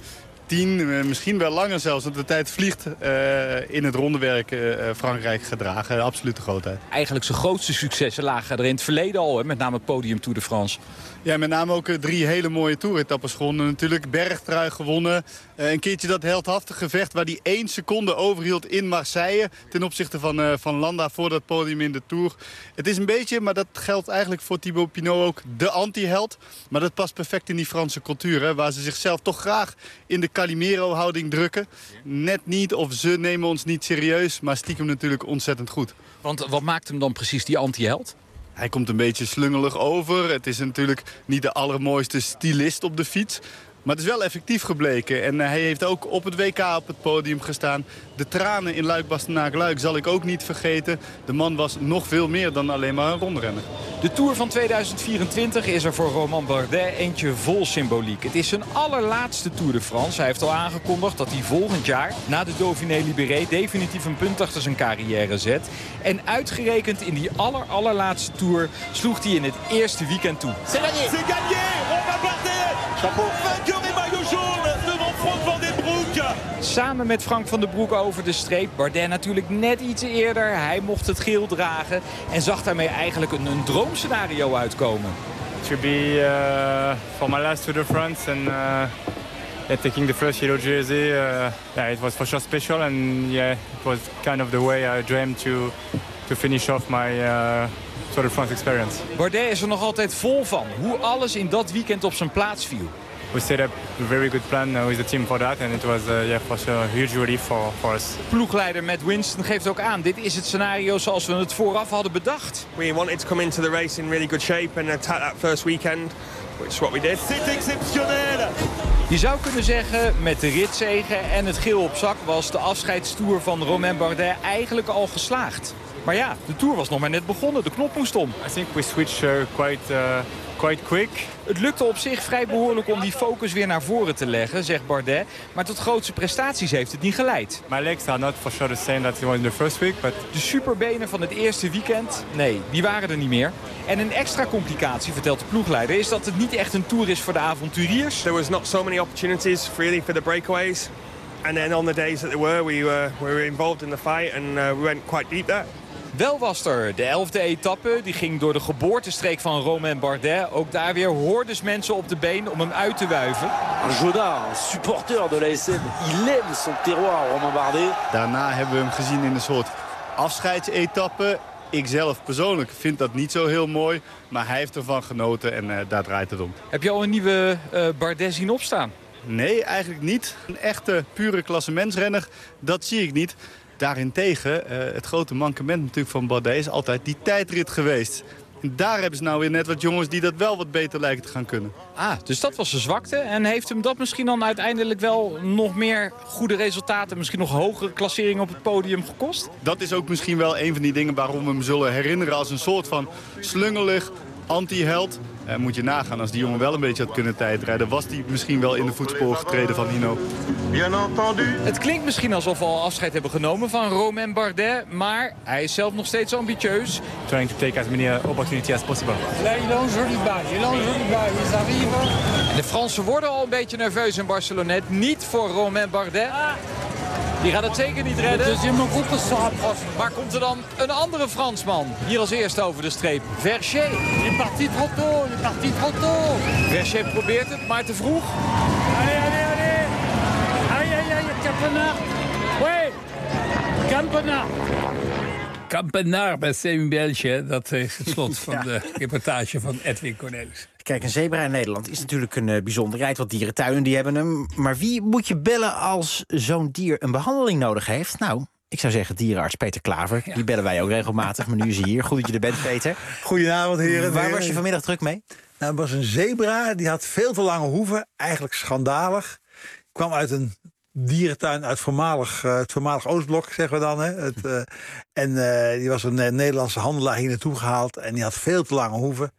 tien, misschien wel langer zelfs. Want de tijd vliegt uh, in het rondewerk uh, Frankrijk gedragen. Absolute grootheid. Eigenlijk zijn grootste successen lagen er in het verleden al. Hè? Met name het podium Tour de France. Ja, met name ook uh, drie hele mooie toeretappes gewonnen. Natuurlijk bergtrui gewonnen. Uh, een keertje dat heldhaftig gevecht waar hij één seconde overhield in Marseille. Ten opzichte van, uh, van Landa voor dat podium in de Tour. Het is een beetje, maar dat geldt eigenlijk voor Thibaut Pinot ook, de anti-held. Maar dat past perfect in die Franse cultuur. Hè, waar ze zichzelf toch graag in de Calimero-houding drukken. Net niet, of ze nemen ons niet serieus. Maar stiekem natuurlijk ontzettend goed. Want wat maakt hem dan precies die anti-held? Hij komt een beetje slungelig over. Het is natuurlijk niet de allermooiste stylist op de fiets. Maar het is wel effectief gebleken. En hij heeft ook op het W K op het podium gestaan. De tranen in Luik-Bastenaken-Luik zal ik ook niet vergeten. De man was nog veel meer dan alleen maar een rondrenner. De Tour van tweeduizend vierentwintig is er voor Romain Bardet eentje vol symboliek. Het is zijn allerlaatste Tour de France. Hij heeft al aangekondigd dat hij volgend jaar na de Dauphiné Libéré definitief een punt achter zijn carrière zet. En uitgerekend in die aller, allerlaatste Tour sloeg hij in het eerste weekend toe. C'est gagné! C'est gagné! Romain Bardet! Chapeau! Vainqueur des maillots jaunes devant Frank van den Broek! Samen met Frank van den Broek over de streep. Bardet natuurlijk net iets eerder. Hij mocht het geel dragen en zag daarmee eigenlijk een, een droomscenario uitkomen. It will be uh, for my last Tour de France and uh, yeah, taking the first yellow jersey. Uh, yeah, it was for sure special and yeah, it was kind of the way I dreamed to to finish off my uh, Tour de France experience. Bardet is er nog altijd vol van hoe alles in dat weekend op zijn plaats viel. We set up a very good plan uh, with the team for that and it was uh, yeah, for sure a huge relief for, for us. Ploegleider Matt Winston geeft ook aan, dit is het scenario zoals we het vooraf hadden bedacht. We wanted to come into the race in really good shape and attack that first weekend, which is what we did. C'est exceptionnel! Je zou kunnen zeggen, met de ritzegen en het geel op zak was de afscheidstoer van Romain Bardet eigenlijk al geslaagd. Maar ja, de Tour was nog maar net begonnen, de knop moest om. I think we switched uh, quite, uh, quite quick. Het lukte op zich vrij behoorlijk om die focus weer naar voren te leggen, zegt Bardet. Maar tot grootste prestaties heeft het niet geleid. My legs are not for sure the same that they were in the first week, but... De superbenen van het eerste weekend, nee, die waren er niet meer. En een extra complicatie, vertelt de ploegleider, is dat het niet echt een Tour is voor de avonturiers. There was not so many opportunities really for the breakaways. And then on the days that there were, we were, we were involved in the fight and uh, we went quite deep there. Wel was er de elfde etappe, die ging door de geboortestreek van Romain Bardet. Ook daar weer hordes mensen op de been om hem uit te wuiven. Joda, supporter de l'A S M, il aime son terroir, Romain Bardet. Daarna hebben we hem gezien in een soort afscheidsetappe. Ik zelf persoonlijk vind dat niet zo heel mooi, maar hij heeft ervan genoten en uh, daar draait het om. Heb je al een nieuwe uh, Bardet zien opstaan? Nee, eigenlijk niet. Een echte, pure klassementsrenner, dat zie ik niet. Daarentegen, uh, het grote mankement natuurlijk van Bardet is altijd die tijdrit geweest. En daar hebben ze nou weer net wat jongens die dat wel wat beter lijken te gaan kunnen. Ah, dus dat was zijn zwakte. En heeft hem dat misschien dan uiteindelijk wel nog meer goede resultaten, misschien nog hogere klasseringen op het podium gekost? Dat is ook misschien wel een van die dingen waarom we hem zullen herinneren als een soort van slungelig anti-held. Uh, moet je nagaan, als die jongen wel een beetje had kunnen tijdrijden, was die misschien wel in de voetsporen getreden van Hinault. Bien entendu. Het klinkt misschien alsof we al afscheid hebben genomen van Romain Bardet, maar hij is zelf nog steeds ambitieus. Trying to take as many opportunities as possible. Là, il a een jolie balle, il a een jolie balle, ils arrivent. De Fransen worden al een beetje nerveus in Barcelonnette, niet voor Romain Bardet. Die gaat het zeker niet redden. Maar komt er dan een andere Fransman hier als eerste over de streep? Verchet. Il est parti trop tôt, il est parti trop tôt. Verchet probeert het, maar te vroeg. Allez, allez, allez. Aïe, aïe, aïe, Campenard. Ouais, Campenard. Campenard bij Semi Belge, dat is het slot van ja. de reportage van Edwin Cornelis. Kijk, een zebra in Nederland is natuurlijk een uh, bijzonderheid. Wat dierentuinen die hebben hem. Maar wie moet je bellen als zo'n dier een behandeling nodig heeft? Nou, ik zou zeggen dierenarts Peter Klaver. Ja. Die bellen wij ook regelmatig, maar nu is hij hier. Goed dat je er bent, Peter. Goedenavond, heren. Waar was je vanmiddag druk mee? Nou, het was een zebra, die had veel te lange hoeven. Eigenlijk schandalig. Kwam uit een dierentuin uit voormalig, uh, het voormalig Oostblok, zeggen we dan. Hè. Het, uh, en uh, die was een uh, Nederlandse handelaar hier naartoe gehaald. En die had veel te lange hoeven.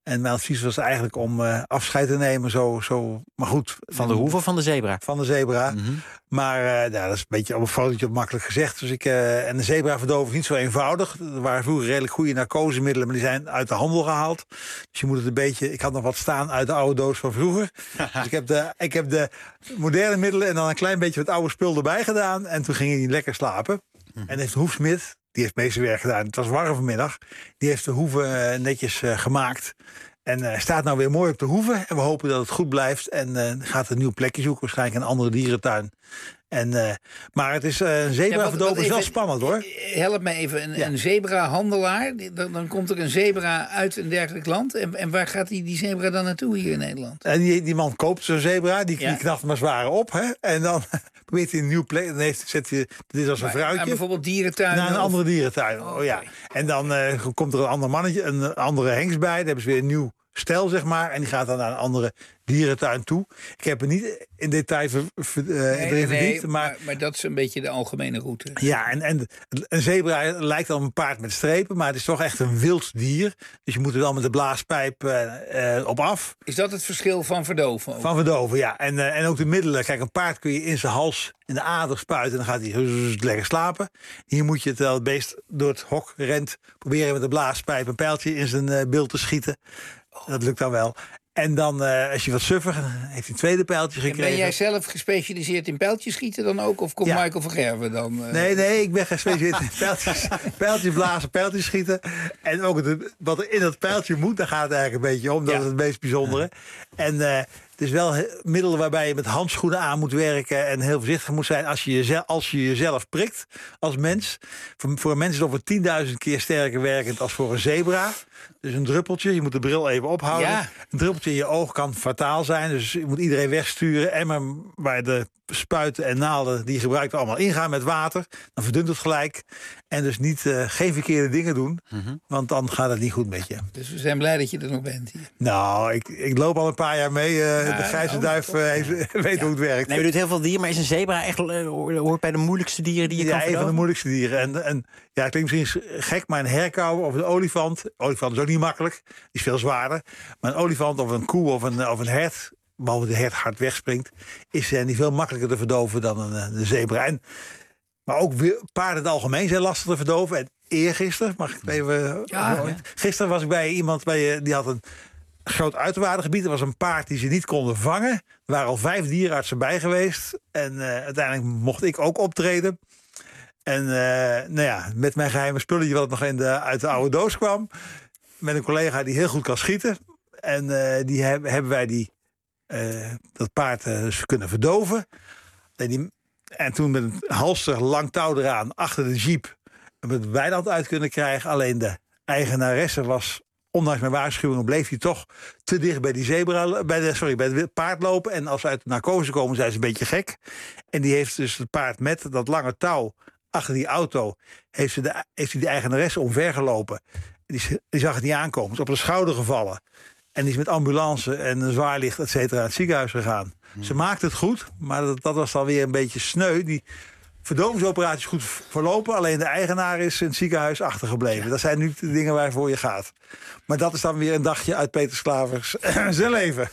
En mijn advies was eigenlijk om uh, afscheid te nemen. Zo, zo, maar goed. Van de hoeve of van de zebra? Van de zebra. Mm-hmm. Maar uh, nou, dat is een beetje op een fotootje op makkelijk gezegd. Dus ik, uh, en de zebra verdoven is niet zo eenvoudig. Er waren vroeger redelijk goede narcosemiddelen, maar die zijn uit de handel gehaald. Dus je moet het een beetje... Ik had nog wat staan uit de oude doos van vroeger. Dus ik heb, de, ik heb de moderne middelen en dan een klein beetje wat oude spul erbij gedaan. En toen ging hij lekker slapen. Mm-hmm. En heeft de hoefsmid, die heeft meeste werk gedaan. Het was warm vanmiddag. Die heeft de hoeve uh, netjes uh, gemaakt. En uh, staat nou weer mooi op de hoeve. En we hopen dat het goed blijft. En uh, gaat een nieuw plekje zoeken. Waarschijnlijk een andere dierentuin. En, uh, maar het is uh, een zebra ja, verdoven is wel spannend hoor. Help me even. Een, ja. een zebra-handelaar. Dan, dan komt er een zebra uit een dergelijk land. En, en waar gaat die, die zebra dan naartoe hier in Nederland? En die, die man koopt zo'n zebra. Die, ja. die knapt maar zwaar op. Hè? En dan probeert hij een nieuw plek. Dan heeft, zet hij dit als een fruitje. En bijvoorbeeld dierentuin. Naar een of... andere dierentuin. Oh, oh ja. Okay. En dan uh, komt er een ander mannetje, een andere hengst bij. Dan hebben ze weer een nieuw stel, zeg maar. En die gaat dan naar een andere dierentuin toe. Ik heb er niet in detail ver, ver, uh, nee, erin verdiept. Nee, maar, maar, maar dat is een beetje de algemene route. Ja, en, en een zebra lijkt al een paard met strepen, maar het is toch echt een wild dier. Dus je moet er wel met de blaaspijp uh, uh, op af. Is dat het verschil van verdoven? Ook? Van verdoven, ja. En, uh, en ook de middelen. Kijk, een paard kun je in zijn hals, in de ader spuiten en dan gaat hij lekker slapen. Hier moet je, terwijl het beest door het hok rent, proberen met de blaaspijp een pijltje in zijn uh, bil te schieten. Dat lukt dan wel. En dan, uh, als je wat suffer, heeft hij een tweede pijltje gekregen. En ben jij zelf gespecialiseerd in pijltjes schieten dan ook? Of komt ja. Michael van Gerwen dan? Uh... Nee, nee, ik ben gespecialiseerd in pijltjes, pijltjes blazen, pijltjes schieten. En ook het, wat er in dat pijltje moet, daar gaat het eigenlijk een beetje om. Dat ja. is het meest bijzondere. En uh, het is wel middelen waarbij je met handschoenen aan moet werken en heel voorzichtig moet zijn als je jezelf, als je jezelf prikt als mens. Voor, voor een mens is het over tienduizend keer sterker werkend als voor een zebra. Dus een druppeltje, je moet de bril even ophouden. Ja. Een druppeltje in je oog kan fataal zijn. Dus je moet iedereen wegsturen. En maar waar de spuiten en naalden die je gebruikt allemaal ingaan met water. Dan verdunt het gelijk. En dus niet, uh, geen verkeerde dingen doen. Mm-hmm. Want dan gaat het niet goed met je. Dus we zijn blij dat je er nog bent hier. Nou, ik, ik loop al een paar jaar mee. Uh, ja, de grijze nou, duif uh, heeft, ja. weet ja. hoe het werkt. Nee, je doet heel veel dieren. Maar is een zebra echt uh, hoort bij de moeilijkste dieren die je ja, kan Ja, een van de moeilijkste dieren. En, en ja, het klinkt misschien gek, maar een herkauw of een olifant. Olifant is ook niet makkelijk. Die is veel zwaarder. Maar een olifant of een koe of een, of een hert, behalve de hert hard wegspringt, is uh, niet veel makkelijker te verdoven dan een, een zebra. En, maar ook weer, paarden in het algemeen zijn lastig te verdoven. En eergisteren, mag ik het even... Ja, ja. Gisteren was ik bij iemand, bij, die had een groot uiterwaardengebied. Er was een paard die ze niet konden vangen. Er waren al vijf dierenartsen bij geweest. En uh, uiteindelijk mocht ik ook optreden. En uh, nou ja, met mijn geheime spulletje wat nog in de, uit de oude doos kwam. Met een collega die heel goed kan schieten. En uh, die heb, hebben wij die, uh, dat paard uh, dus kunnen verdoven. En, die, en toen met een halster lang touw eraan achter de jeep met het weiland uit kunnen krijgen. Alleen de eigenaresse was, ondanks mijn waarschuwingen, bleef hij toch te dicht bij die zebra, bij de, sorry, bij het paard lopen. En als ze uit de narcose komen, zijn ze een beetje gek. En die heeft dus het paard met dat lange touw achter die auto, heeft, ze de, heeft hij de eigenaresse omvergelopen. Die, die zag het niet aankomen, is op de schouder gevallen. En die is met ambulance en een zwaarlicht, et cetera, naar het ziekenhuis gegaan. Hmm. Ze maakte het goed, maar dat, dat was dan weer een beetje sneu. Die verdovingsoperatie is goed verlopen, alleen de eigenaar is in het ziekenhuis achtergebleven. Ja. Dat zijn nu de dingen waarvoor je gaat. Maar dat is dan weer een dagje uit Peter Sklavers zijn leven.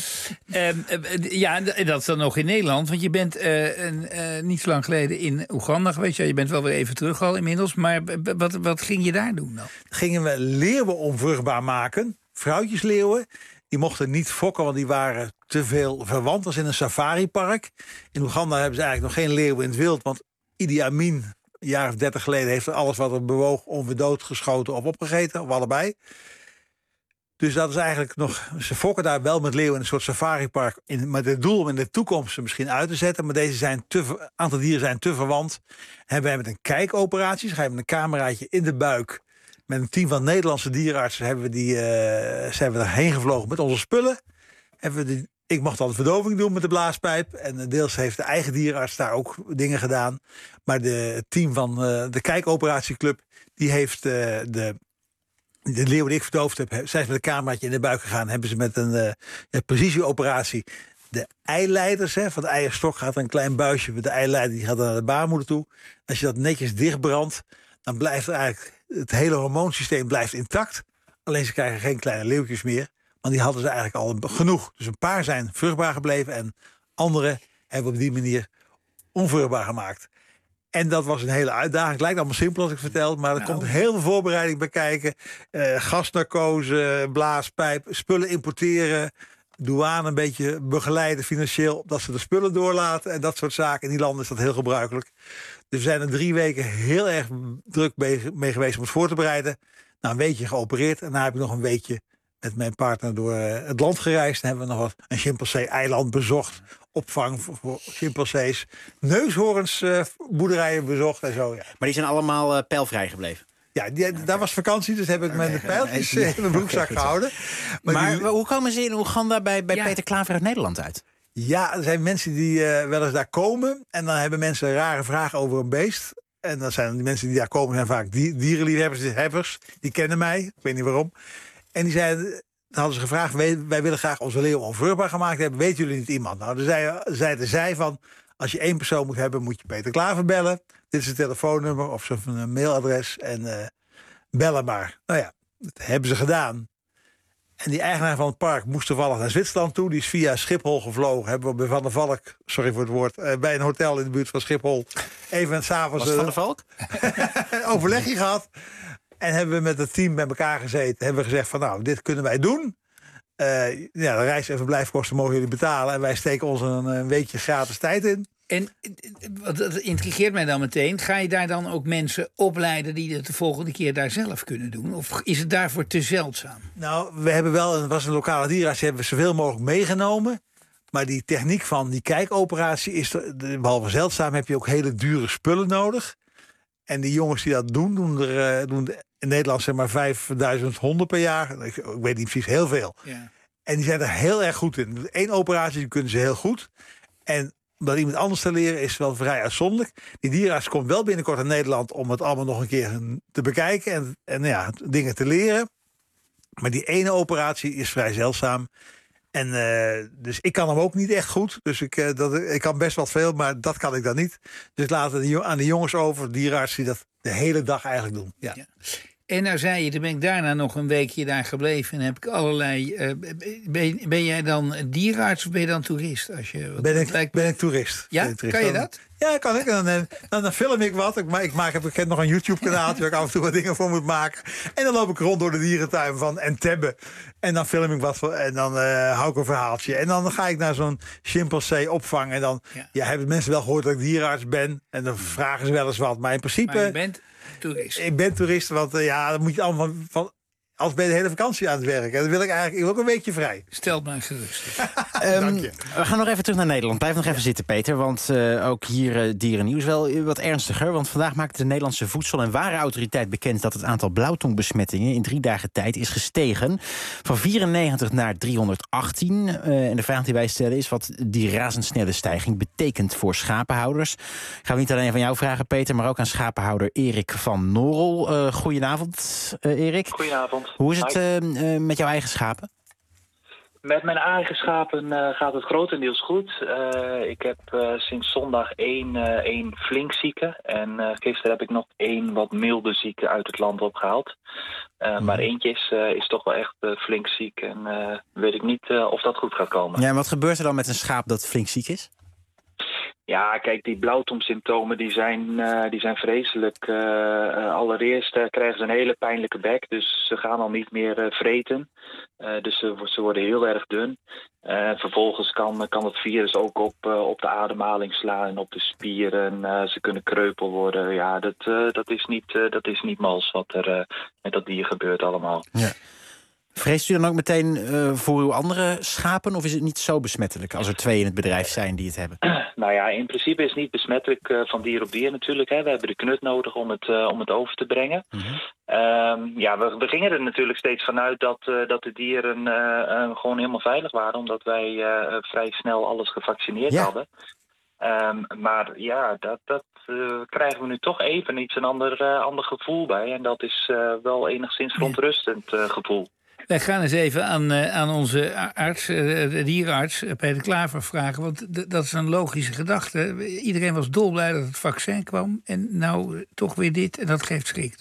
uh, uh, ja, dat is dan nog in Nederland. Want je bent uh, een, uh, niet zo lang geleden in Oeganda geweest. Ja, je bent wel weer even terug al inmiddels. Maar wat, wat ging je daar doen dan? Gingen we leeuwen onvruchtbaar maken. Vrouwtjesleeuwen. Die mochten niet fokken, want die waren te veel verwant. als in een safaripark. In Oeganda hebben ze eigenlijk nog geen leeuwen in het wild. Want Idi Amin, een jaar of dertig geleden, heeft er alles wat er bewoog onverdood geschoten of opgegeten. Of allebei. Dus dat is eigenlijk nog... Ze fokken daar wel met leeuwen in een soort safaripark. In, met het doel om in de toekomst ze misschien uit te zetten. Maar deze zijn te, aantal dieren zijn te verwant. Hebben wij met een kijkoperatie. Dus ga je met een cameraatje in de buik. Met een team van Nederlandse dierenartsen hebben we die, uh, zijn we daarheen gevlogen met onze spullen. Hebben we die, ik mocht dan de verdoving doen met de blaaspijp. En deels heeft de eigen dierenarts daar ook dingen gedaan. Maar de, het team van uh, de kijkoperatieclub, die heeft uh, de, de leeuw die ik verdoofd heb, zijn ze met een cameraatje in de buik gegaan. Hebben ze met een uh, ja, precisieoperatie de eileiders, hè, van de eierstok gaat er een klein buisje met de eileider, die gaat dan naar de baarmoeder toe. Als je dat netjes dichtbrandt, dan blijft er eigenlijk het hele hormoonsysteem blijft intact. Alleen ze krijgen geen kleine leeuwtjes meer. Want die hadden ze eigenlijk al genoeg. Dus een paar zijn vruchtbaar gebleven. En andere hebben op die manier onvruchtbaar gemaakt. En dat was een hele uitdaging. Het lijkt allemaal simpel als ik vertel. Maar er nou. komt heel veel voorbereiding bij kijken. Uh, gasnarcose, blaaspijp, spullen importeren. Douane een beetje begeleiden financieel. Dat ze de spullen doorlaten en dat soort zaken. In die landen is dat heel gebruikelijk. Dus we zijn er drie weken heel erg druk mee geweest om het voor te bereiden. Nou, een weekje geopereerd. En daarna heb ik nog een weekje met mijn partner door het land gereisd. En hebben we nog wat een chimpansee-eiland bezocht. Opvang voor, voor chimpansees. Neushoornsboerderijen uh, bezocht en zo. Ja. Maar die zijn allemaal uh, pijlvrij gebleven? Ja, die, okay. daar was vakantie, dus heb ik mijn okay. pijltjes in mijn broekzak okay, gehouden. Maar, maar die, hoe komen ze in Oeganda bij, bij ja. Peter Klaver uit Nederland uit? Ja, er zijn mensen die uh, wel eens daar komen. En dan hebben mensen rare vragen over een beest. En dan zijn die mensen die daar komen zijn vaak dierenliefhebbers. Die kennen mij, ik weet niet waarom. En die zeiden, dan hadden ze gevraagd, wij, wij willen graag onze leeuw onvruchtbaar gemaakt hebben. Weten jullie niet iemand? Nou, dan zeiden, zeiden zij van, als je één persoon moet hebben, moet je Peter Klaver bellen. Dit is het telefoonnummer of zijn mailadres. En uh, bellen maar. Nou ja, dat hebben ze gedaan. En die eigenaar van het park moest toevallig naar Zwitserland toe. Die is via Schiphol gevlogen. Hebben we bij Van der Valk, sorry voor het woord, uh, bij een hotel in de buurt van Schiphol. Even s'avonds Was het Van der Valk? overlegje gehad. En hebben we met het team bij elkaar gezeten. Hebben we gezegd van nou, dit kunnen wij doen. Uh, ja, de reis- en verblijfkosten mogen jullie betalen. En wij steken ons een, een weekje gratis tijd in. En dat intrigeert mij dan meteen. Ga je daar dan ook mensen opleiden die het de volgende keer daar zelf kunnen doen? Of is het daarvoor te zeldzaam? Nou, we hebben wel, er was een lokale dierenarts, hebben we zoveel mogelijk meegenomen. Maar die techniek van die kijkoperatie is, behalve zeldzaam, heb je ook hele dure spullen nodig. En die jongens die dat doen, doen er uh, doen in Nederland zeg maar vijfduizend honden per jaar. Ik, ik weet niet precies, heel veel. Ja. En die zijn er heel erg goed in. Eén operatie die kunnen ze heel goed. En om dat iemand anders te leren is wel vrij uitzonderlijk. Die dierenarts komt wel binnenkort naar Nederland om het allemaal nog een keer te bekijken en, en ja, dingen te leren. Maar die ene operatie is vrij zeldzaam. En uh, dus ik kan hem ook niet echt goed. Dus ik, uh, dat, ik kan best wat veel, maar dat kan ik dan niet. Dus laten we aan de jongens over, dierenarts die dat de hele dag eigenlijk doen. Ja. Ja. En nou zei je, dan ben ik daarna nog een weekje daar gebleven en heb ik allerlei. Uh, ben, ben jij dan dierenarts of ben je dan toerist? Als je, ben, ik, lijkt... ben ik toerist. Ja, ben ik toerist. kan je dat? Ja, kan ik. Dan, dan, dan film ik wat. Ik maak, ik maak ik heb nog een YouTube-kanaal waar ik af en toe wat dingen voor moet maken. En dan loop ik rond door de dierentuin van Entebbe. En dan film ik wat voor, en dan uh, hou ik een verhaaltje. En dan ga ik naar zo'n chimpansee opvang. En dan ja. Ja, hebben mensen wel gehoord dat ik dierenarts ben. En dan vragen ze wel eens wat. Maar in principe. Maar je bent toerist. Ik ben toerist, want uh, ja, dan moet je allemaal van. van als ben je de hele vakantie aan het werken. Dan wil ik eigenlijk ik wil ook een weekje vrij. Stel maar gerust. um, Dank je. We gaan nog even terug naar Nederland. Blijf nog even zitten, Peter. Want uh, ook hier uh, dierennieuws wel wat ernstiger. Want vandaag maakte de Nederlandse Voedsel- en Warenautoriteit bekend dat het aantal blauwtongbesmettingen in drie dagen tijd is gestegen. Van vierennegentig naar driehonderdachttien. Uh, en de vraag die wij stellen is wat die razendsnelle stijging betekent voor schapenhouders. Gaan we niet alleen van jou vragen, Peter, maar ook aan schapenhouder Erik van Norrel. Uh, goedenavond, uh, Erik. Goedenavond. Hoe is het uh, uh, met jouw eigen schapen? Met mijn eigen schapen uh, gaat het grotendeels goed. Uh, ik heb uh, sinds zondag één, uh, één flink zieke. En uh, gisteren heb ik nog één wat milde zieke uit het land opgehaald. Uh, hmm. Maar eentje is, uh, is toch wel echt uh, flink ziek. En uh, weet ik niet uh, of dat goed gaat komen. Ja, en wat gebeurt er dan met een schaap dat flink ziek is? Ja, kijk, die blauwtongsymptomen die zijn, uh, die zijn vreselijk. Uh, uh, allereerst uh, krijgen ze een hele pijnlijke bek, dus ze gaan al niet meer uh, vreten. Uh, dus ze, ze worden heel erg dun. Uh, vervolgens kan, kan het virus ook op, uh, op de ademhaling slaan en op de spieren. Uh, ze kunnen kreupel worden. Ja, dat, uh, dat, is niet, uh, dat is niet mals wat er uh, met dat dier gebeurt allemaal. Ja. Vreest u dan ook meteen uh, voor uw andere schapen? Of is het niet zo besmettelijk als er twee in het bedrijf zijn die het hebben? Nou ja, in principe is het niet besmettelijk uh, van dier op dier natuurlijk. Hè. We hebben de knut nodig om het, uh, om het over te brengen. Mm-hmm. Um, ja, we, we gingen er natuurlijk steeds vanuit dat, uh, dat de dieren uh, uh, gewoon helemaal veilig waren. Omdat wij uh, vrij snel alles gevaccineerd ja. hadden. Um, maar ja, dat, dat uh, krijgen we nu toch even iets een ander, uh, ander gevoel bij. En dat is uh, wel enigszins verontrustend uh, gevoel. Wij gaan eens even aan, uh, aan onze arts, uh, de dierenarts, uh, Peter Klaver, vragen. Want d- dat is een logische gedachte. Iedereen was dolblij dat het vaccin kwam. En nou uh, toch weer dit. En dat geeft schrik dus.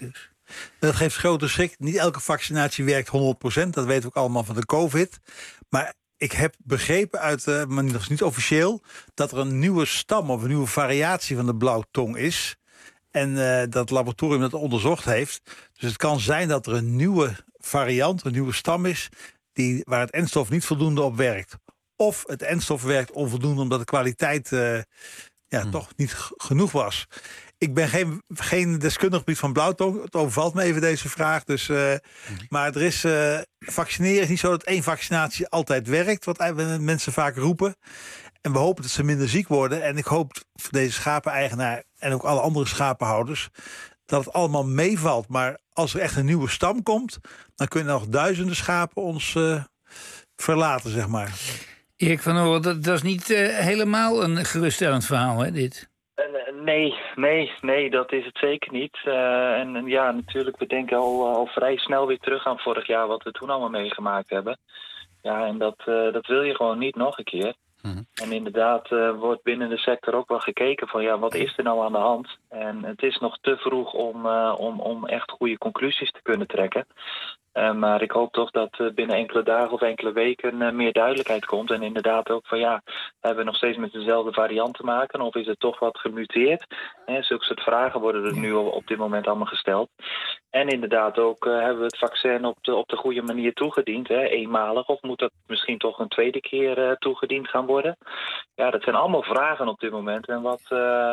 Dat geeft grote schrik. Niet elke vaccinatie werkt honderd procent. Dat weten we ook allemaal van de COVID. Maar ik heb begrepen uit, uh, maar dat is niet officieel, dat er een nieuwe stam of een nieuwe variatie van de blauwtong is. En uh, dat laboratorium dat onderzocht heeft. Dus het kan zijn dat er een nieuwe variant, een nieuwe stam is, die, waar het N-stof niet voldoende op werkt. Of het N-stof werkt onvoldoende omdat de kwaliteit uh, ja, hmm. toch niet g- genoeg was. Ik ben geen, geen deskundig op het gebied van blauwtong. Het overvalt me even deze vraag. Dus, uh, hmm. Maar er is uh, vaccineren is niet zo dat één vaccinatie altijd werkt. Wat mensen vaak roepen. En we hopen dat ze minder ziek worden. En ik hoop voor deze schapeneigenaar en ook alle andere schapenhouders dat het allemaal meevalt. Maar als er echt een nieuwe stam komt, dan kunnen nog duizenden schapen ons uh, verlaten, zeg maar. Erik van Oorl, dat, dat is niet uh, helemaal een geruststellend verhaal, hè, dit? Uh, nee, nee, nee, dat is het zeker niet. Uh, en, en ja, natuurlijk, we denken al, al vrij snel weer terug aan vorig jaar, wat we toen allemaal meegemaakt hebben. Ja, en dat, uh, dat wil je gewoon niet nog een keer. Mm-hmm. En inderdaad uh, wordt binnen de sector ook wel gekeken van ja, wat is er nou aan de hand? En het is nog te vroeg om, uh, om, om echt goede conclusies te kunnen trekken. Uh, maar ik hoop toch dat uh, binnen enkele dagen of enkele weken uh, meer duidelijkheid komt. En inderdaad ook van ja, hebben we nog steeds met dezelfde variant te maken? Of is het toch wat gemuteerd? Hè, zulke soort vragen worden er nu op dit moment allemaal gesteld. En inderdaad ook uh, hebben we het vaccin op de, op de goede manier toegediend. Hè, eenmalig, of moet dat misschien toch een tweede keer uh, toegediend gaan worden? Ja, dat zijn allemaal vragen op dit moment. En wat... Uh,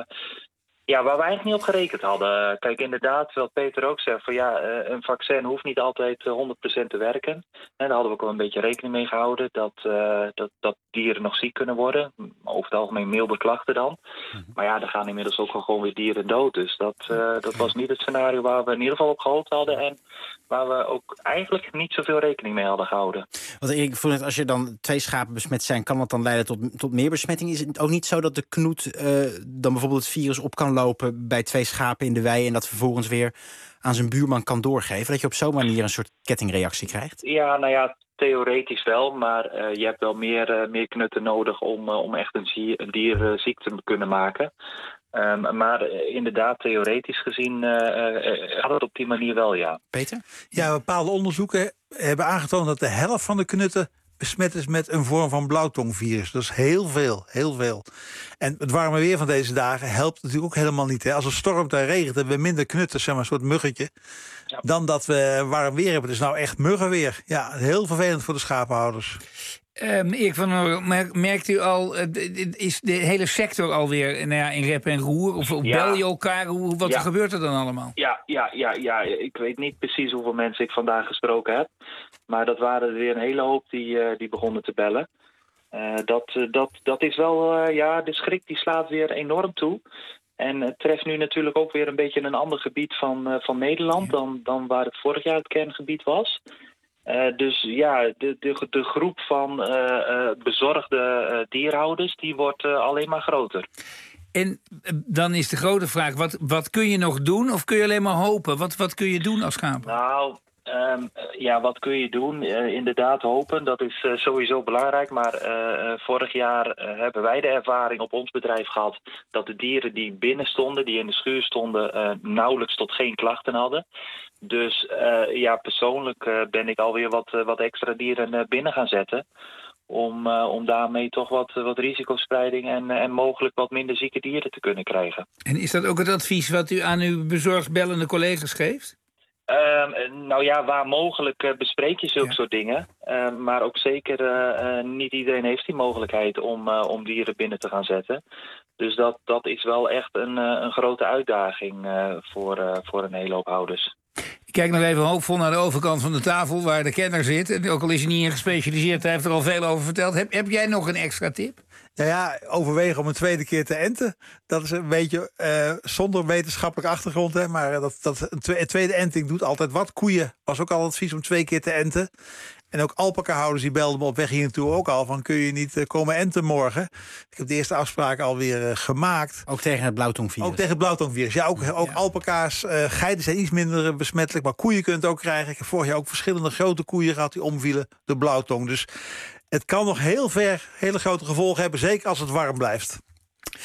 Ja, waar we eigenlijk niet op gerekend hadden. Kijk, inderdaad, wat Peter ook zegt, van ja, een vaccin hoeft niet altijd honderd procent te werken. En daar hadden we ook wel een beetje rekening mee gehouden, dat, uh, dat, dat dieren nog ziek kunnen worden. Over het algemeen milde klachten dan. Mm-hmm. Maar ja, er gaan inmiddels ook wel gewoon weer dieren dood. Dus dat, uh, dat was niet het scenario waar we in ieder geval op gehoopt hadden en waar we ook eigenlijk niet zoveel rekening mee hadden gehouden. Want ik voel net, als je dan twee schapen besmet zijn, kan dat dan leiden tot, tot meer besmetting? Is het ook niet zo dat de knoet uh, dan bijvoorbeeld het virus op kan lopen bij twee schapen in de wei en dat vervolgens weer aan zijn buurman kan doorgeven? Dat je op zo'n manier een soort kettingreactie krijgt? Ja, nou ja, theoretisch wel, maar uh, je hebt wel meer, uh, meer knutten nodig om, uh, om echt een, zie- een dier uh, ziek te kunnen maken. Um, maar uh, inderdaad, theoretisch gezien uh, uh, gaat het op die manier wel, ja. Peter? Ja, bepaalde onderzoeken hebben aangetoond dat de helft van de knutten besmet is met een vorm van blauwtongvirus. Dat is heel veel, heel veel. En het warme weer van deze dagen helpt natuurlijk ook helemaal niet. Hè. Als het stormt en regent, hebben we minder knutten, zeg maar, een soort muggetje, ja, dan dat we warm weer hebben. Het is nou echt muggenweer. Ja, heel vervelend voor de schapenhouders. Um, Erik van Oorl, merkt u al, uh, is de hele sector alweer nou ja, in rep en roer? Of ja. Bel je elkaar? Hoe, wat ja. gebeurt er dan allemaal? Ja, ja, ja, ja, ik weet niet precies hoeveel mensen ik vandaag gesproken heb. Maar dat waren er weer een hele hoop die, uh, die begonnen te bellen. Uh, dat, uh, dat, dat is wel, uh, ja, de schrik die slaat weer enorm toe. En het treft nu natuurlijk ook weer een beetje een ander gebied van, uh, van Nederland dan, dan waar het vorig jaar het kerngebied was. Uh, dus ja, de, de, de groep van uh, uh, bezorgde uh, dierhouders, die wordt uh, alleen maar groter. En dan is de grote vraag, wat, wat kun je nog doen of kun je alleen maar hopen? Wat, wat kun je doen als schapen? Nou, um, ja, wat kun je doen? Uh, inderdaad hopen, dat is uh, sowieso belangrijk. Maar uh, vorig jaar uh, hebben wij de ervaring op ons bedrijf gehad dat de dieren die binnen stonden, die in de schuur stonden, uh, nauwelijks tot geen klachten hadden. Dus uh, ja, persoonlijk uh, ben ik alweer wat, uh, wat extra dieren uh, binnen gaan zetten. Om, uh, om daarmee toch wat, wat risicospreiding en, uh, en mogelijk wat minder zieke dieren te kunnen krijgen. En is dat ook het advies wat u aan uw bezorgd bellende collega's geeft? Uh, nou ja, waar mogelijk uh, bespreek je zulke ja. soort dingen. Uh, maar ook zeker uh, uh, niet iedereen heeft die mogelijkheid om, uh, om dieren binnen te gaan zetten. Dus dat, dat is wel echt een, uh, een grote uitdaging uh, voor, uh, voor een hele hoop houders. Ik kijk nog even hoopvol naar de overkant van de tafel waar de kenner zit. En ook al is hij niet in gespecialiseerd, hij heeft er al veel over verteld. Heb, heb jij nog een extra tip? Nou ja, overwegen om een tweede keer te enten. Dat is een beetje uh, zonder wetenschappelijke achtergrond. Hè, maar dat, dat, een tweede enting doet altijd wat. Koeien was ook al advies om twee keer te enten. En ook alpaca-houders die belden me op weg hier naartoe ook al van kun je niet uh, komen enten morgen. Ik heb de eerste afspraak alweer uh, gemaakt. Ook tegen het blauwtongvirus? Ook tegen het blauwtongvirus. Ja, ook, ook ja. alpaca's. Uh, geiten zijn iets minder besmettelijk, maar koeien kunt het ook krijgen. Ik heb vorig jaar ook verschillende grote koeien gehad die omvielen, de blauwtong. Dus het kan nog heel ver hele grote gevolgen hebben, zeker als het warm blijft.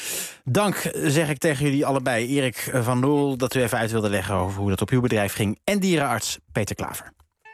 Dank, zeg ik tegen jullie allebei. Erik van Loel, dat u even uit wilde leggen over hoe dat op uw bedrijf ging. En dierenarts Peter Klaver.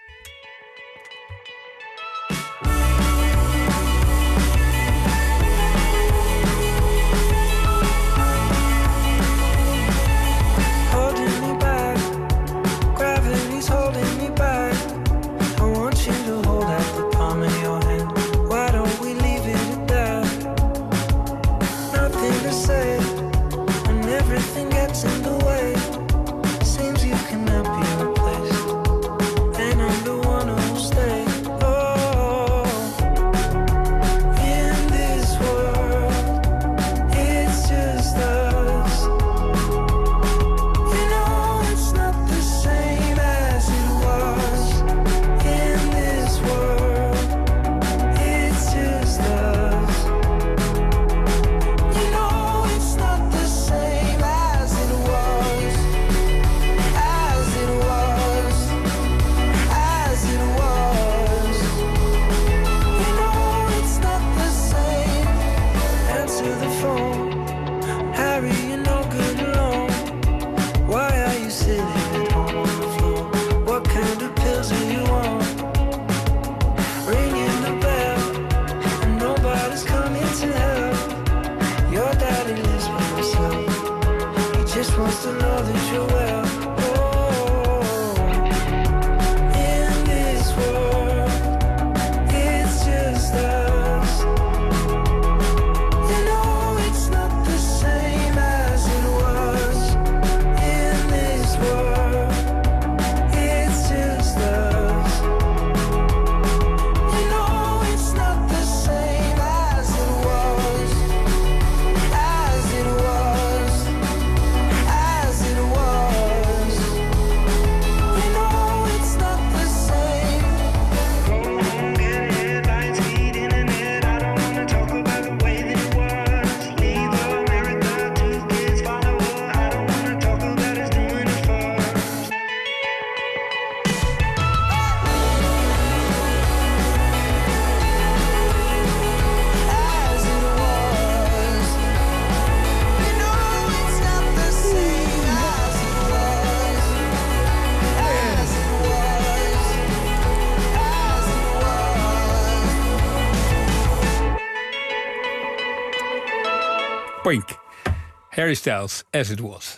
Poink. Harry Styles, As It Was.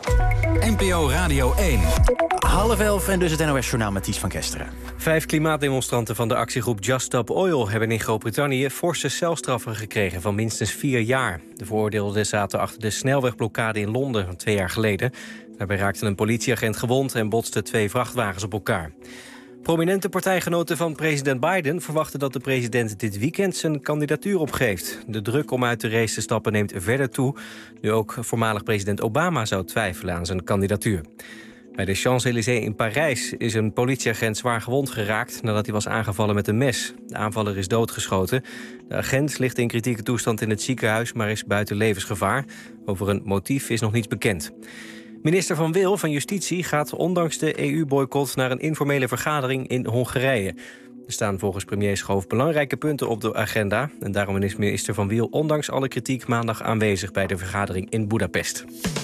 N P O Radio één. Half elf en dus het N O S-journaal met Ties van Kesteren. Vijf klimaatdemonstranten van de actiegroep Just Stop Oil hebben in Groot-Brittannië forse celstraffen gekregen van minstens vier jaar. De veroordeelden zaten achter de snelwegblokkade in Londen van twee jaar geleden. Daarbij raakte een politieagent gewond en botsten twee vrachtwagens op elkaar. Prominente partijgenoten van president Biden verwachten dat de president dit weekend zijn kandidatuur opgeeft. De druk om uit de race te stappen neemt verder toe, nu ook voormalig president Obama zou twijfelen aan zijn kandidatuur. Bij de Champs-Élysées in Parijs is een politieagent zwaar gewond geraakt nadat hij was aangevallen met een mes. De aanvaller is doodgeschoten. De agent ligt in kritieke toestand in het ziekenhuis, maar is buiten levensgevaar. Over een motief is nog niets bekend. Minister Van Wil van Justitie gaat ondanks de E U-boycott naar een informele vergadering in Hongarije. Er staan volgens premier Schoof belangrijke punten op de agenda. En daarom is minister Van Wil ondanks alle kritiek maandag aanwezig bij de vergadering in Budapest.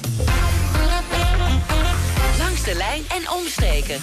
Langs de lijn en omstreken.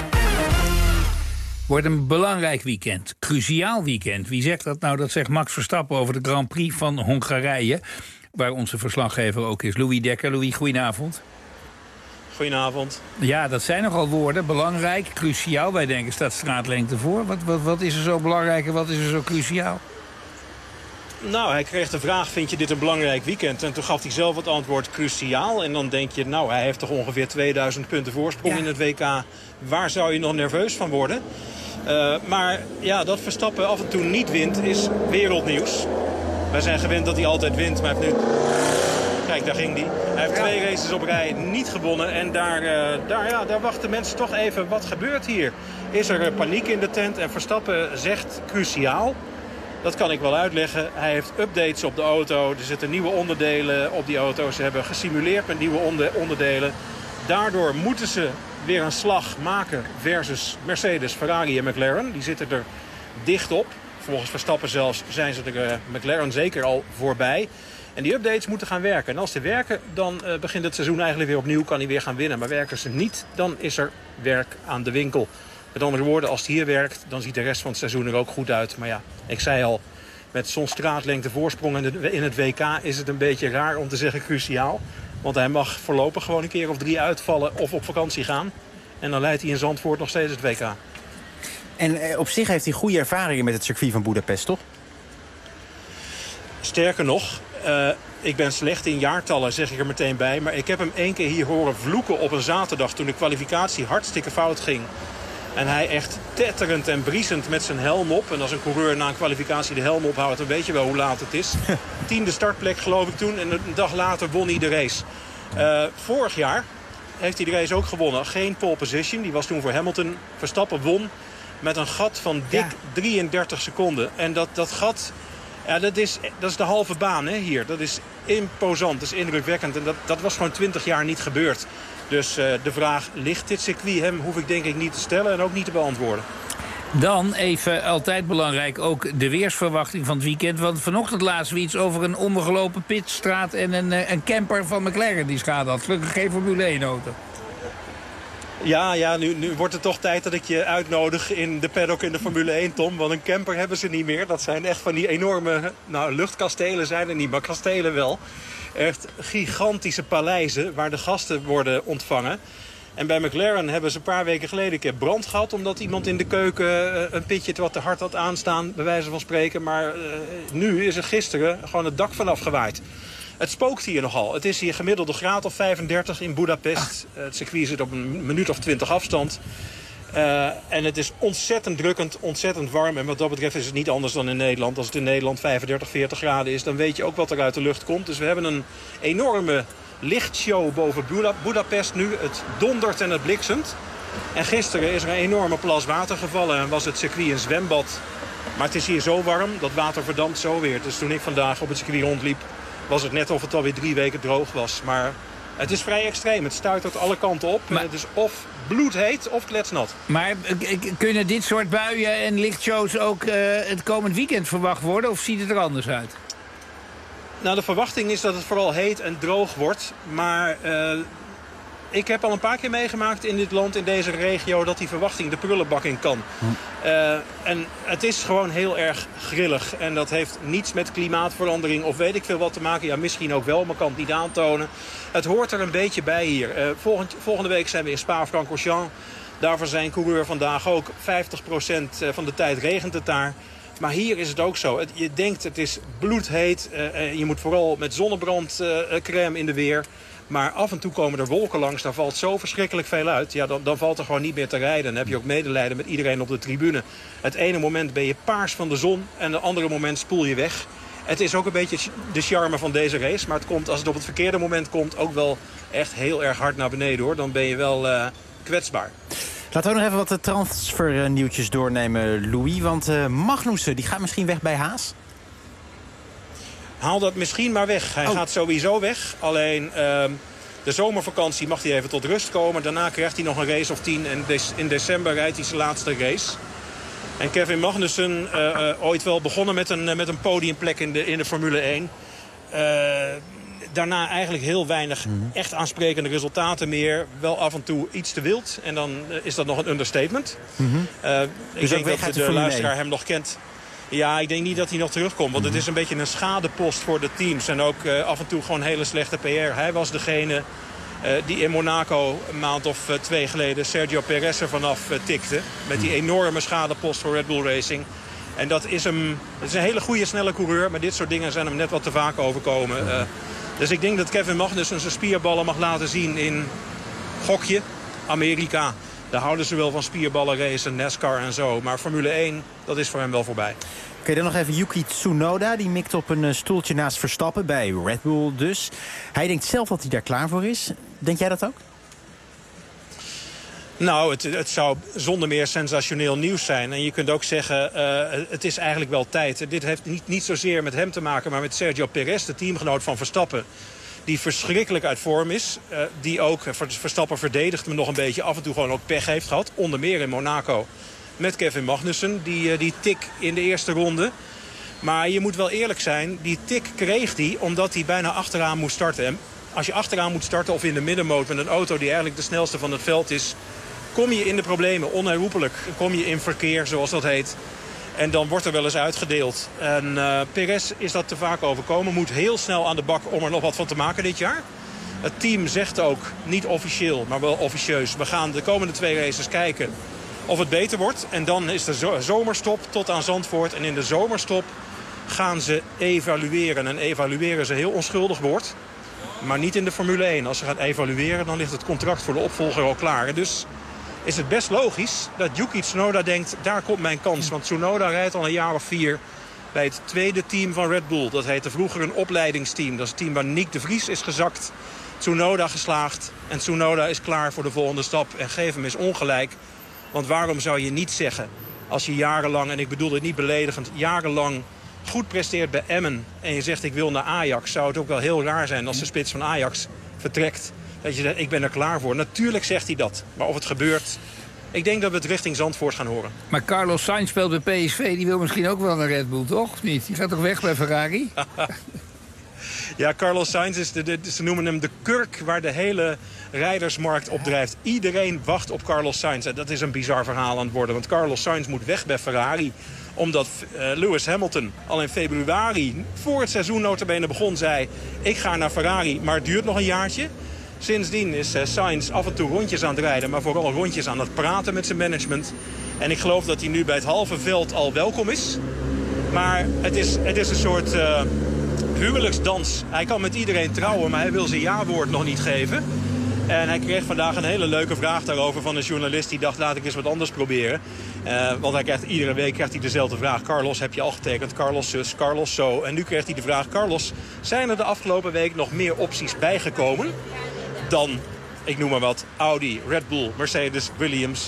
Wordt een belangrijk weekend, cruciaal weekend. Wie zegt dat nou? Dat zegt Max Verstappen over de Grand Prix van Hongarije, waar onze verslaggever ook is, Louis Dekker. Louis, goedenavond. Goedenavond. Ja, dat zijn nogal woorden. Belangrijk, cruciaal. Wij denken, staat straatlengte voor. Wat, wat, wat is er zo belangrijk en wat is er zo cruciaal? Nou, hij kreeg de vraag, vind je dit een belangrijk weekend? En toen gaf hij zelf het antwoord cruciaal. En dan denk je, nou, hij heeft toch ongeveer tweeduizend punten voorsprong ja. in het W K. Waar zou je nog nerveus van worden? Uh, maar ja, dat Verstappen af en toe niet wint, is wereldnieuws. Wij zijn gewend dat hij altijd wint, maar hij heeft nu... Kijk, daar ging hij. Hij heeft twee races op rij niet gewonnen. En daar, uh, daar, ja, daar wachten mensen toch even, wat gebeurt hier? Is er paniek in de tent? En Verstappen zegt cruciaal. Dat kan ik wel uitleggen. Hij heeft updates op de auto. Er zitten nieuwe onderdelen op die auto. Ze hebben gesimuleerd met nieuwe onderdelen. Daardoor moeten ze weer een slag maken versus Mercedes, Ferrari en McLaren. Die zitten er dicht op. Volgens Verstappen zelfs zijn ze de uh, McLaren zeker al voorbij. En die updates moeten gaan werken. En als ze werken, dan uh, begint het seizoen eigenlijk weer opnieuw. Kan hij weer gaan winnen. Maar werken ze niet, dan is er werk aan de winkel. Met andere woorden, als het hier werkt, dan ziet de rest van het seizoen er ook goed uit. Maar ja, ik zei al, met zo'n straatlengte voorsprong in, de, in het W K is het een beetje raar om te zeggen cruciaal. Want hij mag voorlopig gewoon een keer of drie uitvallen of op vakantie gaan. En dan leidt hij in Zandvoort nog steeds het W K. En eh, op zich heeft hij goede ervaringen met het circuit van Budapest, toch? Sterker nog, uh, ik ben slecht in jaartallen, zeg ik er meteen bij. Maar ik heb hem één keer hier horen vloeken op een zaterdag toen de kwalificatie hartstikke fout ging. En hij echt tetterend en briesend met zijn helm op. En als een coureur na een kwalificatie de helm ophoudt, dan weet je wel hoe laat het is. Tiende startplek geloof ik toen en een dag later won hij de race. Uh, vorig jaar heeft hij de race ook gewonnen. Geen pole position, die was toen voor Hamilton. Verstappen won met een gat van dik ja. drieëndertig seconden. En dat, dat gat, ja, dat, is, dat is de halve baan hè, hier. Dat is imposant, dat is indrukwekkend. En dat, dat was gewoon twintig jaar niet gebeurd. Dus uh, de vraag, ligt dit circuit hem, hoef ik denk ik niet te stellen en ook niet te beantwoorden. Dan even, altijd belangrijk, ook de weersverwachting van het weekend. Want vanochtend lazen we iets over een ondergelopen pitstraat en een, een camper van McLaren die schade had. Gelukkig geen Formule één auto. Ja, ja nu, nu wordt het toch tijd dat ik je uitnodig in de paddock in de Formule één, Tom. Want een camper hebben ze niet meer. Dat zijn echt van die enorme, nou luchtkastelen zijn er niet, maar kastelen wel. Echt gigantische paleizen waar de gasten worden ontvangen. En bij McLaren hebben ze een paar weken geleden een keer brand gehad, omdat iemand in de keuken een pitje wat te hard had aanstaan, bij wijze van spreken. Maar uh, nu is er gisteren gewoon het dak vanaf gewaaid. Het spookt hier nogal. Het is hier gemiddeld een graad of vijfendertig in Budapest. Uh, het circuit zit op een minuut of twintig afstand. Uh, en het is ontzettend drukkend, ontzettend warm. En wat dat betreft is het niet anders dan in Nederland. Als het in Nederland vijfendertig, veertig graden is, dan weet je ook wat er uit de lucht komt. Dus we hebben een enorme lichtshow boven Buda- Budapest nu. Het dondert en het bliksemt. En gisteren is er een enorme plas water gevallen en was het circuit een zwembad. Maar het is hier zo warm, dat water verdampt zo weer. Dus toen ik vandaag op het circuit rondliep, was het net of het alweer drie weken droog was. Maar het is vrij extreem. Het stuitert alle kanten op. Maar het is of bloedheet of kletsnat. Maar kunnen dit soort buien en lichtshows ook uh, het komend weekend verwacht worden? Of ziet het er anders uit? Nou, de verwachting is dat het vooral heet en droog wordt. Maar uh, ik heb al een paar keer meegemaakt in dit land, in deze regio, dat die verwachting de prullenbak in kan. Hm. Uh, en het is gewoon heel erg grillig. En dat heeft niets met klimaatverandering of weet ik veel wat te maken. Ja, misschien ook wel, maar kan het niet aantonen. Het hoort er een beetje bij hier. Uh, volgend, volgende week zijn we in Spa-Francorchamps. Daarvoor zijn coureur vandaag ook. vijftig procent van de tijd regent het daar. Maar hier is het ook zo. Het, je denkt het is bloedheet. Uh, je moet vooral met zonnebrandcrème uh, in de weer. Maar af en toe komen er wolken langs. Daar valt zo verschrikkelijk veel uit. Ja, dan, dan valt er gewoon niet meer te rijden. Dan heb je ook medelijden met iedereen op de tribune. Het ene moment ben je paars van de zon. En het andere moment spoel je weg. Het is ook een beetje de charme van deze race. Maar het komt, als het op het verkeerde moment komt, ook wel echt heel erg hard naar beneden, hoor. Dan ben je wel uh, kwetsbaar. Laten we nog even wat transfernieuwtjes doornemen, Louis. Want uh, Magnussen, die gaat misschien weg bij Haas? Haal dat misschien maar weg. Hij oh. gaat sowieso weg. Alleen uh, de zomervakantie mag hij even tot rust komen. Daarna krijgt hij nog een race of tien. En in december rijdt hij zijn laatste race. En Kevin Magnussen, uh, uh, ooit wel begonnen met een, uh, met een podiumplek in de, in de Formule één. Uh, daarna eigenlijk heel weinig mm-hmm. echt aansprekende resultaten meer. Wel af en toe iets te wild. En dan uh, is dat nog een understatement. Mm-hmm. Uh, ik dus denk dat de, de luisteraar hem nog kent. Ja, ik denk niet dat hij nog terugkomt. Want het is een beetje een schadepost voor de teams. En ook uh, af en toe gewoon hele slechte P R. Hij was degene uh, die in Monaco een maand of uh, twee geleden Sergio Perez er vanaf uh, tikte. Met die enorme schadepost voor Red Bull Racing. En dat is hem. Het is een hele goede, snelle coureur. Maar dit soort dingen zijn hem net wat te vaak overkomen. Uh, dus ik denk dat Kevin Magnussen zijn spierballen mag laten zien in gokje Amerika. Daar houden ze wel van spierballen racen, NASCAR en zo. Maar Formule één, dat is voor hem wel voorbij. Oké, okay, dan nog even Yuki Tsunoda. Die mikt op een stoeltje naast Verstappen, bij Red Bull dus. Hij denkt zelf dat hij daar klaar voor is. Denk jij dat ook? Nou, het, het zou zonder meer sensationeel nieuws zijn. En je kunt ook zeggen, uh, het is eigenlijk wel tijd. Dit heeft niet, niet zozeer met hem te maken, maar met Sergio Perez, de teamgenoot van Verstappen. Die verschrikkelijk uit vorm is. Uh, die ook, Verstappen verdedigt me nog een beetje, af en toe gewoon ook pech heeft gehad. Onder meer in Monaco met Kevin Magnussen. Die, uh, die tik in de eerste ronde. Maar je moet wel eerlijk zijn, die tik kreeg hij omdat hij bijna achteraan moest starten. En als je achteraan moet starten of in de middenmoot met een auto die eigenlijk de snelste van het veld is, kom je in de problemen, onherroepelijk. Kom je in verkeer, zoals dat heet. En dan wordt er wel eens uitgedeeld. En uh, Perez is dat te vaak overkomen. Moet heel snel aan de bak om er nog wat van te maken dit jaar. Het team zegt ook, niet officieel, maar wel officieus, we gaan de komende twee races kijken of het beter wordt. En dan is de zo- zomerstop tot aan Zandvoort. En in de zomerstop gaan ze evalueren. En evalueren is een heel onschuldig woord. Maar niet in de Formule één. Als ze gaan evalueren, dan ligt het contract voor de opvolger al klaar. En dus is het best logisch dat Yuki Tsunoda denkt, daar komt mijn kans. Want Tsunoda rijdt al een jaar of vier bij het tweede team van Red Bull. Dat heette vroeger een opleidingsteam. Dat is het team waar Nick de Vries is gezakt. Tsunoda geslaagd. En Tsunoda is klaar voor de volgende stap. En geef hem eens ongelijk. Want waarom zou je niet zeggen, als je jarenlang, en ik bedoel dit niet beledigend, jarenlang goed presteert bij Emmen en je zegt ik wil naar Ajax, zou het ook wel heel raar zijn als de spits van Ajax vertrekt. Dat je zegt ik ben er klaar voor. Natuurlijk zegt hij dat. Maar of het gebeurt, ik denk dat we het richting Zandvoort gaan horen. Maar Carlos Sainz speelt bij P S V, die wil misschien ook wel naar Red Bull, toch? Of niet? Die gaat toch weg bij Ferrari? Ja, Carlos Sainz is, de, de, ze noemen hem de kurk waar de hele rijdersmarkt op drijft. Iedereen wacht op Carlos Sainz. En dat is een bizar verhaal aan het worden. Want Carlos Sainz moet weg bij Ferrari. Omdat uh, Lewis Hamilton al in februari, voor het seizoen nota bene begon, zei, ik ga naar Ferrari, maar het duurt nog een jaartje. Sindsdien is uh, Sainz af en toe rondjes aan het rijden, maar vooral rondjes aan het praten met zijn management. En ik geloof dat hij nu bij het halve veld al welkom is. Maar het is, het is een soort uh, huwelijksdans. Hij kan met iedereen trouwen, maar hij wil zijn ja-woord nog niet geven. En hij kreeg vandaag een hele leuke vraag daarover van een journalist die dacht, laat ik eens wat anders proberen. Uh, want hij krijgt, iedere week krijgt hij dezelfde vraag. Carlos, heb je al getekend? Carlos zus, Carlos zo. En nu kreeg hij de vraag, Carlos, zijn er de afgelopen week nog meer opties bijgekomen dan, ik noem maar wat, Audi, Red Bull, Mercedes, Williams,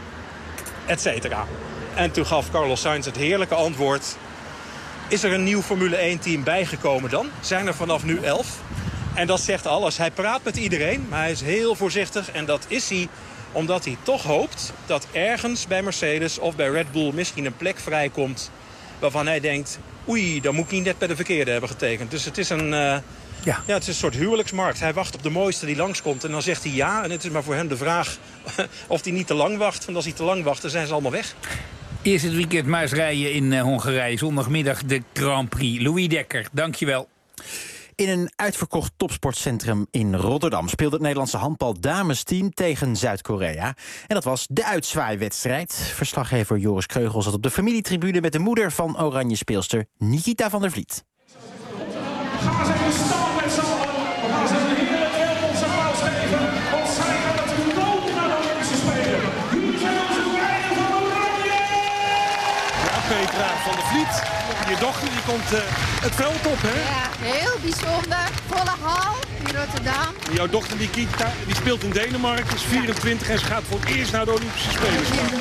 et cetera. En toen gaf Carlos Sainz het heerlijke antwoord, is er een nieuw Formule één team bijgekomen dan? Zijn er vanaf nu elf? En dat zegt alles. Hij praat met iedereen, maar hij is heel voorzichtig. En dat is hij omdat hij toch hoopt dat ergens bij Mercedes of bij Red Bull misschien een plek vrijkomt waarvan hij denkt, oei, dan moet ik niet net bij de verkeerde hebben getekend. Dus het is een, uh, ja. Ja, het is een soort huwelijksmarkt. Hij wacht op de mooiste die langskomt en dan zegt hij ja. En het is maar voor hem de vraag of hij niet te lang wacht. Want als hij te lang wacht, dan zijn ze allemaal weg. Eerst het weekend maar eens rijden in uh, Hongarije. Zondagmiddag de Grand Prix. Louis Dekker, dankjewel. In een uitverkocht topsportcentrum in Rotterdam speelde het Nederlandse handbaldamesteam tegen Zuid-Korea. En dat was de uitzwaaiwedstrijd. Verslaggever Joris Kreugel zat op de familietribune met de moeder van oranje speelster Nikita van der Vliet. Gaan ze even staan met z'n allen. We gaan ze een heerlijk Nederlandse applaus geven. Want zij gaan natuurlijk ook naar de Olympische Spelen. Hier zijn onze meiden van Oranje! Ja, Petra van der Vliet. Je dochter die komt uh, het veld op, hè? Ja, heel bijzonder. Volle hal in Rotterdam. Jouw dochter Nikita, die speelt in Denemarken, is vierentwintig ja. En ze gaat voor het eerst naar de Olympische Spelen staan.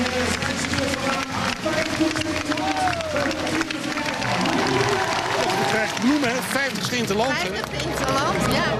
Je krijgt bloemen, hè? vijftigste interland. vijftigste interland, ja.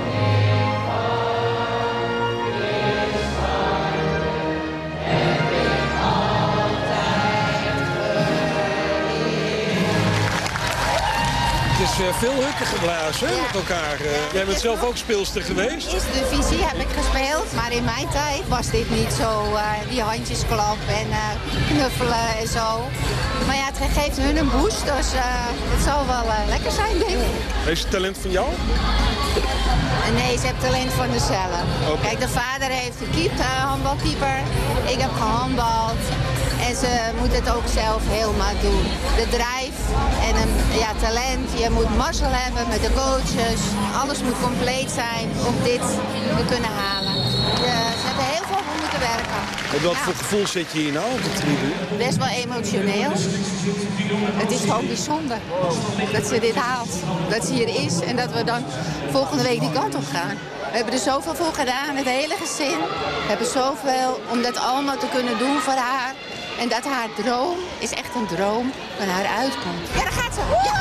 Het is uh, veel hukken geblazen ja. met elkaar. Uh, ja. Jij bent zelf ook speelster geweest? Eerste divisie heb ik gespeeld, maar in mijn tijd was dit niet zo. Uh, die handjesklap en uh, knuffelen en zo. Maar ja, het geeft hun een boost, dus uh, het zal wel uh, lekker zijn, denk ik. Heeft ze talent van jou? Nee, ze heeft talent van zichzelf. Okay. Kijk, de vader heeft gekiept, uh, handbalkeeper. Ik heb gehandbald. En ze moet het ook zelf helemaal doen. De drijf en een ja, talent. Je moet mazzel hebben met de coaches. Alles moet compleet zijn om dit te kunnen halen. Ja, ze hebben heel veel voor moeten werken. En wat ja. voor gevoel zit je hier nou op de tribune? Best wel emotioneel. Het is gewoon bijzonder dat ze dit haalt. Dat ze hier is en dat we dan volgende week die kant op gaan. We hebben er zoveel voor gedaan, het hele gezin. We hebben zoveel om dat allemaal te kunnen doen voor haar. En dat haar droom is echt een droom van haar uitkomt. Ja, daar gaat ze! Ja!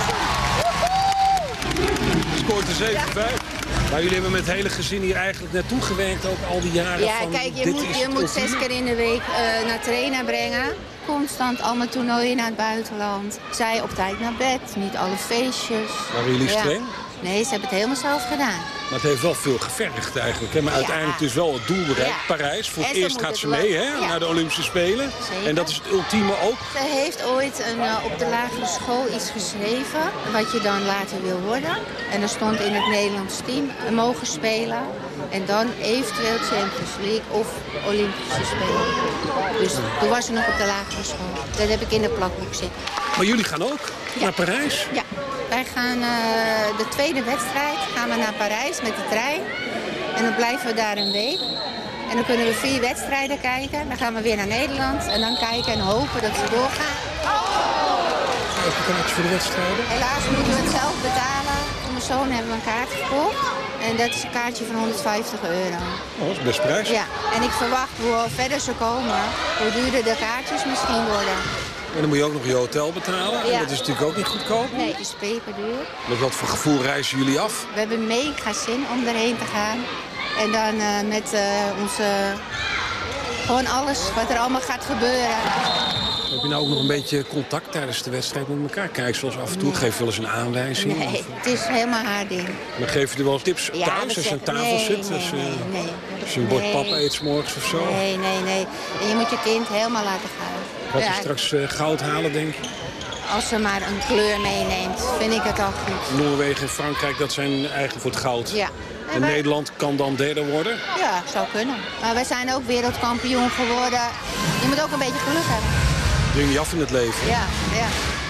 Scoort er zeven vijf. Ja. Maar jullie hebben met het hele gezin hier eigenlijk naartoe gewerkt, ook al die jaren. Ja, van, kijk, je dit moet, is je moet zes keer in de week uh, naar trainen brengen. constant allemaal toernooien naar het buitenland. Zij op tijd naar bed, niet alle feestjes. Waren jullie Ja. streng? Nee, ze hebben het helemaal zelf gedaan. Maar het heeft wel veel gevergd eigenlijk. Hè? Maar Ja. uiteindelijk dus wel het doel bereikt. Ja. Parijs, voor En het ze eerst moet gaat het ze wel- mee hè? Ja. naar de Olympische Spelen. Zeker. En dat is het ultieme ook. Ze heeft ooit een, uh, op de lagere school iets geschreven wat je dan later wil worden. En er stond in het Nederlands team uh, mogen spelen. En dan eventueel Champions League of Olympische Spelen. Dus toen was ze nog op de lagere school. Dat heb ik in het plakboek zitten. Maar jullie gaan ook naar Parijs? Ja, wij gaan uh, de tweede wedstrijd gaan we naar Parijs met de trein. En dan blijven we daar een week. En dan kunnen we vier wedstrijden kijken. Dan gaan we weer naar Nederland en dan kijken en hopen dat ze doorgaan. Heb je kaartjes voor de wedstrijden? Helaas moeten we het zelf betalen. Voor mijn zoon hebben we een kaart gekocht. En dat is een kaartje van honderdvijftig euro. Oh, dat is best prijs. Ja, en ik verwacht hoe verder ze komen, hoe duurder de kaartjes misschien worden. En dan moet je ook nog je hotel betalen. En Ja. dat is natuurlijk ook niet goedkoop. Nee, het is peperduur. Met wat voor gevoel reizen jullie af? We hebben mega zin om erheen te gaan. En dan uh, met uh, onze... Gewoon alles wat er allemaal gaat gebeuren. Heb je nou ook nog een beetje contact tijdens de wedstrijd met elkaar? Kijk, zoals af en toe, geef wel eens een aanwijzing. Nee, het is helemaal haar ding. Dan geef je er wel eens tips Ja, thuis dat als je aan zeg- tafel nee, zit. nee, als, je, nee, nee. als je een bord Nee. pap eet 's morgens of zo. Nee, nee, nee. En je moet je kind helemaal laten gaan. Gaat Ja, je straks uh, goud halen, denk je? als ze maar een kleur meeneemt, vind ik het al goed. Noorwegen en Frankrijk, dat zijn eigenlijk voor het goud. Ja. En wij- Nederland kan dan derde worden? Ja, zou kunnen. Maar wij zijn ook wereldkampioen geworden. Je moet ook een beetje geluk hebben. Dring je af in het leven. Ja, ja.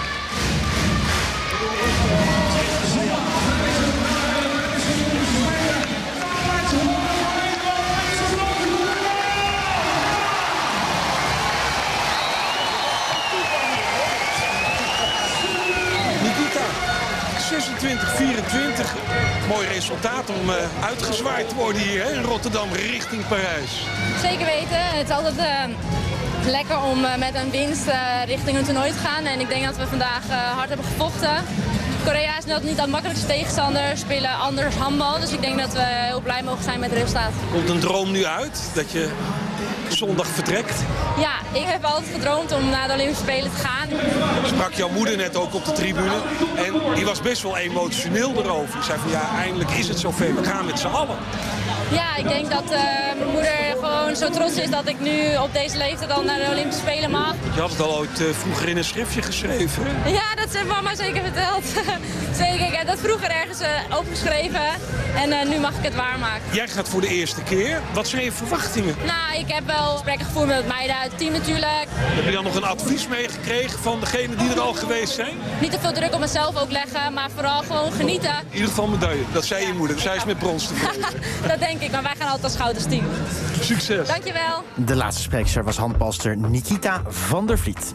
Nikita, zesentwintig vierentwintig. Mooi resultaat om uh, uitgezwaaid te worden hier hè, in Rotterdam richting Parijs. Zeker weten. Het is altijd uh, lekker om uh, met een winst uh, richting een toernooi te gaan. En ik denk dat we vandaag uh, hard hebben gevochten. Korea is net niet de makkelijkste tegenstander, spelen anders handbal. Dus ik denk dat we heel blij mogen zijn met het resultaat. Komt een droom nu uit dat je zondag vertrekt? Ja, ik heb altijd gedroomd om naar de Olympische Spelen te gaan. Sprak jouw moeder net ook op de tribune. En die was best wel emotioneel erover. Die zei van ja, eindelijk is het zover. We gaan met z'n allen. Ja, ik denk dat uh, mijn moeder gewoon zo trots is dat ik nu op deze leeftijd al naar de Olympische Spelen mag. Je had het al ooit uh, vroeger in een schriftje geschreven. Ja, dat heeft mama zeker verteld. Zeker, ik heb dat vroeger ergens uh, opgeschreven en uh, nu mag ik het waarmaken. Jij gaat voor de eerste keer. Wat zijn je verwachtingen? Nou, ik heb wel gesprekken gevoerd met meiden uit het team natuurlijk. Heb je dan nog een advies meegekregen van degenen die er al geweest zijn? Niet te veel druk op mezelf ook leggen, maar vooral gewoon genieten. In ieder geval medaille. Dat zei je moeder. Zij is met brons tevreden. Dat denk ik, maar wij gaan altijd als goud als team. Succes. Dankjewel. De laatste spreekster was handbalster Nikita van der Vliet.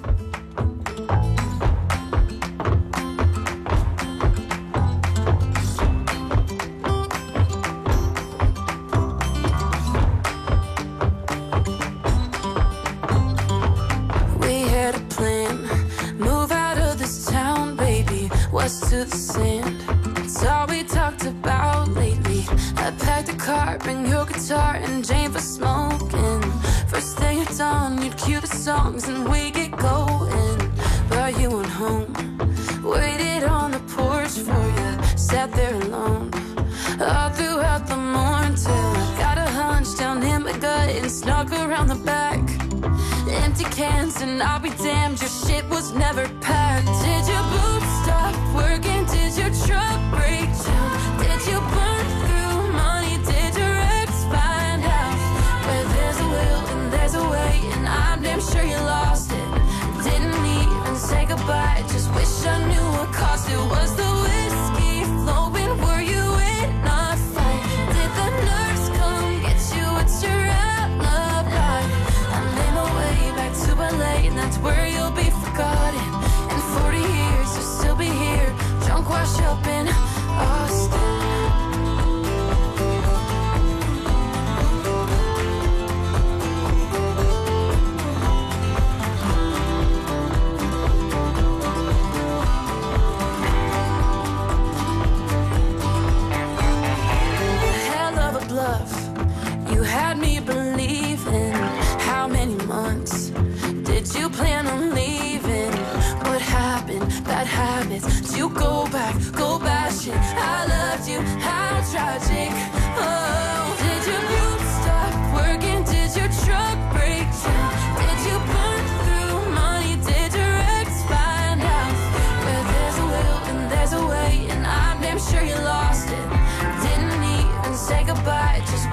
To the sand, it's all we talked about lately. I packed a car, bring your guitar and Jane for smoking. First thing at dawn, you'd cue the songs and we get going. But you went home, waited on the porch for you, sat there alone all throughout the morning till I got a hunch down in my gut and snuck around the back. Empty cans and I'll be damned, your shit was never packed. Did your boots stop working? Did your truck break down? Did you burn through money? Did your ex find out? Where there's a will and there's a way, and I'm damn sure you lost it. Didn't even say goodbye, just wish I knew what cost it. Was the whiskey flowing? Were you in a fight? Did the nurse come get you? What's your alibi? I made my way back to L A, and that's where you'll be forgotten. In forty years you'll still be here, drunk, washed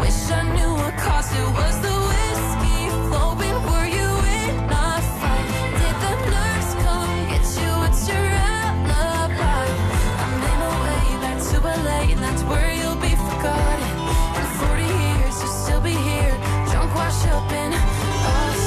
Wish I knew what cost it. Was the whiskey flowing? Were you in a fight? Did the nurse come get you? What's your alibi? I'm in a way back to L A, and that's where you'll be forgotten. In forty years you'll still be here, drunk, washed up in us.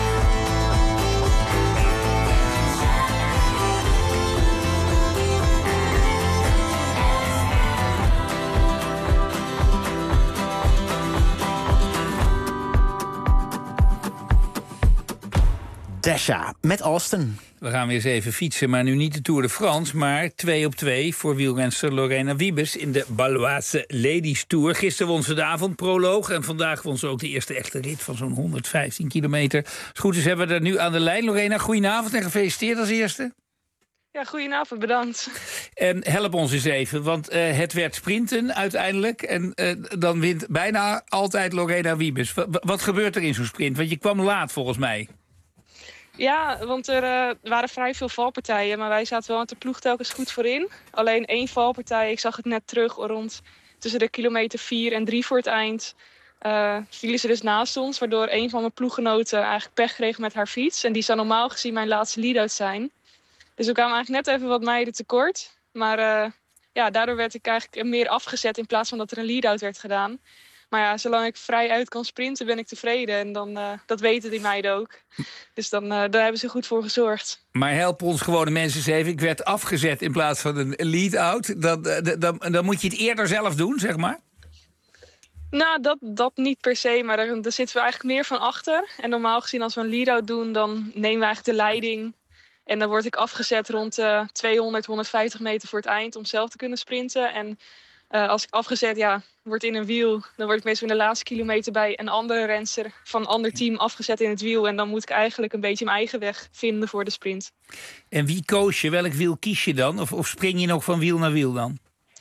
Desha met Austin. We gaan weer eens even fietsen, maar nu niet de Tour de France... maar twee op twee voor wielrenster Lorena Wiebes... in de Baloise Ladies Tour. Gisteren won ze de avondproloog en vandaag won ze ook de eerste echte rit... van zo'n honderdvijftien kilometer. Als het goed is hebben we er nu aan de lijn. Lorena, goedenavond en gefeliciteerd als eerste. Ja, goedenavond, bedankt. En help ons eens even, want uh, het werd sprinten uiteindelijk... en uh, dan wint bijna altijd Lorena Wiebes. W- wat gebeurt er in zo'n sprint? Want je kwam laat volgens mij. Ja, want er uh, waren vrij veel valpartijen, maar wij zaten wel met de ploeg telkens goed voorin. Alleen één valpartij, ik zag het net terug, rond tussen de kilometer vier en drie voor het eind. Uh, vielen ze dus naast ons, waardoor een van mijn ploeggenoten eigenlijk pech kreeg met haar fiets. En die zou normaal gezien mijn laatste lead-out zijn. Dus we kwamen eigenlijk net even wat meiden tekort. Maar uh, ja, daardoor werd ik eigenlijk meer afgezet in plaats van dat er een lead-out werd gedaan. Maar ja, zolang ik vrij uit kan sprinten ben ik tevreden. En dan, uh, dat weten die meiden ook. Dus dan, uh, daar hebben ze goed voor gezorgd. Maar help ons gewone mensen eens even. Ik werd afgezet in plaats van een lead-out. Dan, dan, dan moet je het eerder zelf doen, zeg maar? Nou, dat, dat niet per se. Maar daar, daar zitten we eigenlijk meer van achter. En normaal gezien als we een lead-out doen, dan nemen we eigenlijk de leiding. En dan word ik afgezet rond uh, tweehonderd, honderdvijftig meter voor het eind om zelf te kunnen sprinten. En uh, als ik afgezet ja, word in een wiel, dan word ik meestal in de laatste kilometer bij een andere renster van een ander team afgezet in het wiel. En dan moet ik eigenlijk een beetje mijn eigen weg vinden voor de sprint. En wie koos je? Welk wiel kies je dan? Of, of spring je nog van wiel naar wiel dan?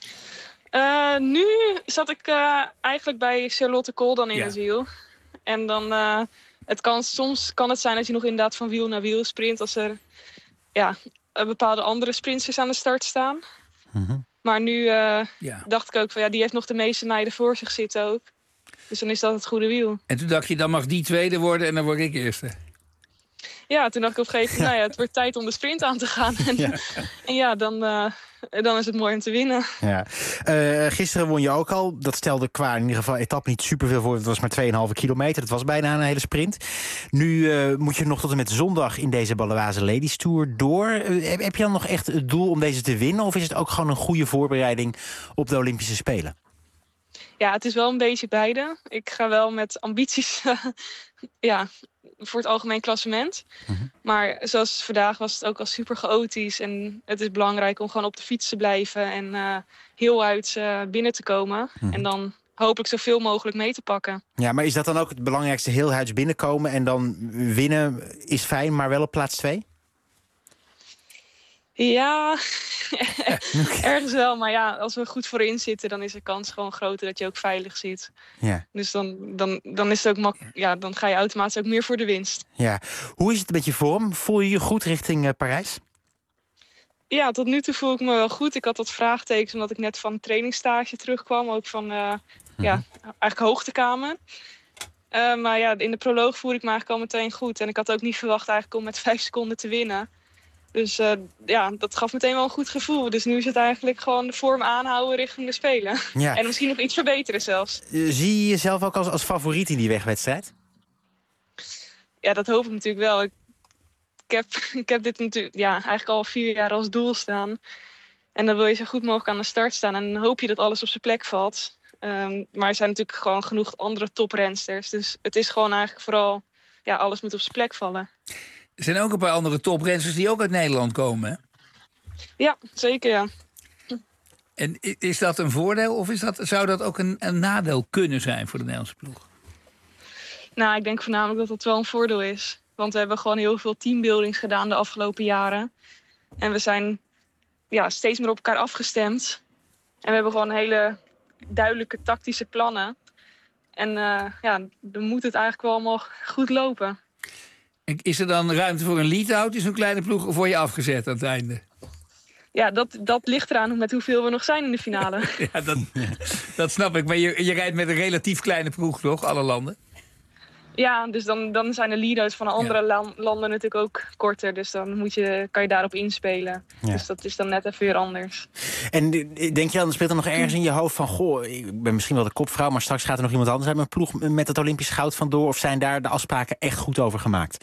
Uh, nu zat ik uh, eigenlijk bij Charlotte Kool dan in ja. het wiel. En dan, uh, het kan, soms kan het zijn dat je nog inderdaad van wiel naar wiel sprint als er ja, bepaalde andere sprinters aan de start staan. Mm-hmm. Maar nu uh, ja. dacht ik ook van ja, die heeft nog de meeste meiden voor zich zitten ook. Dus dan is dat het goede wiel. En toen dacht je, dan mag die tweede worden en dan word ik eerste. Ja, toen dacht ik op een gegeven moment, ja. nou ja, het wordt tijd om de sprint aan te gaan. En ja, en ja dan, uh, dan is het mooi om te winnen. Ja. Uh, gisteren won je ook al. Dat stelde qua in ieder geval etappe niet superveel voor. Het was maar twee komma vijf kilometer. Dat was bijna een hele sprint. Nu uh, moet je nog tot en met zondag in deze Baloise Ladies Tour door. Uh, heb, heb je dan nog echt het doel om deze te winnen? Of is het ook gewoon een goede voorbereiding op de Olympische Spelen? Ja, het is wel een beetje beide. Ik ga wel met ambities uh, ja, voor het algemeen klassement. Mm-hmm. Maar zoals vandaag was het ook al super chaotisch. En het is belangrijk om gewoon op de fiets te blijven. En uh, heel uit uh, binnen te komen. Mm-hmm. En dan hopelijk zoveel mogelijk mee te pakken. Ja, maar is dat dan ook het belangrijkste? Heel huids binnenkomen en dan winnen is fijn, maar wel op plaats twee? Ja, ergens wel. Maar ja, als we goed voorin zitten, dan is de kans gewoon groter dat je ook veilig zit. Ja. Dus dan, dan, dan, is het ook mak- ja, dan ga je automatisch ook meer voor de winst. Ja. Hoe is het met je vorm? Voel je je goed richting uh, Parijs? Ja, tot nu toe voel ik me wel goed. Ik had wat vraagtekens omdat ik net van een trainingsstage terugkwam. Ook van uh, mm-hmm. ja, eigenlijk hoogtekamer. Uh, maar ja, in de proloog voel ik me eigenlijk al meteen goed. En ik had ook niet verwacht eigenlijk om met vijf seconden te winnen. Dus uh, ja, dat gaf meteen wel een goed gevoel. Dus nu is het eigenlijk gewoon de vorm aanhouden richting de Spelen. Ja. En misschien nog iets verbeteren zelfs. Zie je jezelf ook als, als favoriet in die wegwedstrijd? Ja, dat hoop ik natuurlijk wel. Ik, ik, heb, ik heb dit natuurlijk ja, eigenlijk al vier jaar als doel staan. En dan wil je zo goed mogelijk aan de start staan. En dan hoop je dat alles op zijn plek valt. Um, maar er zijn natuurlijk gewoon genoeg andere toprensters. Dus het is gewoon eigenlijk vooral... ja, alles moet op zijn plek vallen. Er zijn ook een paar andere toprensters die ook uit Nederland komen, hè? Ja, zeker, ja. En is dat een voordeel of is dat, zou dat ook een, een nadeel kunnen zijn voor de Nederlandse ploeg? Nou, ik denk voornamelijk dat dat wel een voordeel is. Want we hebben gewoon heel veel teambuildings gedaan de afgelopen jaren. En we zijn ja, steeds meer op elkaar afgestemd. En we hebben gewoon hele duidelijke tactische plannen. En uh, ja, dan moet het eigenlijk wel allemaal goed lopen. Is er dan ruimte voor een lead-out in zo'n kleine ploeg of word je afgezet aan het einde? ja, dat, dat ligt eraan met hoeveel we nog zijn in de finale. Ja, dat, dat snap ik. Maar je, je rijdt met een relatief kleine ploeg, toch? Alle landen? Ja, dus dan, dan zijn de leaders van de andere ja. la- landen natuurlijk ook korter. Dus dan moet je, kan je daarop inspelen. Ja. Dus dat is dan net even weer anders. En denk je dan, speelt er nog ergens in je hoofd van... goh, ik ben misschien wel de kopvrouw, maar straks gaat er nog iemand anders uit mijn ploeg met het Olympisch goud vandoor? Of zijn daar de afspraken echt goed over gemaakt?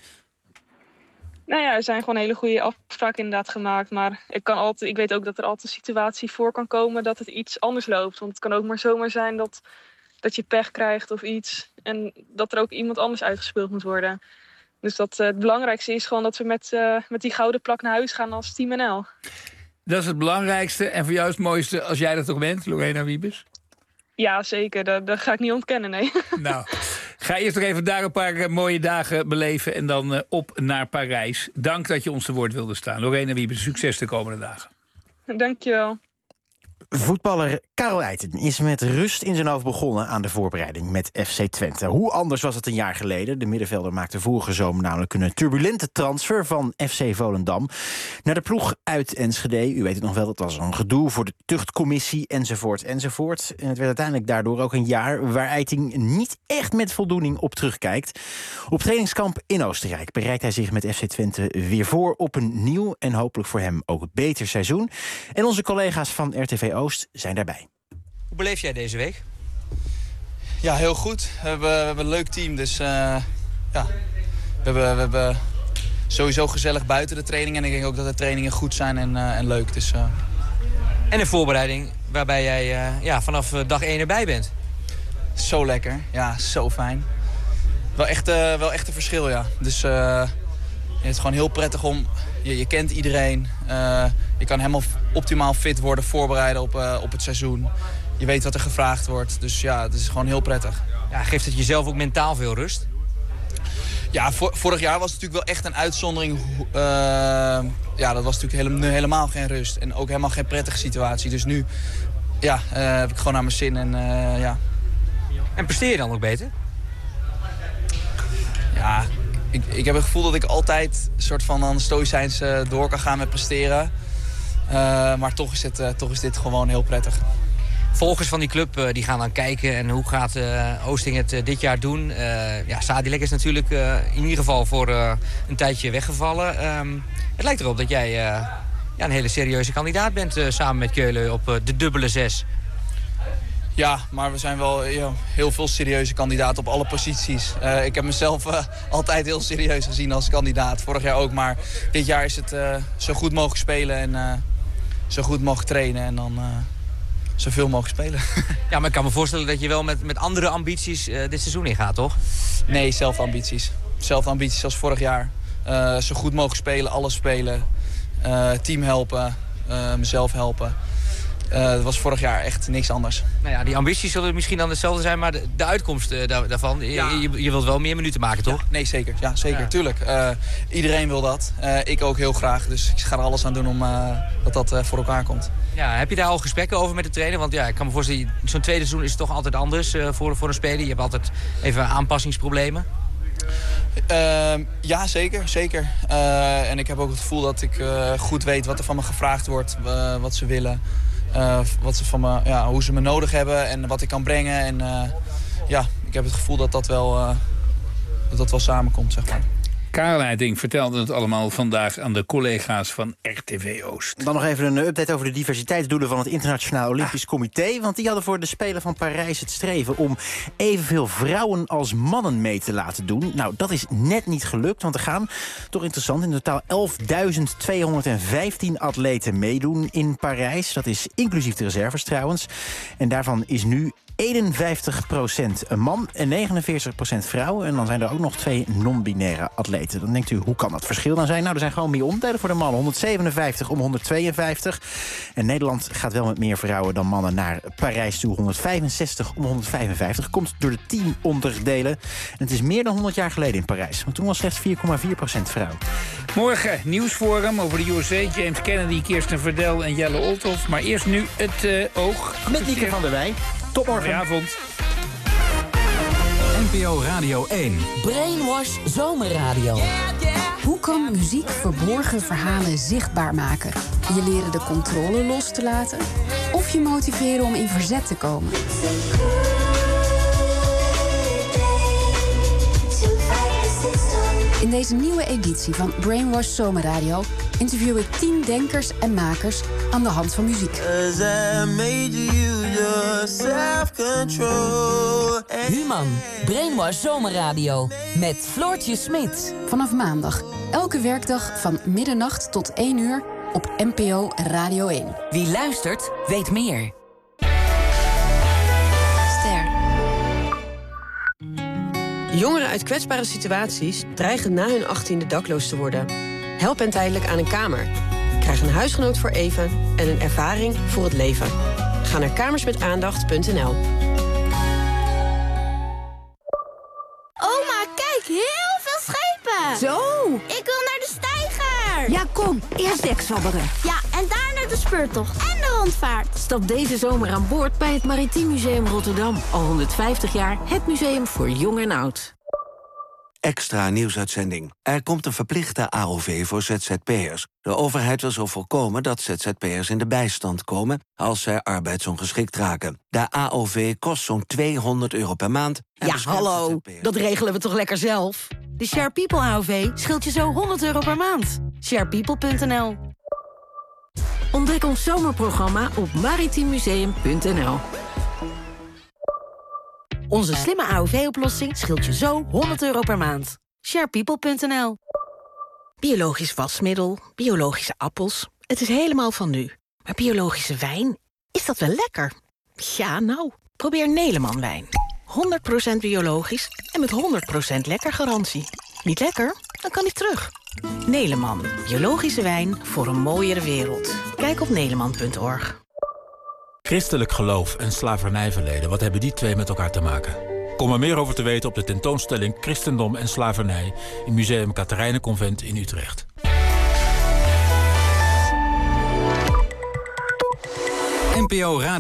Nou ja, er zijn gewoon hele goede afspraken inderdaad gemaakt. Maar ik, kan altijd, ik weet ook dat er altijd een situatie voor kan komen dat het iets anders loopt. Want het kan ook maar zomaar zijn dat, dat je pech krijgt of iets. En dat er ook iemand anders uitgespeeld moet worden. Dus dat, uh, het belangrijkste is gewoon dat we met, uh, met die gouden plak naar huis gaan als Team N L. Dat is het belangrijkste en voor jou is het mooiste als jij dat toch bent, Lorena Wiebes? Ja, zeker. Dat, dat ga ik niet ontkennen, nee. Nou, ga eerst nog even daar een paar uh, mooie dagen beleven en dan uh, op naar Parijs. Dank dat je ons te woord wilde staan. Lorena Wiebes, succes de komende dagen. Dankjewel. Voetballer Karel Eiten is met rust in zijn hoofd begonnen aan de voorbereiding met F C Twente. Hoe anders was het een jaar geleden? De middenvelder maakte vorige zomer namelijk een turbulente transfer van F C Volendam naar de ploeg uit Enschede. U weet het nog wel, dat was een gedoe voor de tuchtcommissie enzovoort enzovoort. En het werd uiteindelijk daardoor ook een jaar waar Eiting niet echt met voldoening op terugkijkt. Op trainingskamp in Oostenrijk bereidt hij zich met F C Twente weer voor op een nieuw en hopelijk voor hem ook beter seizoen. En onze collega's van R T V Oost zijn daarbij. Hoe beleef jij deze week? Ja, heel goed. We hebben, we hebben een leuk team, dus uh, ja. We hebben, we hebben sowieso gezellig buiten de training. En ik denk ook dat de trainingen goed zijn en, uh, en leuk. Dus, uh... En een voorbereiding waarbij jij uh, ja, vanaf dag één erbij bent. Zo lekker. Ja, zo fijn. Wel echt, uh, wel echt een verschil, ja. Dus uh, het is gewoon heel prettig om... Je, je kent iedereen. Uh, je kan helemaal optimaal fit worden, voorbereiden op, uh, op het seizoen. Je weet wat er gevraagd wordt. Dus ja, het is gewoon heel prettig. Ja, geeft het jezelf ook mentaal veel rust? Ja, vor, vorig jaar was het natuurlijk wel echt een uitzondering. Uh, ja, dat was natuurlijk hele, helemaal geen rust. En ook helemaal geen prettige situatie. Dus nu ja, uh, heb ik gewoon naar mijn zin. En, uh, ja. en presteer je dan ook beter? Ja, ik, ik heb het gevoel dat ik altijd een soort van dan stoïcijns uh, door kan gaan met presteren. Uh, maar toch is, het, uh, toch is dit gewoon heel prettig. Volgers van die club uh, die gaan dan kijken en hoe gaat uh, Oosting het uh, dit jaar doen. Uh, ja, Sadilek is natuurlijk uh, in ieder geval voor uh, een tijdje weggevallen. Um, het lijkt erop dat jij uh, ja, een hele serieuze kandidaat bent uh, samen met Keulen op uh, de dubbele zes. Ja, maar we zijn wel ja, heel veel serieuze kandidaten op alle posities. Uh, ik heb mezelf uh, altijd heel serieus gezien als kandidaat. Vorig jaar ook, maar dit jaar is het uh, zo goed mogelijk spelen en uh, zo goed mogelijk trainen en dan uh, zoveel mogelijk spelen. Ja, maar ik kan me voorstellen dat je wel met, met andere ambities uh, dit seizoen ingaat, toch? Nee, zelfde ambities. Zelfde ambities als vorig jaar. Uh, zo goed mogelijk spelen, alles spelen. Uh, team helpen, uh, mezelf helpen. Uh, dat was vorig jaar echt niks anders. Nou ja, die ambities zullen misschien dan hetzelfde zijn, maar de, de uitkomst uh, daar, daarvan, ja. je, je wilt wel meer minuten maken, toch? Ja, nee, zeker. Ja, zeker. Ja. Tuurlijk. Uh, iedereen wil dat. Uh, ik ook heel graag. Dus ik ga er alles aan doen om uh, dat dat uh, voor elkaar komt. Ja, heb je daar al gesprekken over met de trainer? Want ja, ik kan me voorstellen, zo'n tweede seizoen is het toch altijd anders uh, voor, voor een speler. Je hebt altijd even aanpassingsproblemen. Uh, ja, zeker. zeker. Uh, en ik heb ook het gevoel dat ik uh, goed weet wat er van me gevraagd wordt, uh, wat ze willen. Uh, wat ze van me, ja, hoe ze me nodig hebben en wat ik kan brengen. En uh, ja, ik heb het gevoel dat dat wel, uh, dat dat wel samenkomt, zeg maar. Karel Eiting vertelde het allemaal vandaag aan de collega's van R T V Oost. Dan nog even een update over de diversiteitsdoelen van het Internationaal Olympisch Comité. Want die hadden voor de Spelen van Parijs het streven om evenveel vrouwen als mannen mee te laten doen. Nou, dat is net niet gelukt, want er gaan, toch interessant, in totaal elfduizend tweehonderdvijftien atleten meedoen in Parijs. Dat is inclusief de reserves trouwens. En daarvan is nu eenenvijftig procent een man en negenenveertig procent vrouw. En dan zijn er ook nog twee non-binaire atleten. Dan denkt u, hoe kan dat verschil dan zijn? Nou, er zijn gewoon meer onderdelen voor de mannen. honderdzevenenvijftig om honderdtweeënvijftig. En Nederland gaat wel met meer vrouwen dan mannen naar Parijs toe. honderdvijfenzestig om honderdvijfenvijftig. Komt door de teamonderdelen. En het is meer dan honderd jaar geleden in Parijs. Want toen was slechts vier komma vier procent vrouw. Morgen nieuwsforum over de U S A. James Kennedy, Kirsten Verdel en Jelle Olthoff. Maar eerst nu het uh, oog. Met Nieke van der Wij. Tot morgen. Goedenavond. N P O Radio één. Brainwash Zomerradio. Yeah, yeah. Hoe kan muziek verborgen verhalen zichtbaar maken? Je leren de controle los te laten? Of je motiveren om in verzet te komen? In deze nieuwe editie van Brainwash Zomerradio interview ik tien denkers en makers aan de hand van muziek. Human, Brainwash Zomerradio met Floortje Smit. Vanaf maandag, elke werkdag van middernacht tot één uur op N P O Radio één. Wie luistert, weet meer. Ster. Jongeren uit kwetsbare situaties dreigen na hun achttiende dakloos te worden. Help hen tijdelijk aan een kamer. Krijg een huisgenoot voor even en een ervaring voor het leven. Ga naar kamersmetaandacht punt n l. Oma, kijk, heel veel schepen! Zo! Ik wil naar de steiger! Ja, kom, eerst dekzwabberen. Ja, en daarna de speurtocht en de rondvaart. Stap deze zomer aan boord bij het Maritiem Museum Rotterdam. Al honderdvijftig jaar het museum voor jong en oud. Extra nieuwsuitzending. Er komt een verplichte A O V voor Z Z P'ers. De overheid wil zo voorkomen dat Z Z P'ers in de bijstand komen als zij arbeidsongeschikt raken. De A O V kost zo'n tweehonderd euro per maand. Ja, hallo, dat regelen we toch lekker zelf? De Share People A O V scheelt je zo honderd euro per maand. share people punt n l. Ontdek ons zomerprogramma op maritiem museum punt n l. Onze slimme A O V-oplossing scheelt je zo honderd euro per maand. share people punt n l. Biologisch wasmiddel, biologische appels. Het is helemaal van nu. Maar biologische wijn, is dat wel lekker? Ja, nou, probeer Neleman wijn. honderd procent biologisch en met honderd procent lekker garantie. Niet lekker? Dan kan hij terug. Neleman, biologische wijn voor een mooiere wereld. Kijk op neleman punt org. Christelijk geloof en slavernijverleden, wat hebben die twee met elkaar te maken? Kom er meer over te weten op de tentoonstelling Christendom en Slavernij in Museum Catharijnenconvent in Utrecht. N P O Radio